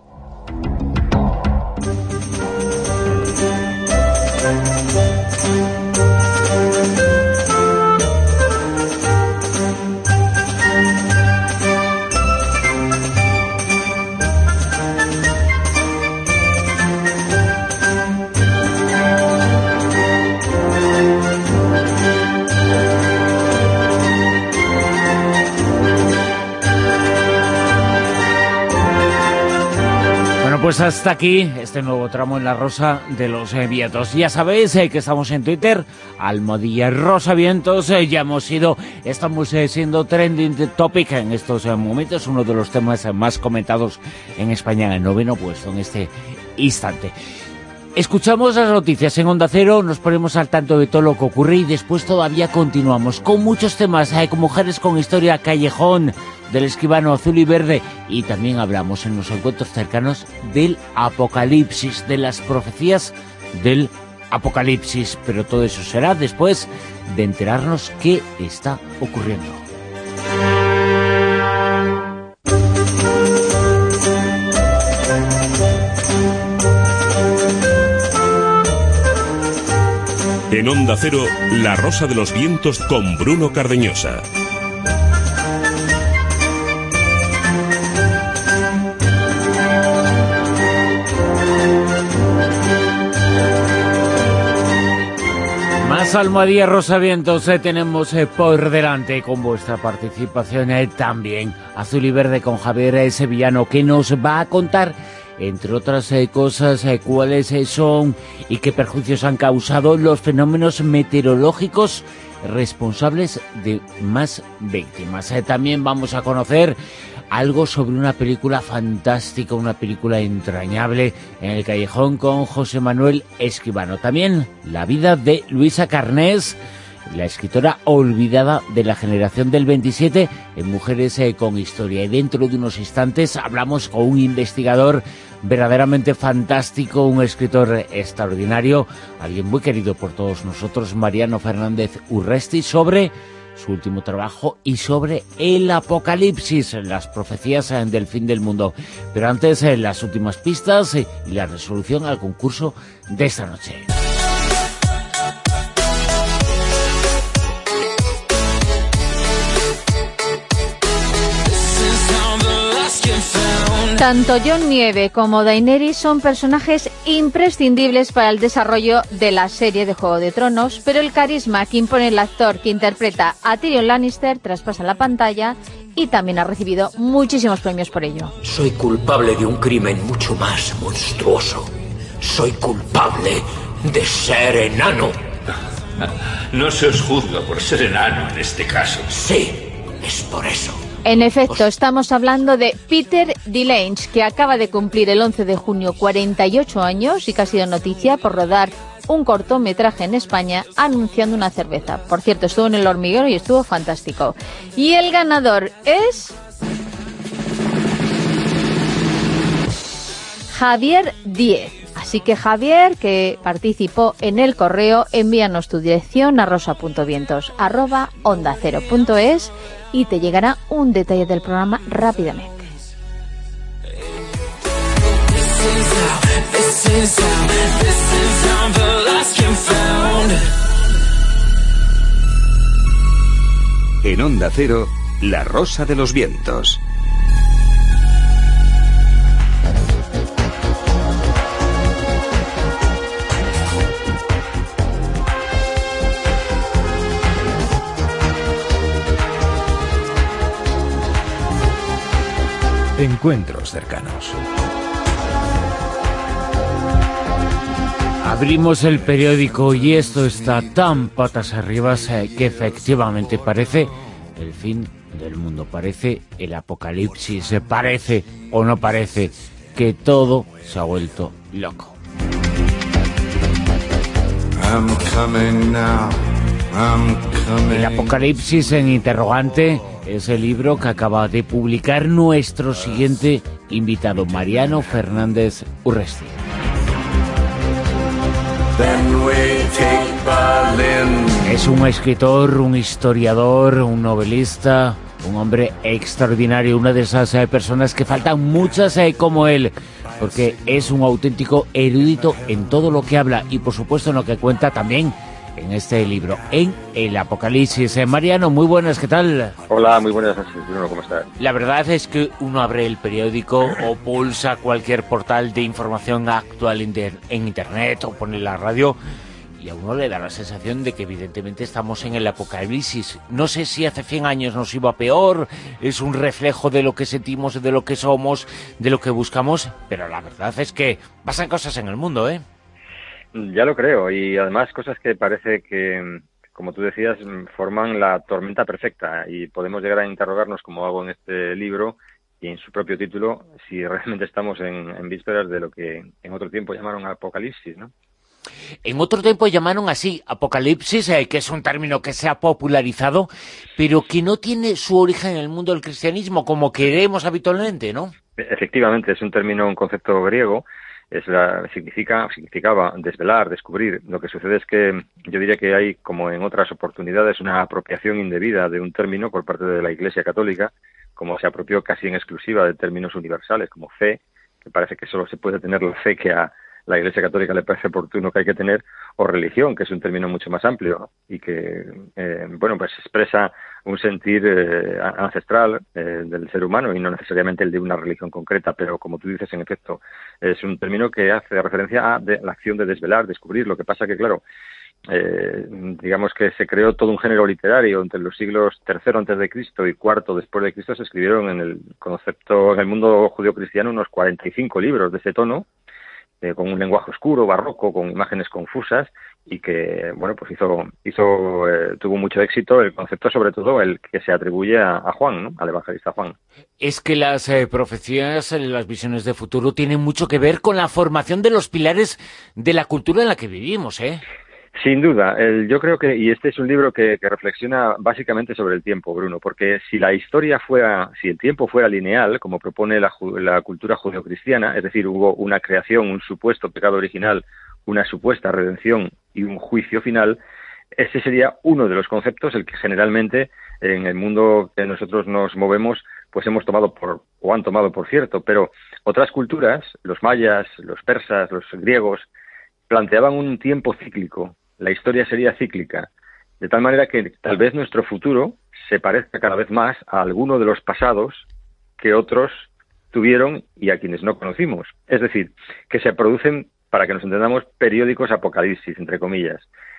Pues hasta aquí este nuevo tramo en la Rosa de los Vientos. Ya sabéis que estamos en Twitter, Almohadilla Rosa Vientos. Estamos siendo trending topic en estos momentos, uno de los temas más comentados en España, en el 9º puesto en este instante. Escuchamos las noticias en Onda Cero, nos ponemos al tanto de todo lo que ocurre y después todavía continuamos con muchos temas, con mujeres con historia, Callejón, del escribano Azul y Verde, y también hablamos en los encuentros cercanos del apocalipsis, de las profecías del apocalipsis, pero todo eso será después de enterarnos qué está ocurriendo. En Onda Cero, La Rosa de los Vientos con Bruno Cardeñosa. Más Almohadilla Rosa Vientos tenemos por delante con vuestra participación también. Azul y Verde con Javier Sevillano, que nos va a contar, entre otras cosas, cuáles son y qué perjuicios han causado los fenómenos meteorológicos responsables de más víctimas. También vamos a conocer algo sobre una película fantástica, una película entrañable, En el callejón, con José Manuel Escribano. También la vida de Luisa Carnés, la escritora olvidada de la generación del 27 en Mujeres con Historia. Y dentro de unos instantes hablamos con un investigador verdaderamente fantástico, un escritor extraordinario, alguien muy querido por todos nosotros, Mariano Fernández Urresti, sobre su último trabajo y sobre el apocalipsis, las profecías del fin del mundo. Pero antes, las últimas pistas y la resolución al concurso de esta noche. Tanto Jon Nieve como Daenerys son personajes imprescindibles para el desarrollo de la serie de Juego de Tronos, pero el carisma que impone el actor que interpreta a Tyrion Lannister traspasa la pantalla y también ha recibido muchísimos premios por ello. Soy culpable de un crimen mucho más monstruoso. Soy culpable de ser enano. No se os juzga por ser enano en este caso. Sí, es por eso. En efecto, estamos hablando de Peter Dinklage, que acaba de cumplir el 11 de junio 48 años y que ha sido noticia por rodar un cortometraje en España anunciando una cerveza. Por cierto, estuvo en El Hormiguero y estuvo fantástico. Y el ganador es Javier Díez. Así que Javier, que participó en el correo, envíanos tu dirección a rosa.vientos@ondacero.es y te llegará un detalle del programa rápidamente. En Onda Cero, La Rosa de los Vientos. Encuentros cercanos. Abrimos el periódico y esto está tan patas arriba que efectivamente parece el fin del mundo, parece el apocalipsis, parece o no parece que todo se ha vuelto loco. El apocalipsis en interrogante es el libro que acaba de publicar nuestro siguiente invitado, Mariano Fernández Urresti. Es un escritor, un historiador, un novelista, un hombre extraordinario, una de esas personas que faltan muchas como él, porque es un auténtico erudito en todo lo que habla y por supuesto en lo que cuenta también en este libro, en el Apocalipsis. Mariano, muy buenas, ¿qué tal? Hola, muy buenas noches, Bruno, ¿cómo estás? La verdad es que uno abre el periódico o pulsa cualquier portal de información actual en internet o pone la radio y a uno le da la sensación de que evidentemente estamos en el apocalipsis. No sé si hace 100 años nos iba peor, es un reflejo de lo que sentimos, de lo que somos, de lo que buscamos, pero la verdad es que pasan cosas en el mundo, ¿eh? Ya lo creo, y además cosas que parece que, como tú decías, forman la tormenta perfecta, y podemos llegar a interrogarnos, como hago en este libro y en su propio título, si realmente estamos en vísperas de lo que en otro tiempo llamaron apocalipsis, ¿no? En otro tiempo llamaron así, apocalipsis, que es un término que se ha popularizado, pero que no tiene su origen en el mundo del cristianismo, como queremos habitualmente, ¿no? Efectivamente, es un término, un concepto griego. Significaba desvelar, descubrir. Lo que sucede es que yo diría que hay, como en otras oportunidades, una apropiación indebida de un término por parte de la Iglesia Católica, como se apropió casi en exclusiva de términos universales como fe, que parece que solo se puede tener la fe que a la Iglesia Católica le parece oportuno que hay que tener, o religión, que es un término mucho más amplio y que, pues expresa un sentir ancestral del ser humano y no necesariamente el de una religión concreta, pero como tú dices, en efecto, es un término que hace referencia a la acción de desvelar, descubrir. Lo que pasa que, claro, digamos que se creó todo un género literario entre los siglos III antes de Cristo y IV después de Cristo. Se escribieron en el mundo judío-cristiano unos 45 libros de ese tono, con un lenguaje oscuro, barroco, con imágenes confusas, y que, bueno, pues tuvo mucho éxito el concepto, sobre todo el que se atribuye a Juan, ¿no? Al evangelista Juan. Es que las profecías, las visiones de futuro tienen mucho que ver con la formación de los pilares de la cultura en la que vivimos, ¿eh? Sin duda, yo creo que, y este es un libro que reflexiona básicamente sobre el tiempo, Bruno, porque si el tiempo fuera lineal, como propone la cultura judeocristiana, es decir, hubo una creación, un supuesto pecado original, una supuesta redención y un juicio final, ese sería uno de los conceptos el que generalmente en el mundo que nosotros nos movemos pues han tomado por cierto, pero otras culturas, los mayas, los persas, los griegos, planteaban un tiempo cíclico. La historia sería cíclica, de tal manera que tal vez nuestro futuro se parezca cada vez más a alguno de los pasados que otros tuvieron y a quienes no conocimos. Es decir, que se producen, para que nos entendamos, periódicos apocalipsis, entre comillas,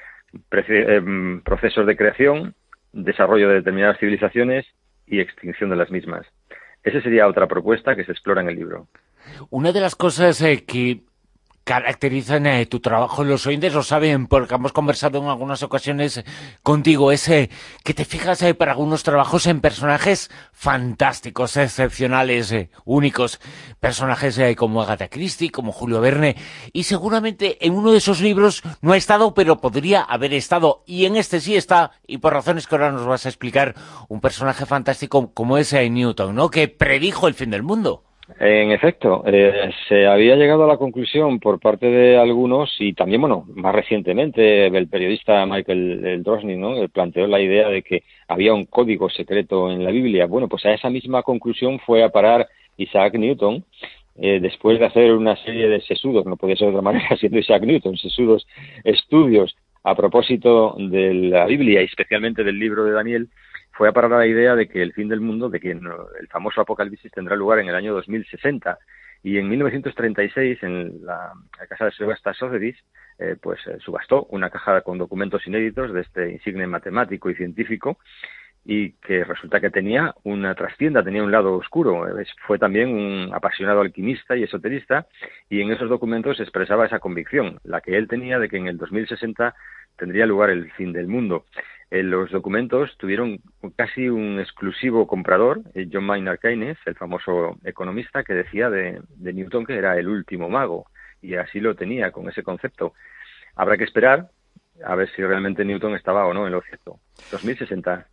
procesos de creación, desarrollo de determinadas civilizaciones y extinción de las mismas. Esa sería otra propuesta que se explora en el libro. Una de las cosas que caracterizan tu trabajo, los oyentes lo saben porque hemos conversado en algunas ocasiones contigo, es que te fijas para algunos trabajos en personajes fantásticos, excepcionales, únicos, personajes como Agatha Christie, como Julio Verne, y seguramente en uno de esos libros no ha estado, pero podría haber estado, y en este sí está, y por razones que ahora nos vas a explicar, un personaje fantástico como es Newton, ¿no?, que predijo el fin del mundo. En efecto, se había llegado a la conclusión por parte de algunos y también, bueno, más recientemente el periodista Michael Drosnin, ¿no?, planteó la idea de que había un código secreto en la Biblia. Bueno, pues a esa misma conclusión fue a parar Isaac Newton, después de hacer una serie de sesudos, no podía ser de otra manera siendo Isaac Newton, sesudos estudios a propósito de la Biblia y especialmente del libro de Daniel. Fue a parar a la idea de que el fin del mundo, de que el famoso apocalipsis tendrá lugar en el año 2060. Y en 1936, en la casa de subastas Sotheby's, subastó una caja con documentos inéditos de este insigne matemático y científico, y que resulta que tenía una trastienda, tenía un lado oscuro. Fue también un apasionado alquimista y esoterista, y en esos documentos expresaba esa convicción, la que él tenía de que en el 2060 tendría lugar el fin del mundo. Los documentos tuvieron casi un exclusivo comprador, John Maynard Keynes, el famoso economista, que decía de Newton que era el último mago, y así lo tenía con ese concepto. Habrá que esperar a ver si realmente Newton estaba o no en lo cierto. 2060.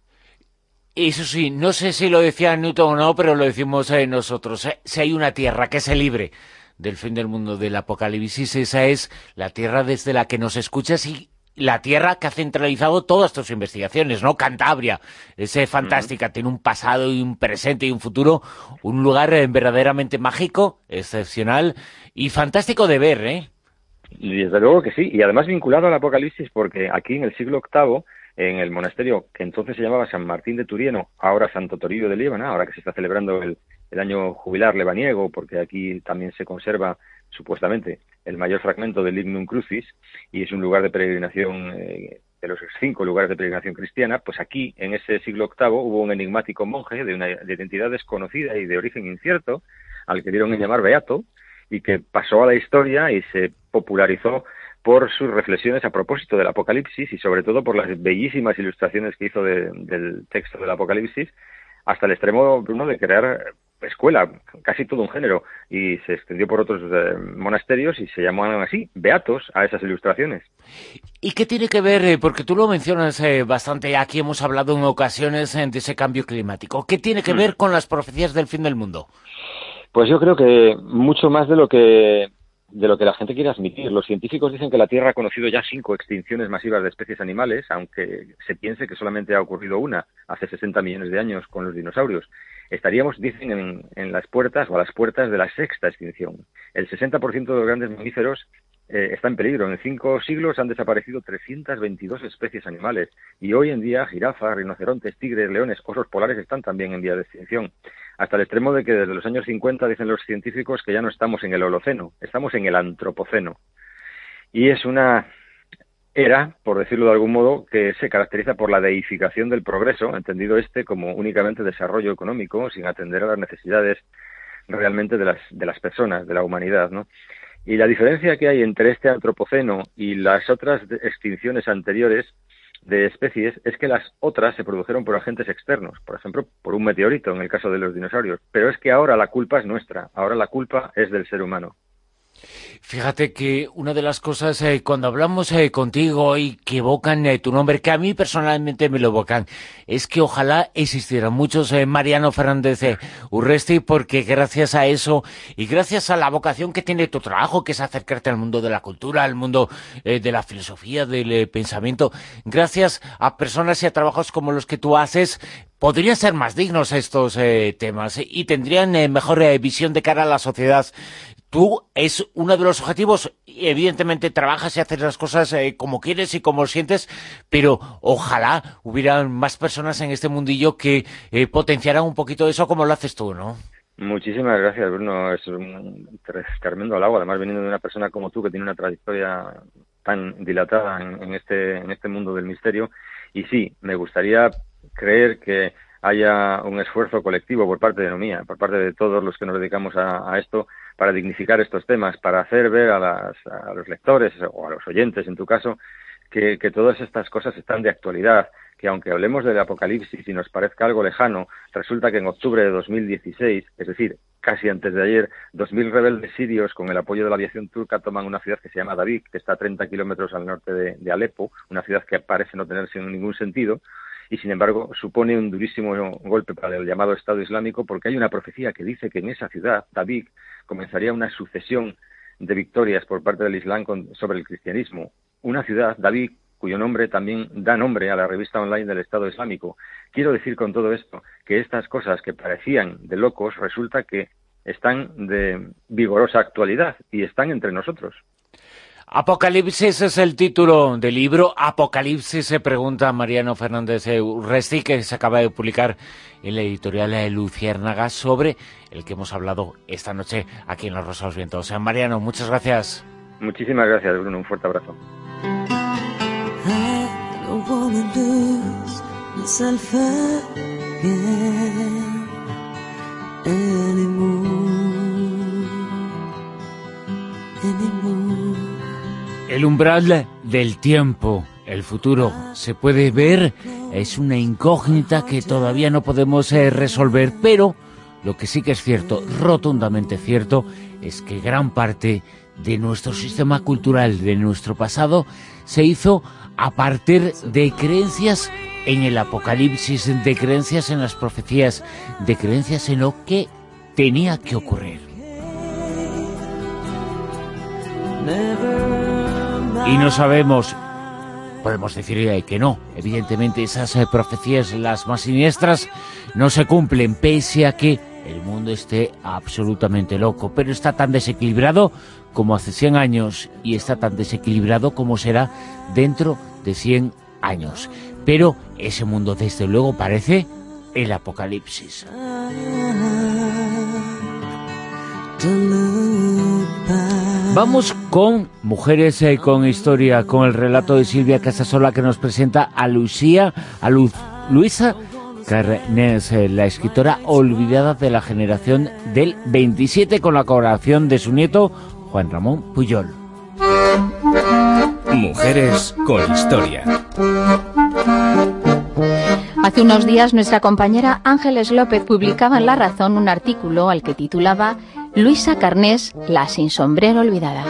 Eso sí, no sé si lo decía Newton o no, pero lo decimos nosotros. Si hay una tierra que se libre del fin del mundo, del apocalipsis, esa es la tierra desde la que nos escuchas y la tierra que ha centralizado todas tus investigaciones, ¿no? Cantabria, es fantástica, tiene un pasado y un presente y un futuro, un lugar verdaderamente mágico, excepcional y fantástico de ver, ¿eh? Y desde luego que sí, y además vinculado al apocalipsis, porque aquí en el siglo VIII, en el monasterio que entonces se llamaba San Martín de Turieno, ahora Santo Toribio de Líbana, ahora que se está celebrando el año jubilar lebaniego, porque aquí también se conserva supuestamente el mayor fragmento del Lignum Crucis, y es un lugar de peregrinación, de los 5 lugares de peregrinación cristiana. Pues aquí, en ese siglo VIII, hubo un enigmático monje de identidad desconocida y de origen incierto, al que dieron en llamar Beato, y que pasó a la historia y se popularizó por sus reflexiones a propósito del Apocalipsis y sobre todo por las bellísimas ilustraciones que hizo del texto del Apocalipsis, hasta el extremo, Bruno, de crear escuela, casi todo un género, y se extendió por otros monasterios y se llamaban así, beatos, a esas ilustraciones. ¿Y qué tiene que ver, porque tú lo mencionas bastante, aquí hemos hablado en ocasiones de ese cambio climático, qué tiene que ver con las profecías del fin del mundo? Pues yo creo que mucho más de lo que la gente quiere admitir. Los científicos dicen que la Tierra ha conocido ya 5 extinciones masivas de especies animales, aunque se piense que solamente ha ocurrido una hace 60 millones de años con los dinosaurios. Estaríamos, dicen, en las puertas o a las puertas de la 6ª extinción. El 60% de los grandes mamíferos está en peligro. En 5 siglos han desaparecido 322 especies animales y hoy en día jirafas, rinocerontes, tigres, leones, osos polares están también en vía de extinción. Hasta el extremo de que desde los años 50 dicen los científicos que ya no estamos en el Holoceno, estamos en el Antropoceno. Y es una era, por decirlo de algún modo, que se caracteriza por la deificación del progreso, entendido como únicamente desarrollo económico, sin atender a las necesidades realmente de las personas, de la humanidad, ¿no? Y la diferencia que hay entre este antropoceno y las otras extinciones anteriores de especies es que las otras se produjeron por agentes externos, por ejemplo, por un meteorito en el caso de los dinosaurios. Pero es que ahora la culpa es nuestra, ahora la culpa es del ser humano. Fíjate que una de las cosas, cuando hablamos contigo y que evocan tu nombre, que a mí personalmente me lo evocan, es que ojalá existieran muchos Mariano Fernández Urresti, porque gracias a eso y gracias a la vocación que tiene tu trabajo, que es acercarte al mundo de la cultura, al mundo de la filosofía, del pensamiento, gracias a personas y a trabajos como los que tú haces, podrían ser más dignos estos temas y tendrían mejor visión de cara a la sociedad. Tú es uno de los objetivos, evidentemente trabajas y haces las cosas como quieres y como sientes, pero ojalá hubieran más personas en este mundillo que potenciaran un poquito eso como lo haces tú, ¿no? Muchísimas gracias, Bruno. Es un tremendo halago, además viniendo de una persona como tú que tiene una trayectoria tan dilatada en este mundo del misterio. Y sí, me gustaría creer que haya un esfuerzo colectivo por parte de Nomía, por parte de todos los que nos dedicamos a esto, para dignificar estos temas, para hacer ver a los lectores o a los oyentes, en tu caso, que todas estas cosas están de actualidad, que aunque hablemos del apocalipsis y nos parezca algo lejano, resulta que en octubre de 2016, es decir, casi antes de ayer, 2.000 rebeldes sirios con el apoyo de la aviación turca toman una ciudad que se llama Dabiq, que está a 30 kilómetros al norte de Alepo, una ciudad que parece no tener ningún sentido, y sin embargo supone un durísimo golpe para el llamado Estado Islámico, porque hay una profecía que dice que en esa ciudad, Dabiq, comenzaría una sucesión de victorias por parte del Islam sobre el cristianismo. Una ciudad, Dabiq, cuyo nombre también da nombre a la revista online del Estado Islámico. Quiero decir con todo esto que estas cosas que parecían de locos resulta que están de vigorosa actualidad y están entre nosotros. Apocalipsis es el título del libro. Apocalipsis, se pregunta Mariano Fernández Urresti, que se acaba de publicar en la editorial Luciérnaga, sobre el que hemos hablado esta noche aquí en La Rosa de los Vientos. Mariano, muchas gracias. Muchísimas gracias, Bruno. Un fuerte abrazo. El umbral del tiempo, el futuro, se puede ver, es una incógnita que todavía no podemos resolver, pero lo que sí que es cierto, rotundamente cierto, es que gran parte de nuestro sistema cultural, de nuestro pasado, se hizo a partir de creencias en el apocalipsis, de creencias en las profecías, de creencias en lo que tenía que ocurrir. Y no sabemos, podemos decir que no, evidentemente esas profecías, las más siniestras, no se cumplen, pese a que el mundo esté absolutamente loco, pero está tan desequilibrado como hace 100 años y está tan desequilibrado como será dentro de 100 años. Pero ese mundo desde luego parece el apocalipsis. Vamos con Mujeres con Historia, con el relato de Silvia Casasola, que nos presenta a Luisa Carnés, la escritora olvidada de la generación del 27, con la colaboración de su nieto Juan Ramón Pujol. Mujeres con Historia. Hace unos días nuestra compañera Ángeles López publicaba en La Razón un artículo al que titulaba Luisa Carnés, la sin sombrero olvidada.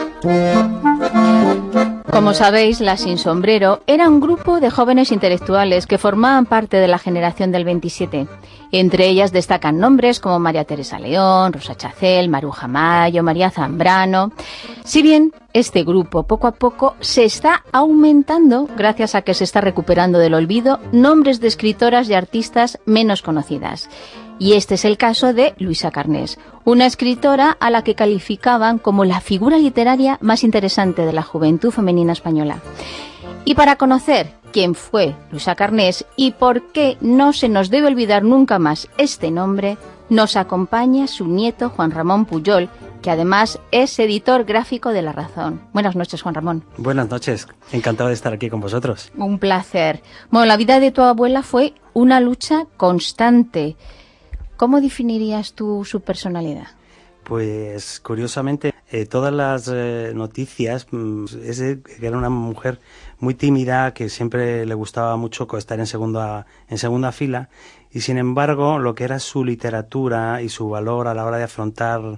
Como sabéis, la Sin Sombrero era un grupo de jóvenes intelectuales que formaban parte de la generación del 27. Entre ellas destacan nombres como María Teresa León, Rosa Chacel, Maruja Mayo, María Zambrano. Si bien este grupo poco a poco se está aumentando gracias a que se está recuperando del olvido nombres de escritoras y artistas menos conocidas. Y este es el caso de Luisa Carnés, una escritora a la que calificaban como la figura literaria más interesante de la juventud femenina española. Y para conocer quién fue Luisa Carnés y por qué no se nos debe olvidar nunca más este nombre, nos acompaña su nieto Juan Ramón Pujol, que además es editor gráfico de La Razón. Buenas noches, Juan Ramón. Buenas noches, encantado de estar aquí con vosotros. Un placer. Bueno, la vida de tu abuela fue una lucha constante. ¿Cómo definirías tú su personalidad? Pues curiosamente, todas las noticias, que era una mujer muy tímida, que siempre le gustaba mucho estar en segunda fila, y sin embargo lo que era su literatura y su valor a la hora de afrontar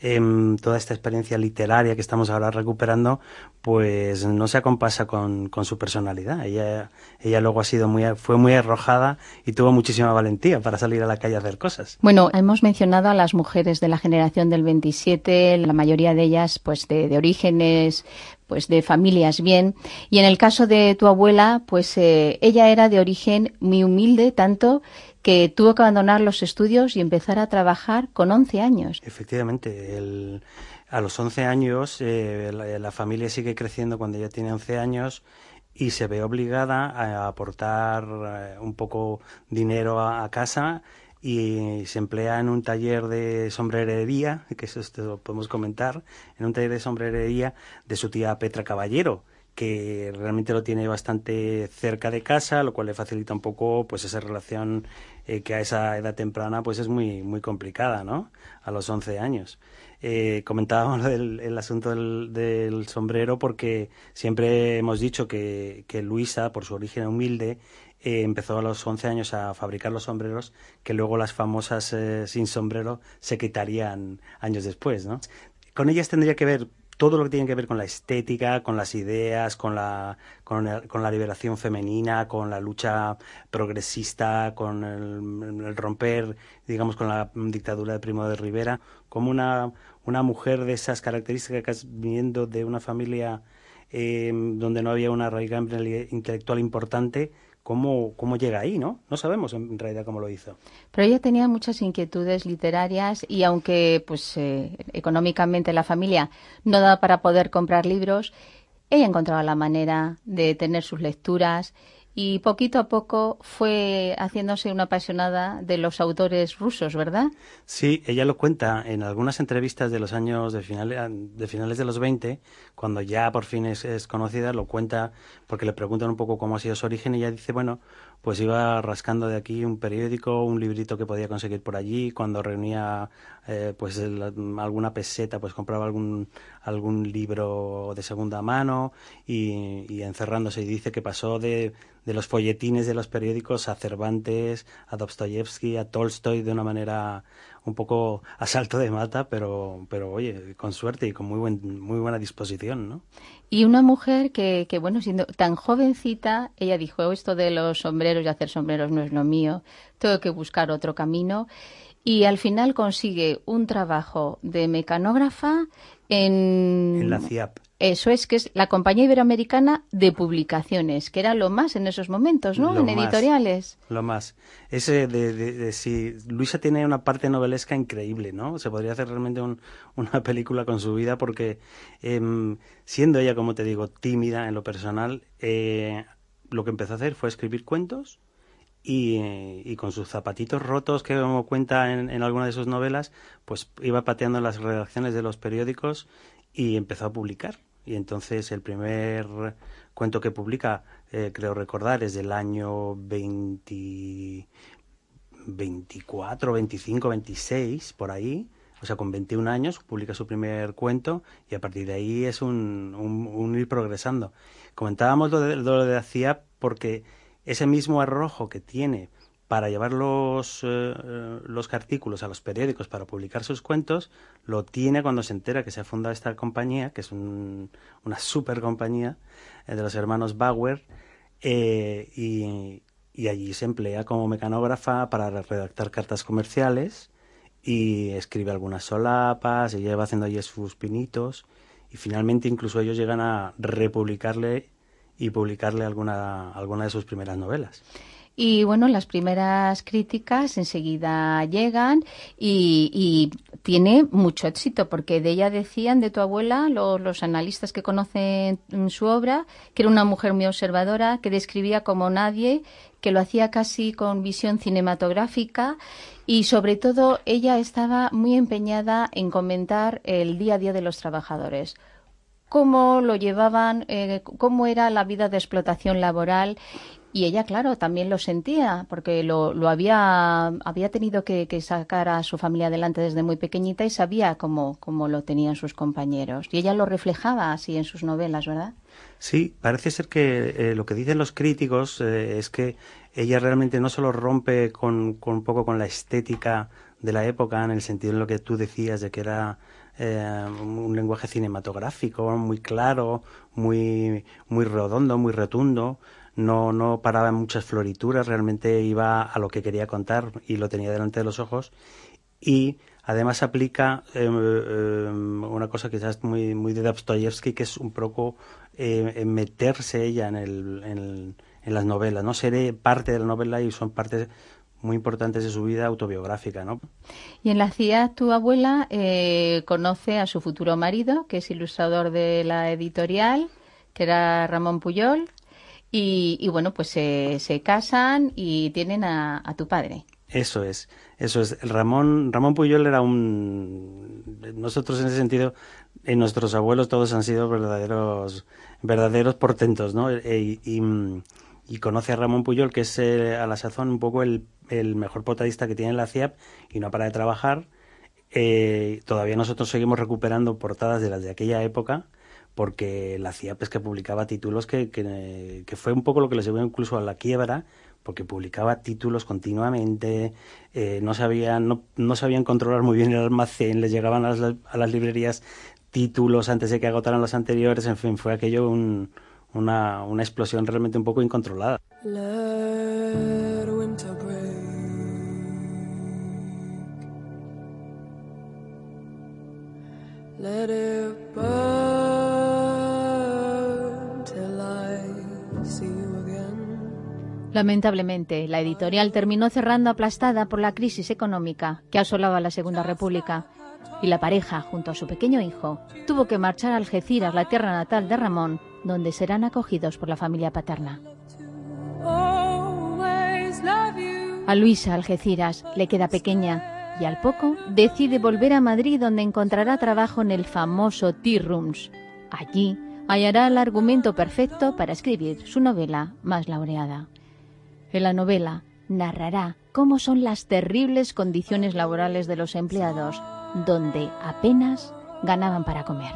toda esta experiencia literaria que estamos ahora recuperando, pues no se acompasa con su personalidad. Ella luego fue muy arrojada y tuvo muchísima valentía para salir a la calle a hacer cosas. Bueno, hemos mencionado a las mujeres de la generación del 27, la mayoría de ellas pues de orígenes, pues de familias bien, y en el caso de tu abuela, pues ella era de origen muy humilde, tanto que tuvo que abandonar los estudios y empezar a trabajar con 11 años. Efectivamente, a los 11 años la familia sigue creciendo cuando ella tiene 11 años y se ve obligada a aportar un poco dinero a casa, y se emplea en un taller de sombrerería, que eso lo podemos comentar, en un taller de sombrerería de su tía Petra Caballero, que realmente lo tiene bastante cerca de casa, lo cual le facilita un poco pues esa relación que a esa edad temprana pues es muy muy complicada, ¿no? A los 11 años. Comentábamos el asunto del sombrero, porque siempre hemos dicho que Luisa, por su origen humilde, empezó a los 11 años a fabricar los sombreros que luego las famosas sin sombrero se quitarían años después, ¿no? Con ellas tendría que ver todo lo que tiene que ver con la estética, con las ideas, con la liberación femenina, con la lucha progresista, con el romper, digamos, con la dictadura de Primo de Rivera, como una mujer de esas características, viniendo de una familia donde no había una raigambre intelectual importante. ¿Cómo llega ahí, no? No sabemos en realidad cómo lo hizo. Pero ella tenía muchas inquietudes literarias, y aunque pues económicamente la familia no daba para poder comprar libros, ella encontraba la manera de tener sus lecturas, y poquito a poco fue haciéndose una apasionada de los autores rusos, ¿verdad? Sí, ella lo cuenta en algunas entrevistas de los años de finales de los 20, cuando ya por fin es conocida, lo cuenta porque le preguntan un poco cómo ha sido su origen, y ella dice, bueno, pues iba rascando de aquí un periódico, un librito que podía conseguir por allí, cuando reunía alguna peseta, pues compraba algún libro de segunda mano, y encerrándose, y dice que pasó de los folletines de los periódicos a Cervantes, a Dostoyevsky, a Tolstoy, de una manera un poco a salto de mata, pero oye, con suerte y con muy buena disposición, ¿no? Y una mujer que bueno, siendo tan jovencita, ella dijo, esto de los sombreros y hacer sombreros no es lo mío, tengo que buscar otro camino, y al final consigue un trabajo de mecanógrafa en la CIAP. Eso es, que es la Compañía Iberoamericana de Publicaciones, que era lo más en esos momentos, ¿no? En editoriales. Lo más. Sí, Luisa tiene una parte novelesca increíble, ¿no? Se podría hacer realmente una película con su vida, porque siendo ella, como te digo, tímida en lo personal, lo que empezó a hacer fue escribir cuentos, y con sus zapatitos rotos, que como cuenta en alguna de sus novelas, pues iba pateando en las redacciones de los periódicos y empezó a publicar. Y entonces el primer cuento que publica, creo recordar, es del año 24, 25, 26, por ahí. O sea, con 21 años publica su primer cuento, y a partir de ahí es un ir progresando. Comentábamos lo de la CIAP porque ese mismo arrojo que tiene para llevar los artículos a los periódicos para publicar sus cuentos, lo tiene cuando se entera que se ha fundado esta compañía, que es una super compañía de los hermanos Bauer, y allí se emplea como mecanógrafa para redactar cartas comerciales, y escribe algunas solapas, y lleva haciendo allí sus pinitos, y finalmente incluso ellos llegan a republicarle y publicarle alguna de sus primeras novelas. Y bueno, las primeras críticas enseguida llegan, y tiene mucho éxito, porque de ella decían, de tu abuela, los analistas que conocen su obra, que era una mujer muy observadora, que describía como nadie, que lo hacía casi con visión cinematográfica, y sobre todo ella estaba muy empeñada en comentar el día a día de los trabajadores. Cómo lo llevaban, cómo era la vida de explotación laboral, Y ella, claro, también lo sentía, porque lo había tenido que sacar a su familia adelante desde muy pequeñita y sabía cómo lo tenían sus compañeros. Y ella lo reflejaba así en sus novelas, ¿verdad? Sí, parece ser que lo que dicen los críticos es que ella realmente no solo rompe un poco con la estética de la época, en el sentido en lo que tú decías de que era un lenguaje cinematográfico muy claro, muy redondo, muy rotundo. No paraba en muchas florituras, realmente iba a lo que quería contar y lo tenía delante de los ojos. Y además aplica una cosa quizás muy de Dostoyevsky, que es un poco meterse ella en las novelas, ¿no? Ser parte de la novela y son partes muy importantes de su vida autobiográfica, ¿no? Y en la CIA tu abuela conoce a su futuro marido, que es ilustrador de la editorial, que era Ramón Pujol. Y bueno, pues se casan y tienen a tu padre. Eso es. Ramón Pujol era nosotros en ese sentido, nuestros abuelos todos han sido verdaderos portentos, ¿no? Y conoce a Ramón Pujol, que es a la sazón un poco el mejor portadista que tiene la CIAP y no para de trabajar. Todavía nosotros seguimos recuperando portadas de las de aquella época, porque la CIAP es que publicaba títulos que fue un poco lo que les llevó incluso a la quiebra, porque publicaba títulos continuamente, no sabían controlar muy bien el almacén, les llegaban a las librerías títulos antes de que agotaran los anteriores, en fin, fue aquello una explosión realmente un poco incontrolada. Let winter break. Let it burn. Lamentablemente, la editorial terminó cerrando aplastada por la crisis económica que asolaba la Segunda República y la pareja, junto a su pequeño hijo, tuvo que marchar a Algeciras, la tierra natal de Ramón, donde serán acogidos por la familia paterna. A Luisa Algeciras le queda pequeña y al poco decide volver a Madrid, donde encontrará trabajo en el famoso Tea Rooms. Allí hallará el argumento perfecto para escribir su novela más laureada. En la novela narrará cómo son las terribles condiciones laborales de los empleados, donde apenas ganaban para comer.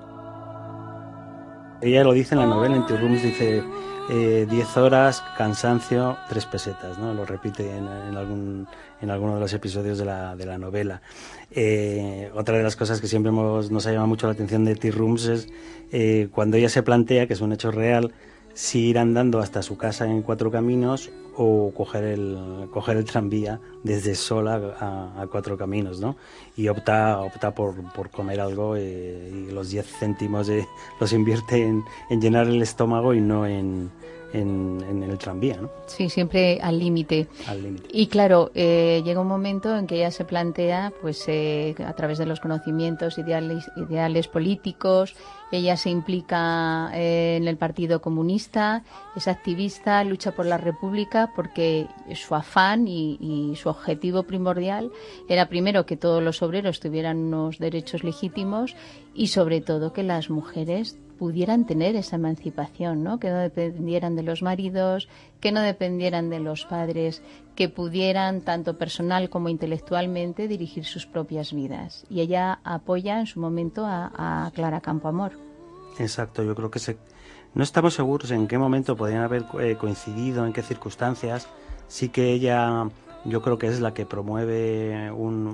Ella lo dice en la novela, en Tea Rooms, dice 10 horas, cansancio, 3 pesetas, ¿no? Lo repite en alguno de los episodios de la novela. Otra de las cosas que siempre nos ha llamado mucho la atención de Tea Rooms es cuando ella se plantea, que es un hecho real, si ir andando hasta su casa en 4 caminos o coger el tranvía desde Sola a 4 caminos, ¿no? Y opta por comer algo y los 10 céntimos los invierte en llenar el estómago y no en el tranvía, ¿no? Sí, siempre al límite. Y claro, llega un momento en que ella se plantea, pues a través de los conocimientos, ideales políticos, ella se implica en el Partido Comunista, es activista, lucha por la República, porque su afán y su objetivo primordial era primero que todos los obreros tuvieran unos derechos legítimos y sobre todo que las mujeres pudieran tener esa emancipación, ¿no? Que no dependieran de los maridos, que no dependieran de los padres, que pudieran, tanto personal como intelectualmente, dirigir sus propias vidas. Y ella apoya en su momento a Clara Campoamor. Exacto, yo creo que no estamos seguros en qué momento podrían haber coincidido, en qué circunstancias. Sí que ella, yo creo que es la que promueve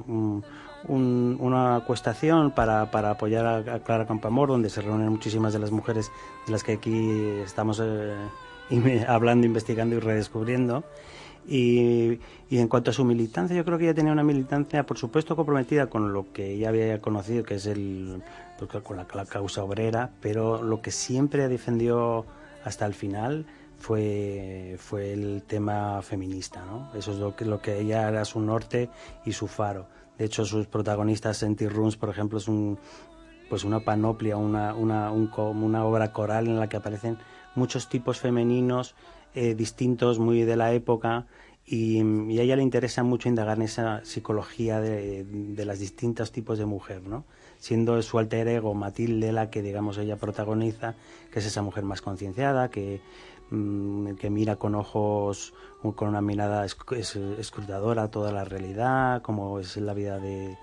una acuestación para apoyar a Clara Campoamor, donde se reúnen muchísimas de las mujeres de las que aquí estamos hablando, investigando y redescubriendo. Y en cuanto a su militancia, yo creo que ella tenía una militancia, por supuesto, comprometida con lo que ella había conocido, que es con la causa obrera, pero lo que siempre defendió hasta el final fue el tema feminista, ¿no? Eso es lo que ella era su norte y su faro. De hecho, sus protagonistas en Tea Rooms, por ejemplo, es una panoplia, una obra coral en la que aparecen muchos tipos femeninos distintos, muy de la época, y a ella le interesa mucho indagar en esa psicología de los distintos tipos de mujer, ¿no? Siendo su alter ego Matilde la que, digamos, ella protagoniza, que es esa mujer más concienciada, que que mira con ojos, con una mirada escrutadora toda la realidad, como es la vida de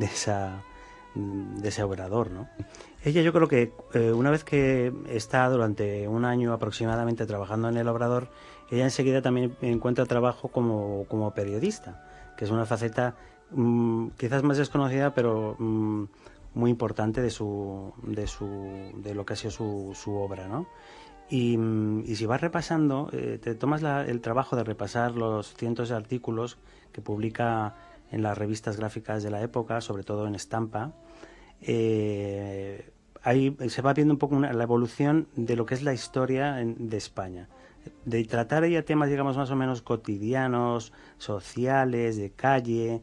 ese obrador, ¿no? Ella, yo creo que una vez que está durante un año aproximadamente trabajando en el obrador, ella enseguida también encuentra trabajo como periodista, que es una faceta quizás más desconocida, pero muy importante de lo que ha sido su obra, ¿no? Y si vas repasando, te tomas el trabajo de repasar los cientos de artículos que publica en las revistas gráficas de la época, sobre todo en Estampa, ahí se va viendo un poco la evolución de lo que es la historia de España. De tratar ya temas, digamos, más o menos cotidianos, sociales, de calle,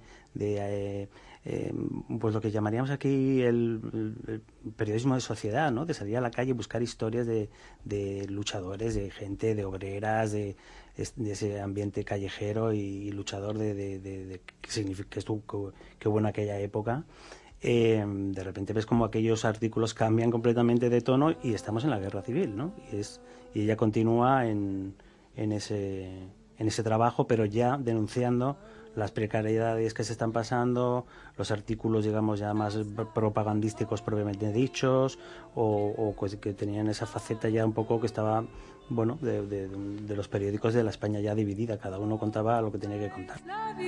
pues lo que llamaríamos aquí el periodismo de sociedad, ¿no? De salir a la calle y buscar historias de luchadores, de gente, de obreras, de ese ambiente callejero y luchador de qué significa, qué hubo en aquella época. De repente ves como aquellos artículos cambian completamente de tono y estamos en la guerra civil, ¿no? Y ella continúa en ese trabajo, pero ya denunciando las precariedades que se están pasando, los artículos, digamos, ya más propagandísticos propiamente dichos, o que tenían esa faceta ya un poco que estaba, bueno, de los periódicos de la España ya dividida, cada uno contaba lo que tenía que contar.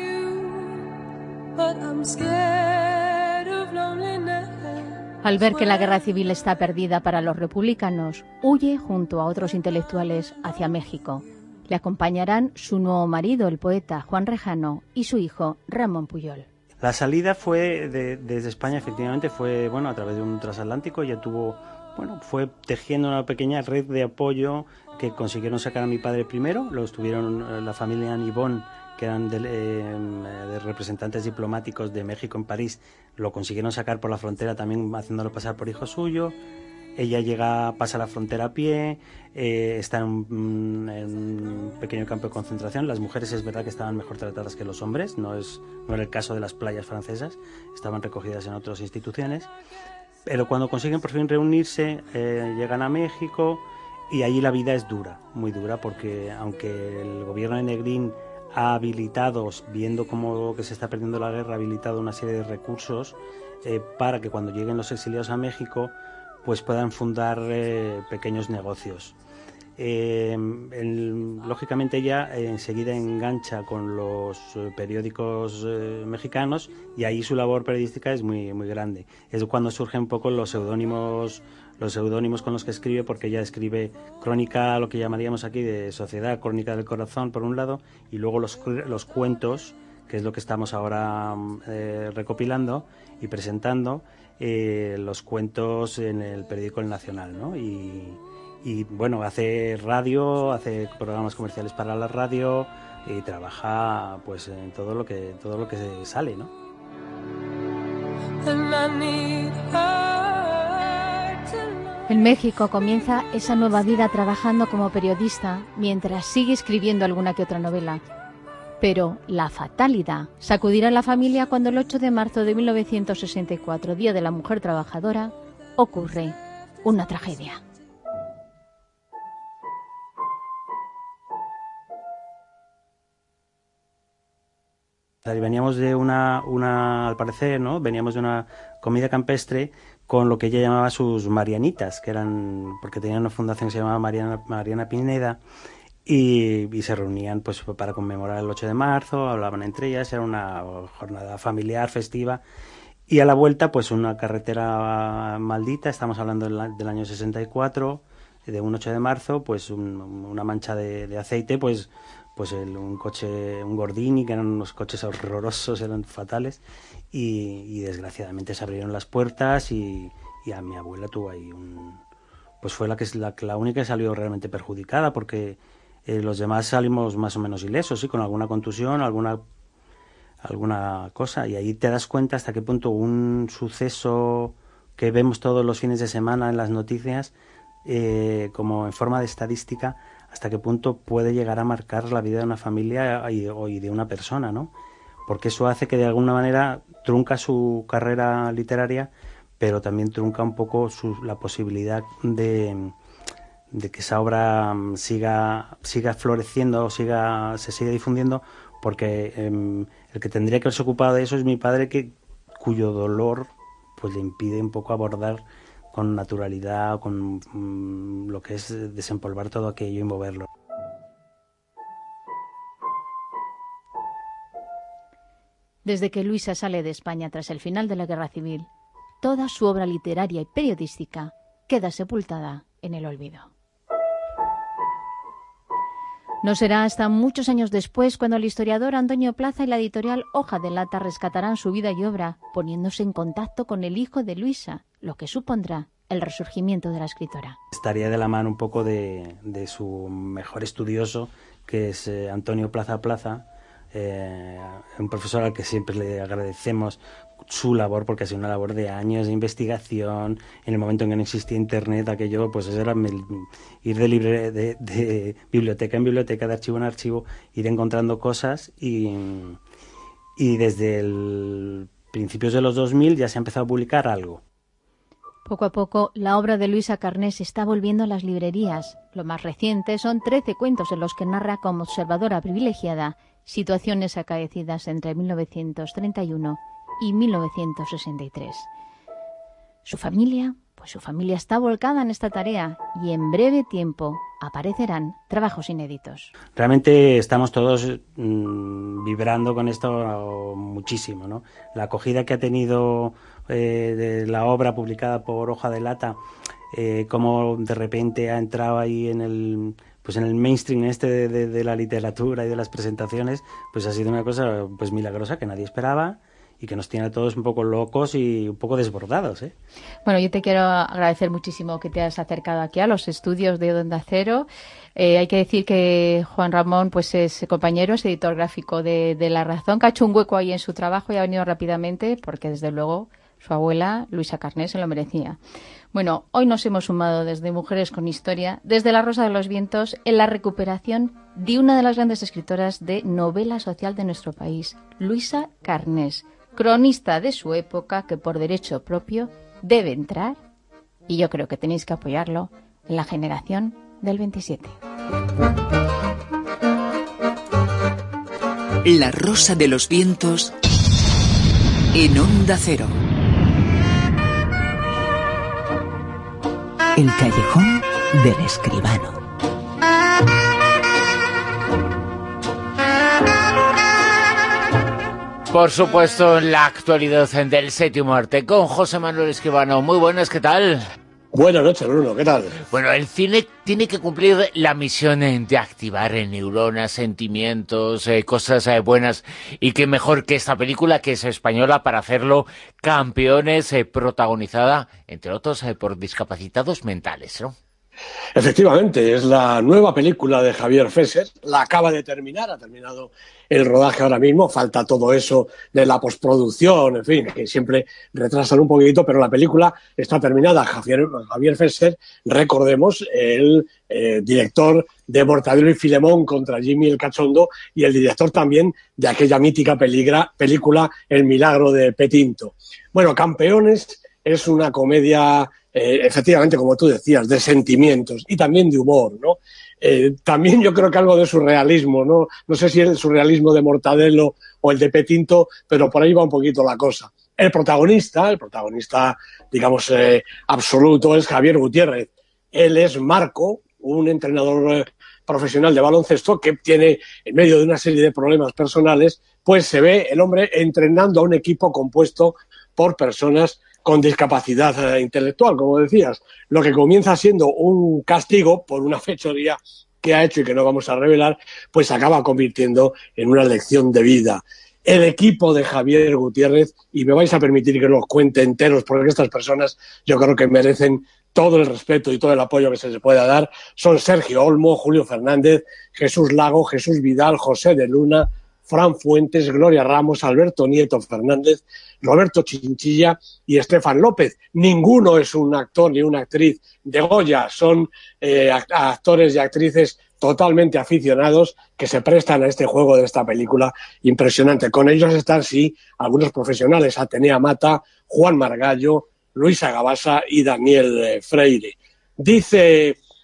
Al ver que la guerra civil está perdida para los republicanos, huye junto a otros intelectuales hacia México. Le acompañarán su nuevo marido, el poeta Juan Rejano, y su hijo Ramón Pujol. La salida fue desde España, efectivamente, fue a través de un transatlántico. Ya fue tejiendo una pequeña red de apoyo que consiguieron sacar a mi padre primero. Lo estuvieron la familia Nibón, que eran de representantes diplomáticos de México en París, lo consiguieron sacar por la frontera también haciéndolo pasar por hijo suyo. Ella pasa la frontera a pie, está en un pequeño campo de concentración. Las mujeres es verdad que estaban mejor tratadas que los hombres, no era el caso de las playas francesas, estaban recogidas en otras instituciones. Pero cuando consiguen por fin reunirse, llegan a México y allí la vida es dura, muy dura, porque aunque el gobierno de Negrín ha habilitado, viendo cómo que se está perdiendo la guerra, ha habilitado una serie de recursos para que cuando lleguen los exiliados a México pues puedan fundar pequeños negocios. Lógicamente ella enseguida engancha con los periódicos mexicanos y ahí su labor periodística es muy, muy grande. Es cuando surgen un poco los seudónimos con los que escribe, porque ella escribe crónica, lo que llamaríamos aquí de sociedad, crónica del corazón por un lado, y luego los cuentos, que es lo que estamos ahora recopilando y presentando, los cuentos en el periódico El Nacional, ¿no? Y bueno, hace radio, hace programas comerciales para la radio y trabaja pues en todo lo que sale, ¿no? En México comienza esa nueva vida trabajando como periodista mientras sigue escribiendo alguna que otra novela. Pero la fatalidad sacudirá a la familia cuando el 8 de marzo de 1964, Día de la Mujer Trabajadora, ocurre una tragedia. Veníamos de al parecer, ¿no? Veníamos de una comida campestre con lo que ella llamaba sus Marianitas, que eran, porque tenían una fundación que se llamaba Mariana Pineda, y se reunían pues para conmemorar el 8 de marzo, hablaban entre ellas, era una jornada familiar, festiva, y a la vuelta pues una carretera maldita, estamos hablando del año 64, de un 8 de marzo, pues una mancha de aceite, pues un coche, un Gordini, que eran unos coches horrorosos, eran fatales, y desgraciadamente se abrieron las puertas y a mi abuela tuvo ahí pues fue la única que salió realmente perjudicada, porque los demás salimos más o menos ilesos, sí, con alguna contusión, alguna cosa, y ahí te das cuenta hasta qué punto un suceso que vemos todos los fines de semana en las noticias, como en forma de estadística, hasta qué punto puede llegar a marcar la vida de una familia y de una persona, ¿no? Porque eso hace que de alguna manera trunca su carrera literaria, pero también trunca un poco la posibilidad de que esa obra siga floreciendo, se siga difundiendo, porque el que tendría que haberse ocupado de eso es mi padre, cuyo dolor pues le impide un poco abordar con naturalidad, con lo que es desempolvar todo aquello y moverlo. Desde que Luisa sale de España tras el final de la Guerra Civil, toda su obra literaria y periodística queda sepultada en el olvido. No será hasta muchos años después cuando el historiador Antonio Plaza y la editorial Hoja de Lata rescatarán su vida y obra, poniéndose en contacto con el hijo de Luisa, lo que supondrá el resurgimiento de la escritora. Estaría de la mano un poco de su mejor estudioso, que es Antonio Plaza, un profesor al que siempre le agradecemos su labor, porque ha sido una labor de años de investigación. En el momento en que no existía internet, aquello pues era ir de biblioteca en biblioteca, de archivo en archivo, ir encontrando cosas, y desde principios de los 2000 ya se ha empezado a publicar algo. Poco a poco, la obra de Luisa Carnés se está volviendo a las librerías. Lo más reciente son 13 cuentos en los que narra como observadora privilegiada situaciones acaecidas entre 1931 y 1963. Su familia está volcada en esta tarea y en breve tiempo aparecerán trabajos inéditos. Realmente estamos todos vibrando con esto muchísimo, ¿no? La acogida que ha tenido de la obra publicada por Hoja de Lata, cómo de repente ha entrado ahí en el mainstream de la literatura y de las presentaciones, pues ha sido una cosa pues milagrosa que nadie esperaba y que nos tiene a todos un poco locos y un poco desbordados, ¿eh? Bueno, yo te quiero agradecer muchísimo que te hayas acercado aquí a los estudios de Onda Cero. Hay que decir que Juan Ramón pues es compañero, es editor gráfico de La Razón, que ha hecho un hueco ahí en su trabajo y ha venido rápidamente porque desde luego su abuela, Luisa Carnés, se lo merecía. Bueno, hoy nos hemos sumado desde Mujeres con Historia, desde La Rosa de los Vientos, en la recuperación de una de las grandes escritoras de novela social de nuestro país, Luisa Carnés, cronista de su época que por derecho propio debe entrar, y yo creo que tenéis que apoyarlo, en la generación del 27. La Rosa de los Vientos en Onda Cero. El callejón del escribano. Por supuesto, en la actualidad del séptimo arte con José Manuel Escribano. Muy buenas, ¿qué tal? Buenas noches, Bruno, ¿qué tal? Bueno, el cine tiene que cumplir la misión de activar neuronas, sentimientos, cosas buenas, y qué mejor que esta película, que es española, para hacerlo. Campeones, protagonizada, entre otros, por discapacitados mentales, ¿no? Efectivamente, es la nueva película de Javier Fesser, la acaba de terminar, ha terminado el rodaje ahora mismo, falta todo eso de la postproducción, en fin, que siempre retrasan un poquito, pero la película está terminada. Javier Fesser, recordemos, el director de Mortadelo y Filemón contra Jimmy el Cachondo, y el director también de aquella mítica película El milagro de Petinto. Bueno, Campeones es una comedia, efectivamente, como tú decías, de sentimientos y también de humor, ¿no? También yo creo que algo de surrealismo, ¿no? No sé si el surrealismo de Mortadelo o el de Petinto, pero por ahí va un poquito la cosa. El protagonista, digamos, absoluto, es Javier Gutiérrez. Él es Marco, un entrenador profesional de baloncesto que tiene, en medio de una serie de problemas personales, pues se ve el hombre entrenando a un equipo compuesto por personas con discapacidad intelectual, como decías. Lo que comienza siendo un castigo por una fechoría que ha hecho y que no vamos a revelar, pues se acaba convirtiendo en una lección de vida. El equipo de Javier Gutiérrez, y me vais a permitir que los cuente enteros, porque estas personas yo creo que merecen todo el respeto y todo el apoyo que se les pueda dar, son Sergio Olmo, Julio Fernández, Jesús Lago, Jesús Vidal, José de Luna, Fran Fuentes, Gloria Ramos, Alberto Nieto Fernández, Roberto Chinchilla y Estefan López. Ninguno es un actor ni una actriz de Goya, son actores y actrices totalmente aficionados que se prestan a este juego de esta película impresionante. Con ellos están, sí, algunos profesionales, Atenea Mata, Juan Margallo, Luisa Gabasa y Daniel Freire. Dice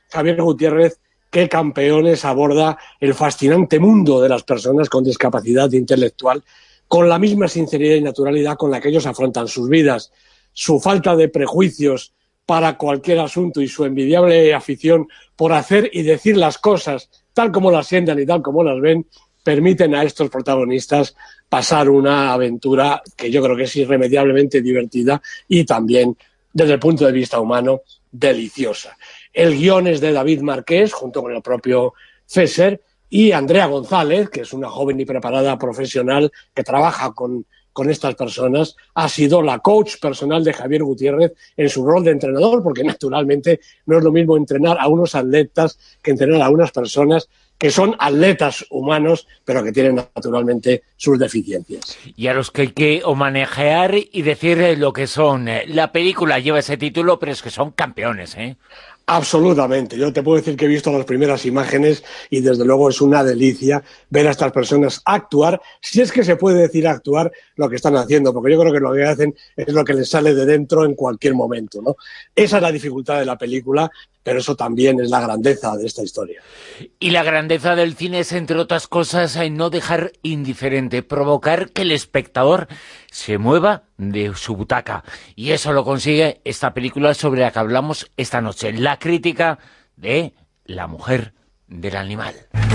Javier Gutiérrez, qué campeones aborda el fascinante mundo de las personas con discapacidad intelectual con la misma sinceridad y naturalidad con la que ellos afrontan sus vidas. Su falta de prejuicios para cualquier asunto y su envidiable afición por hacer y decir las cosas tal como las sientan y tal como las ven, permiten a estos protagonistas pasar una aventura que yo creo que es irremediablemente divertida y también, desde el punto de vista humano, deliciosa. El guión es de David Marqués, junto con el propio Fesser, y Andrea González, que es una joven y preparada profesional que trabaja con estas personas, ha sido la coach personal de Javier Gutiérrez en su rol de entrenador, porque naturalmente no es lo mismo entrenar a unos atletas que entrenar a unas personas que son atletas humanos, pero que tienen naturalmente sus deficiencias. Y a los que hay que homenajear y decir lo que son. La película lleva ese título, pero es que son campeones, ¿eh? Absolutamente. Yo te puedo decir que he visto las primeras imágenes y desde luego es una delicia ver a estas personas actuar, si es que se puede decir actuar lo que están haciendo, porque yo creo que lo que hacen es lo que les sale de dentro en cualquier momento, ¿no? Esa es la dificultad de la película, pero eso también es la grandeza de esta historia. Y la grandeza del cine es, entre otras cosas, no dejar indiferente, provocar que el espectador se mueva de su butaca. Y eso lo consigue esta película sobre la que hablamos esta noche, la crítica de La mujer del animal.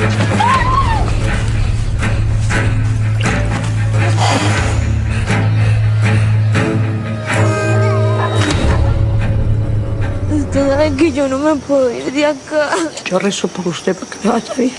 Usted sabe que yo no me puedo ir de acá. Yo rezo por usted para que me vaya bien.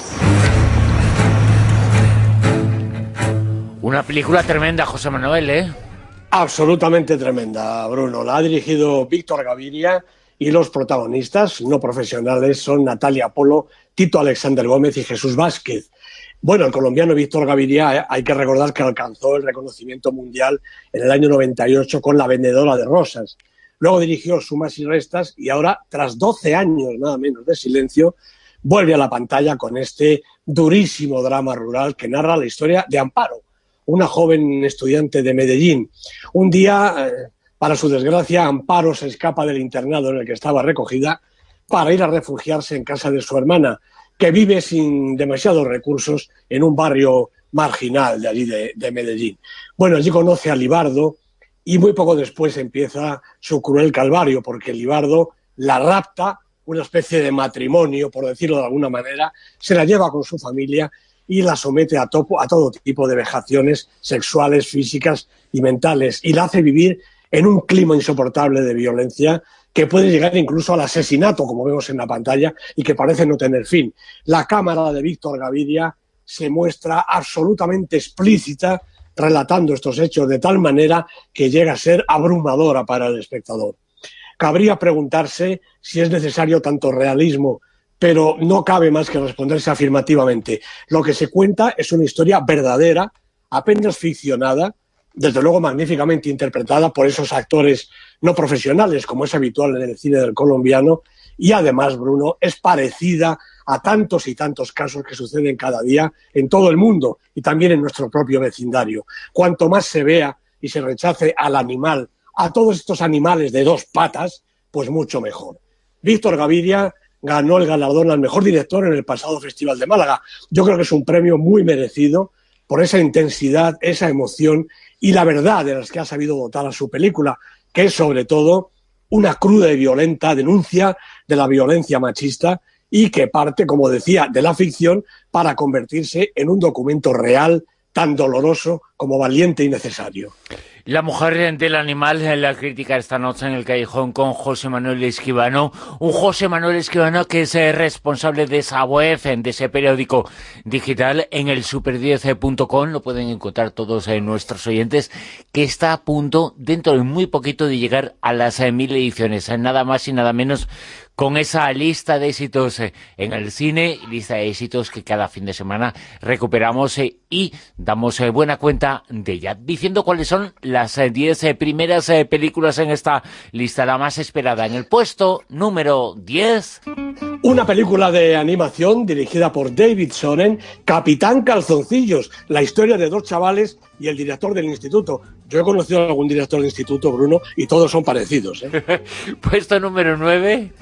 Una película tremenda, José Manuel, ¿eh? Absolutamente tremenda, Bruno. La ha dirigido Víctor Gaviria y los protagonistas no profesionales son Natalia Polo, Tito Alexander Gómez y Jesús Vázquez. Bueno, el colombiano Víctor Gaviria, hay que recordar que alcanzó el reconocimiento mundial en el año 98 con La vendedora de rosas. Luego dirigió Sumas y restas y ahora, tras 12 años nada menos de silencio, vuelve a la pantalla con este durísimo drama rural que narra la historia de Amparo, una joven estudiante de Medellín. Un día, para su desgracia, Amparo se escapa del internado en el que estaba recogida para ir a refugiarse en casa de su hermana, que vive sin demasiados recursos en un barrio marginal de allí de Medellín. Bueno, allí conoce a Libardo y muy poco después empieza su cruel calvario, porque Libardo la rapta, una especie de matrimonio, por decirlo de alguna manera, se la lleva con su familia y la somete a todo tipo de vejaciones sexuales, físicas y mentales, y la hace vivir en un clima insoportable de violencia que puede llegar incluso al asesinato, como vemos en la pantalla, y que parece no tener fin. La cámara de Víctor Gaviria se muestra absolutamente explícita, relatando estos hechos de tal manera que llega a ser abrumadora para el espectador. Cabría preguntarse si es necesario tanto realismo, pero no cabe más que responderse afirmativamente. Lo que se cuenta es una historia verdadera, apenas ficcionada, desde luego magníficamente interpretada por esos actores no profesionales, como es habitual en el cine del colombiano, y además, Bruno, es parecida a tantos y tantos casos que suceden cada día en todo el mundo y también en nuestro propio vecindario. Cuanto más se vea y se rechace al animal, a todos estos animales de dos patas, pues mucho mejor. Víctor Gaviria ganó el galardón al mejor director en el pasado Festival de Málaga. Yo creo que es un premio muy merecido por esa intensidad, esa emoción y la verdad de las que ha sabido dotar a su película, que es sobre todo una cruda y violenta denuncia de la violencia machista y que parte, como decía, de la ficción para convertirse en un documento real, tan doloroso como valiente y necesario. La mujer del animal, en la crítica esta noche en el Callejón con José Manuel Escribano. Un José Manuel Escribano que es responsable de esa web, de ese periódico digital en el super10.com. Lo pueden encontrar todos nuestros oyentes, que está a punto, dentro de muy poquito, de llegar a las 1000 ediciones. Nada más y nada menos con esa lista de éxitos en el cine, lista de éxitos que cada fin de semana recuperamos y damos buena cuenta de ella, diciendo cuáles son las 10 primeras películas en esta lista, la más esperada. En el puesto número 10... Una película de animación dirigida por David Soren, Capitán Calzoncillos, la historia de dos chavales y el director del instituto. Yo he conocido a algún director del instituto, Bruno, y todos son parecidos, ¿eh? Puesto número 9...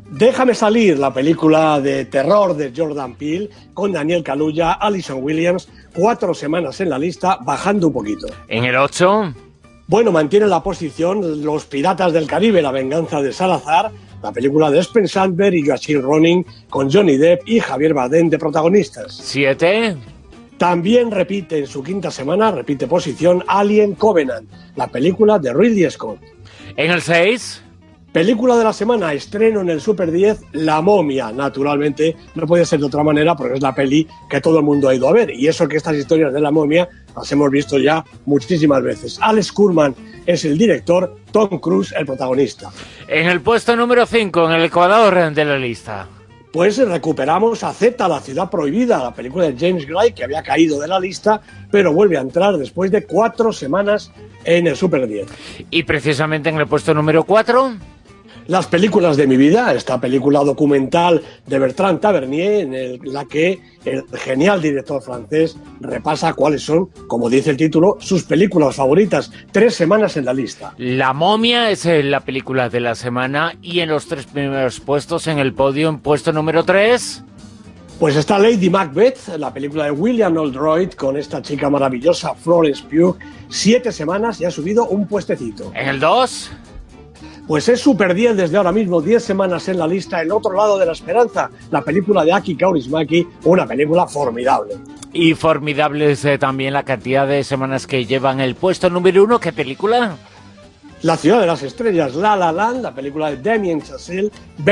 Déjame salir, la película de terror de Jordan Peele, con Daniel Kaluuya, Alison Williams, 4 semanas en la lista, bajando un poquito. En el 8... Bueno, mantiene la posición Los Piratas del Caribe, la venganza de Salazar, la película de Espen Sandberg y Joachim Ronin, con Johnny Depp y Javier Bardem de protagonistas. 7. También repite en su 5ª semana, repite posición, Alien Covenant, la película de Ridley Scott. En el 6... Película de la semana, estreno en el Super 10, La momia, naturalmente, no puede ser de otra manera porque es la peli que todo el mundo ha ido a ver, y eso que estas historias de la momia las hemos visto ya muchísimas veces. Alex Kurman es el director, Tom Cruise el protagonista. En el puesto número 5, en el ecuador de la lista. Pues recuperamos a Z, la ciudad prohibida, la película de James Gray, que había caído de la lista, pero vuelve a entrar después de 4 semanas en el Super 10. Y precisamente en el puesto número 4... Las películas de mi vida, esta película documental de Bertrand Tavernier, en la que el genial director francés repasa cuáles son, como dice el título, sus películas favoritas. 3 semanas en la lista. La momia es la película de la semana, y en los 3 primeros puestos en el podio, en puesto número 3... Pues está Lady Macbeth, la película de William Oldroyd, con esta chica maravillosa, Florence Pugh. 7 semanas y ha subido un puestecito. En el 2... Pues es Super 10 desde ahora mismo, 10 semanas en la lista, El otro lado de la esperanza, la película de Aki Kaurismäki, una película formidable. Y formidable es también la cantidad de semanas que llevan el puesto número 1. ¿Qué película? La ciudad de las estrellas, La La Land, la película de Damien Chazelle,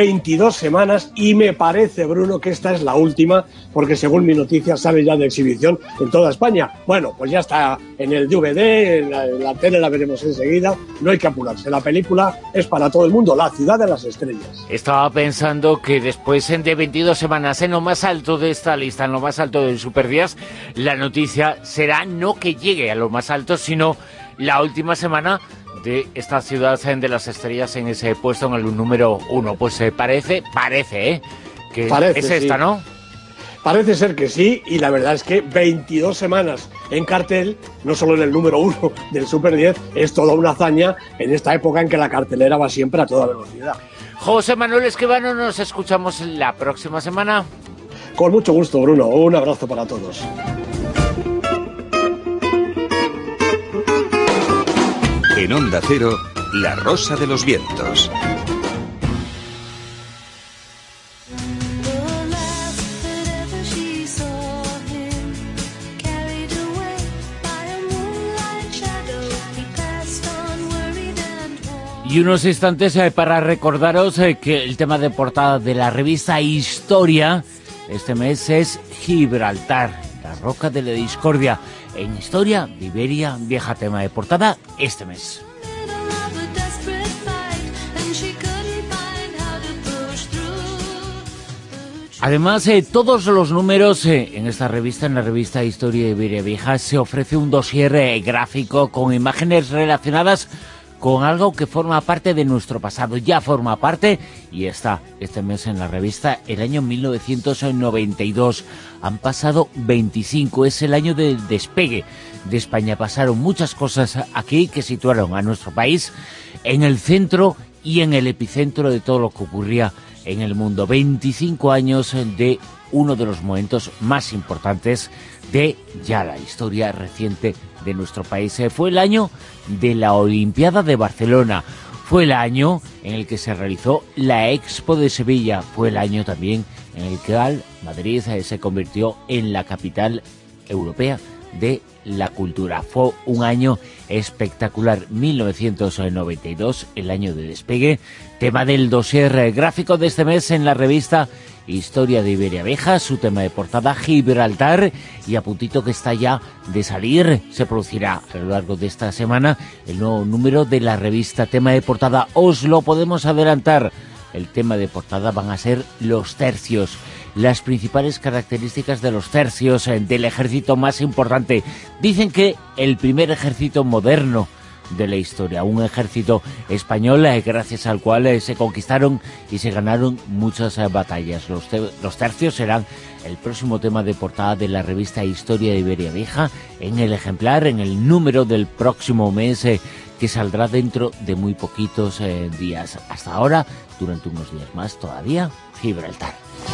22 semanas, y me parece, Bruno, que esta es la última, porque según mi noticia sale ya de exhibición en toda España. Bueno, pues ya está en el DVD, en la tele la veremos enseguida, no hay que apurarse, la película es para todo el mundo, La ciudad de las estrellas. Estaba pensando que después de 22 semanas, en lo más alto de esta lista, en lo más alto del Super 10, la noticia será no que llegue a lo más alto, sino la última semana de esta ciudad de las estrellas en ese puesto, en el número 1. Pues parece que parece, es esta, sí. ¿No? Parece ser que sí, y la verdad es que 22 semanas en cartel, no solo en el número 1 del Super 10, es toda una hazaña en esta época en que la cartelera va siempre a toda velocidad. José Manuel Esquivano, nos escuchamos la próxima semana. Con mucho gusto, Bruno. Un abrazo para todos. En Onda Cero, La Rosa de los Vientos. Y unos instantes para recordaros que el tema de portada de la revista Historia este mes es Gibraltar, la roca de la discordia. En Historia de Iberia, vieja tema de portada este mes. Además, todos los números en esta revista, en la revista Historia de Iberia Vieja, se ofrece un dossier gráfico con imágenes relacionadas con algo que forma parte de nuestro pasado, ya forma parte, y está este mes en la revista, el año 1992. Han pasado 25, es el año del despegue de España. Pasaron muchas cosas aquí que situaron a nuestro país en el centro y en el epicentro de todo lo que ocurría en el mundo. 25 años de uno de los momentos más importantes de ya la historia reciente de nuestro país. Fue el año de la Olimpiada de Barcelona, fue el año en el que se realizó la Expo de Sevilla, fue el año también en el que Madrid se convirtió en la capital europea de la cultura. Fue un año espectacular, 1992, el año de despegue, tema del dossier gráfico de este mes en la revista Historia de Iberia Vieja, su tema de portada Gibraltar, y a puntito que está ya de salir, se producirá a lo largo de esta semana el nuevo número de la revista. Tema de portada, os lo podemos adelantar, el tema de portada van a ser los tercios, las principales características de los tercios del ejército más importante. Dicen que el primer ejército moderno de la historia, un ejército español gracias al cual se conquistaron y se ganaron muchas batallas. Los tercios serán el próximo tema de portada de la revista Historia de Iberia Vieja, en el ejemplar, en el número del próximo mes que saldrá dentro de muy poquitos días. Hasta ahora, durante unos días más todavía, Gibraltar.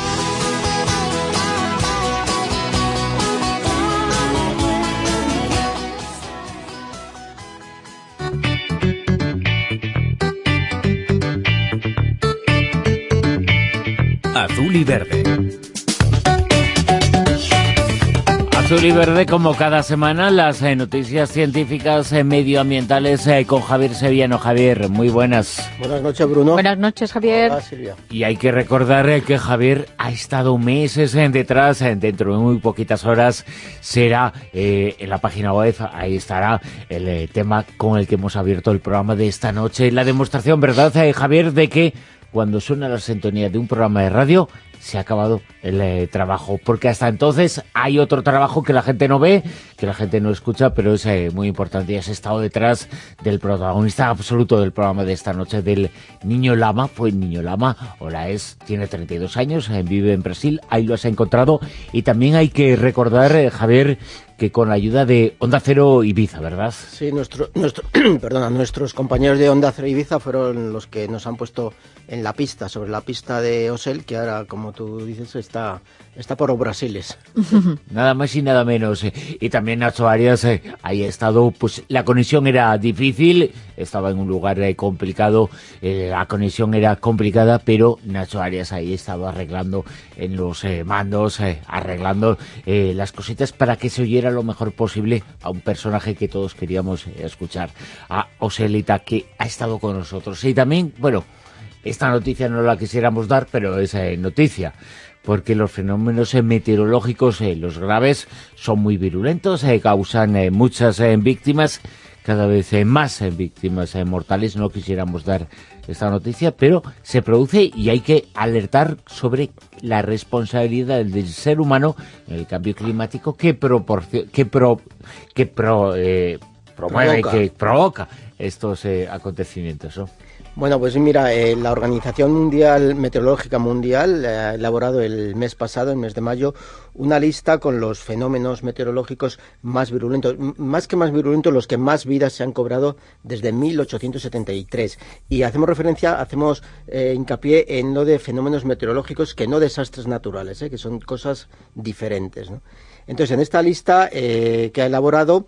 Azul y verde. Azul y verde, como cada semana, las noticias científicas medioambientales con Javier Sevillano. Javier, muy buenas. Buenas noches, Bruno. Buenas noches, Javier. Hola, Silvia. Y hay que recordar que Javier ha estado meses detrás, dentro de muy poquitas horas será en la página web, ahí estará el tema con el que hemos abierto el programa de esta noche. La demostración, ¿verdad, Javier?, de que cuando suena la sintonía de un programa de radio, se ha acabado el trabajo, porque hasta entonces hay otro trabajo que la gente no ve, que la gente no escucha, pero es muy importante. Y has estado detrás del protagonista absoluto del programa de esta noche, del Niño Lama. Pues Niño Lama, tiene 32 años, vive en Brasil, ahí lo has encontrado. Y también hay que recordar, Javier, que con la ayuda de Onda Cero Ibiza, ¿verdad? Sí, nuestros compañeros de Onda Cero Ibiza fueron los que nos han puesto en la pista, sobre la pista de Osel, que ahora, como tú dices, está por Brasiles. Nada más y nada menos. Y también Nacho Arias ahí ha estado, pues la conexión era difícil, estaba en un lugar complicado, la conexión era complicada, pero Nacho Arias ahí estaba arreglando en los mandos, arreglando las cositas para que se oyera lo mejor posible a un personaje que todos queríamos escuchar, a Oselita, que ha estado con nosotros. Y también, bueno, esta noticia no la quisiéramos dar, pero es noticia, porque los fenómenos meteorológicos, los graves, son muy virulentos, causan muchas víctimas, cada vez más víctimas mortales. No quisiéramos dar esta noticia, pero se produce y hay que alertar sobre la responsabilidad del ser humano en el cambio climático que provoca estos acontecimientos, ¿no? Bueno, pues mira, la Organización Meteorológica Mundial ha elaborado el mes pasado, el mes de mayo, una lista con los fenómenos meteorológicos más virulentos, más virulentos, los que más vidas se han cobrado desde 1873. Y hacemos hincapié en lo de fenómenos meteorológicos, que no desastres naturales, que son cosas diferentes, ¿no? Entonces, en esta lista que ha elaborado,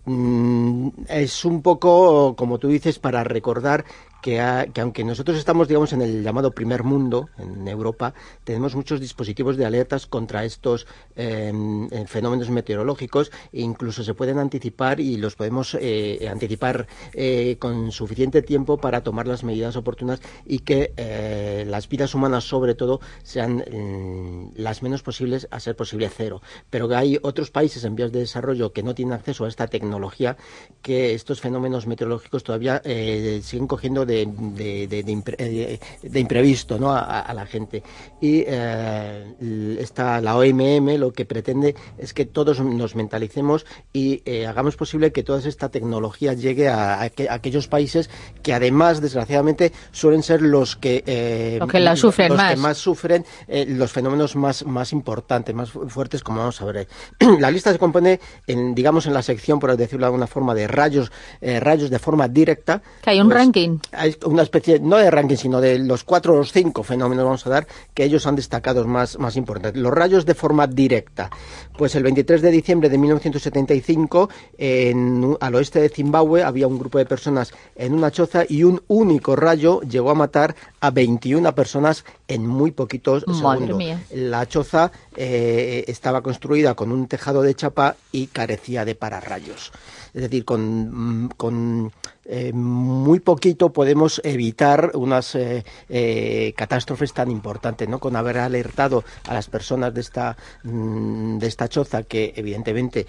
es un poco, como tú dices, para recordar que aunque nosotros estamos, digamos, en el llamado primer mundo, en Europa, tenemos muchos dispositivos de alertas contra estos fenómenos meteorológicos, e incluso se pueden anticipar y los podemos anticipar con suficiente tiempo para tomar las medidas oportunas y que las vidas humanas, sobre todo, sean las menos posibles, a ser posible cero. Pero que hay otros países en vías de desarrollo que no tienen acceso a esta tecnología, que estos fenómenos meteorológicos todavía siguen cogiendo de imprevisto, ¿no?, a la gente. Y la OMM lo que pretende es que todos nos mentalicemos y hagamos posible que toda esta tecnología llegue a aquellos países que, además, desgraciadamente, suelen ser los que más sufren los fenómenos más importantes, más fuertes, como vamos a ver. La lista se compone en la sección, por decirlo de alguna forma, de rayos de forma directa. Que hay un ranking. Hay una especie, no de ranking, sino de los 4 o los 5 fenómenos, vamos a dar, que ellos han destacado más importantes. Los rayos de forma directa. Pues el 23 de diciembre de 1975, al oeste de Zimbabue, había un grupo de personas en una choza y un único rayo llegó a matar a 21 personas en muy poquitos segundos. Madre mía. La choza estaba construida con un tejado de chapa y carecía de pararrayos. Es decir, con muy poquito podemos evitar unas catástrofes tan importantes, ¿no? Con haber alertado a las personas de esta choza que, evidentemente,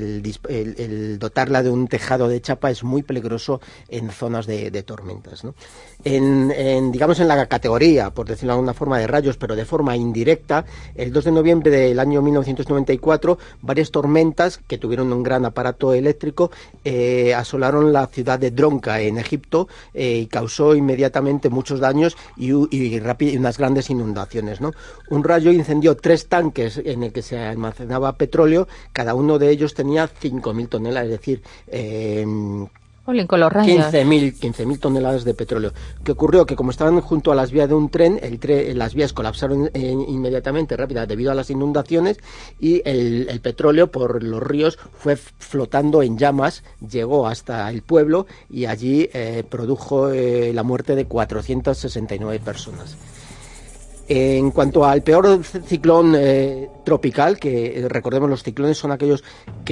el dotarla de un tejado de chapa es muy peligroso en zonas de tormentas, ¿no? En la categoría, por decirlo de alguna forma, de rayos, pero de forma indirecta, el 2 de noviembre del año 1994, varias tormentas que tuvieron un gran aparato eléctrico asolaron la ciudad de Dronca, en Egipto, y causó inmediatamente muchos daños y unas grandes inundaciones, ¿no? Un rayo incendió 3 tanques en el que se almacenaba petróleo, cada uno de ellos tenía 5.000 toneladas, es decir, Jolín, con los rayos. 15.000 toneladas de petróleo. ¿Qué ocurrió? Que como estaban junto a las vías de un tren, las vías colapsaron inmediatamente, rápida, debido a las inundaciones, y el petróleo por los ríos fue flotando en llamas, llegó hasta el pueblo y allí produjo la muerte de 469 personas. En cuanto al peor ciclón tropical, que recordemos los ciclones son aquellos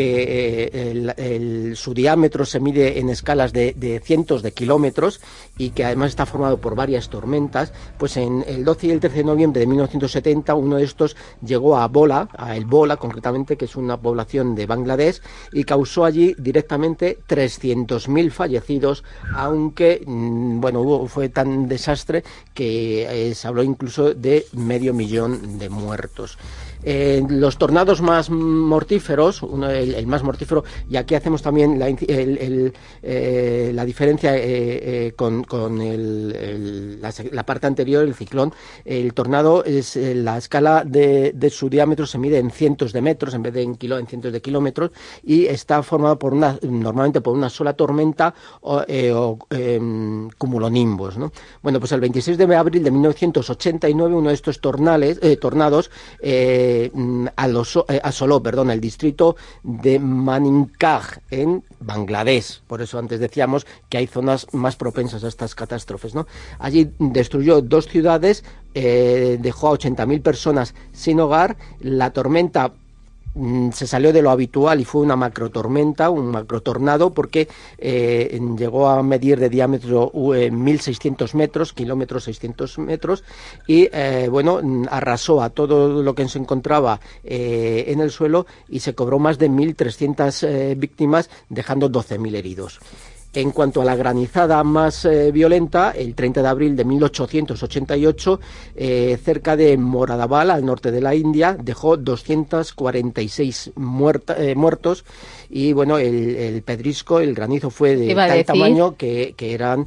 que su diámetro se mide en escalas de cientos de kilómetros y que además está formado por varias tormentas, pues en el 12 y el 13 de noviembre de 1970 uno de estos llegó a El Bola concretamente, que es una población de Bangladesh, y causó allí directamente 300.000 fallecidos, aunque fue tan desastre que se habló incluso de 500.000 de muertos. Los tornados más mortíferos, el más mortífero, y aquí hacemos también la diferencia con la parte anterior, el ciclón. El tornado es la escala de su diámetro se mide en cientos de metros en vez de en cientos de kilómetros, y está formado normalmente por una sola tormenta o cumulonimbos, ¿no? Bueno, pues el 26 de abril de 1989 uno de estos tornados asoló el distrito de Manickaj en Bangladesh. Por eso antes decíamos que hay zonas más propensas a estas catástrofes, ¿no? Allí destruyó 2 ciudades, dejó a 80.000 personas sin hogar. La tormenta se salió de lo habitual y fue una macrotormenta, un macrotornado, porque llegó a medir de diámetro 1.600 metros, kilómetros 600 metros, y arrasó a todo lo que se encontraba en el suelo y se cobró más de 1.300 víctimas, dejando 12.000 heridos. En cuanto a la granizada más violenta, el 30 de abril de 1888, cerca de Moradabad, al norte de la India, dejó 246 muertos, y el pedrisco, el granizo fue de tal tamaño que eran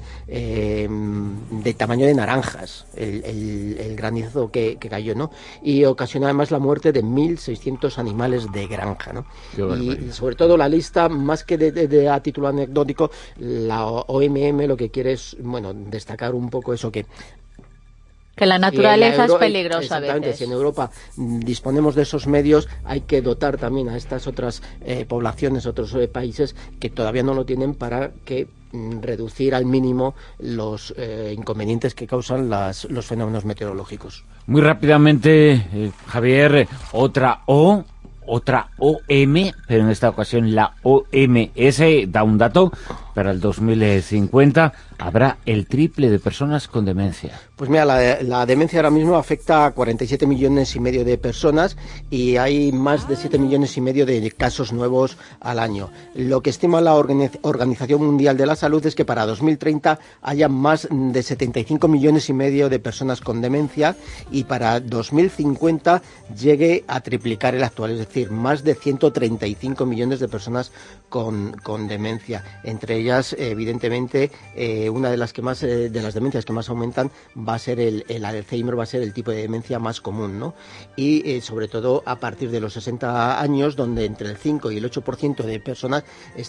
de tamaño de naranjas, el granizo que cayó, ¿no? Y ocasionó además la muerte de 1.600 animales de granja, ¿no? Y sobre todo la lista, más que a título anecdótico, la OMM lo que quiere es, destacar un poco eso que la naturaleza es peligrosa. Exactamente, a veces. Si en Europa disponemos de esos medios, hay que dotar también a estas otras poblaciones, otros países que todavía no lo tienen, para que reducir al mínimo los inconvenientes que causan los fenómenos meteorológicos. Muy rápidamente, Javier, otra OM, pero en esta ocasión la OMS da un dato: para el 2050 habrá el triple de personas con demencia. Pues mira, la demencia ahora mismo afecta a 47,5 millones de personas, y hay más de 7,5 millones de casos nuevos al año. Lo que estima la Organización Mundial de la Salud es que para 2030 haya más de 75,5 millones de personas con demencia, y para 2050 llegue a triplicar el actual, es decir, más de 135 millones de personas con demencia. Entre ellas, evidentemente, una de las demencias que más aumentan va a ser el Alzheimer, va a ser el tipo de demencia más común, ¿no? Y sobre todo a partir de los 60 años, donde entre el 5 y el 8% de personas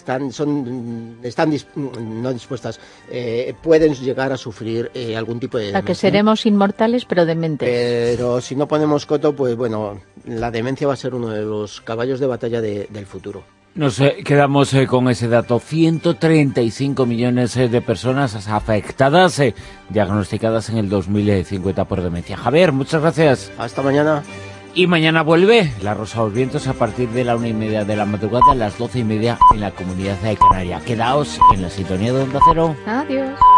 no dispuestas, pueden llegar a sufrir algún tipo de demencia. O sea, que seremos inmortales pero dementes. Pero si no ponemos coto, pues la demencia va a ser uno de los caballos de batalla del futuro. Nos quedamos con ese dato: 135 millones de personas afectadas, diagnosticadas en el 2050 por demencia. Javier, muchas gracias. Hasta mañana. Y mañana vuelve La Rosa de los Vientos a partir de la 1:30 de la madrugada, a las 12:30 en la Comunidad Canaria. Quedaos en la sintonía de Onda Cero. Adiós.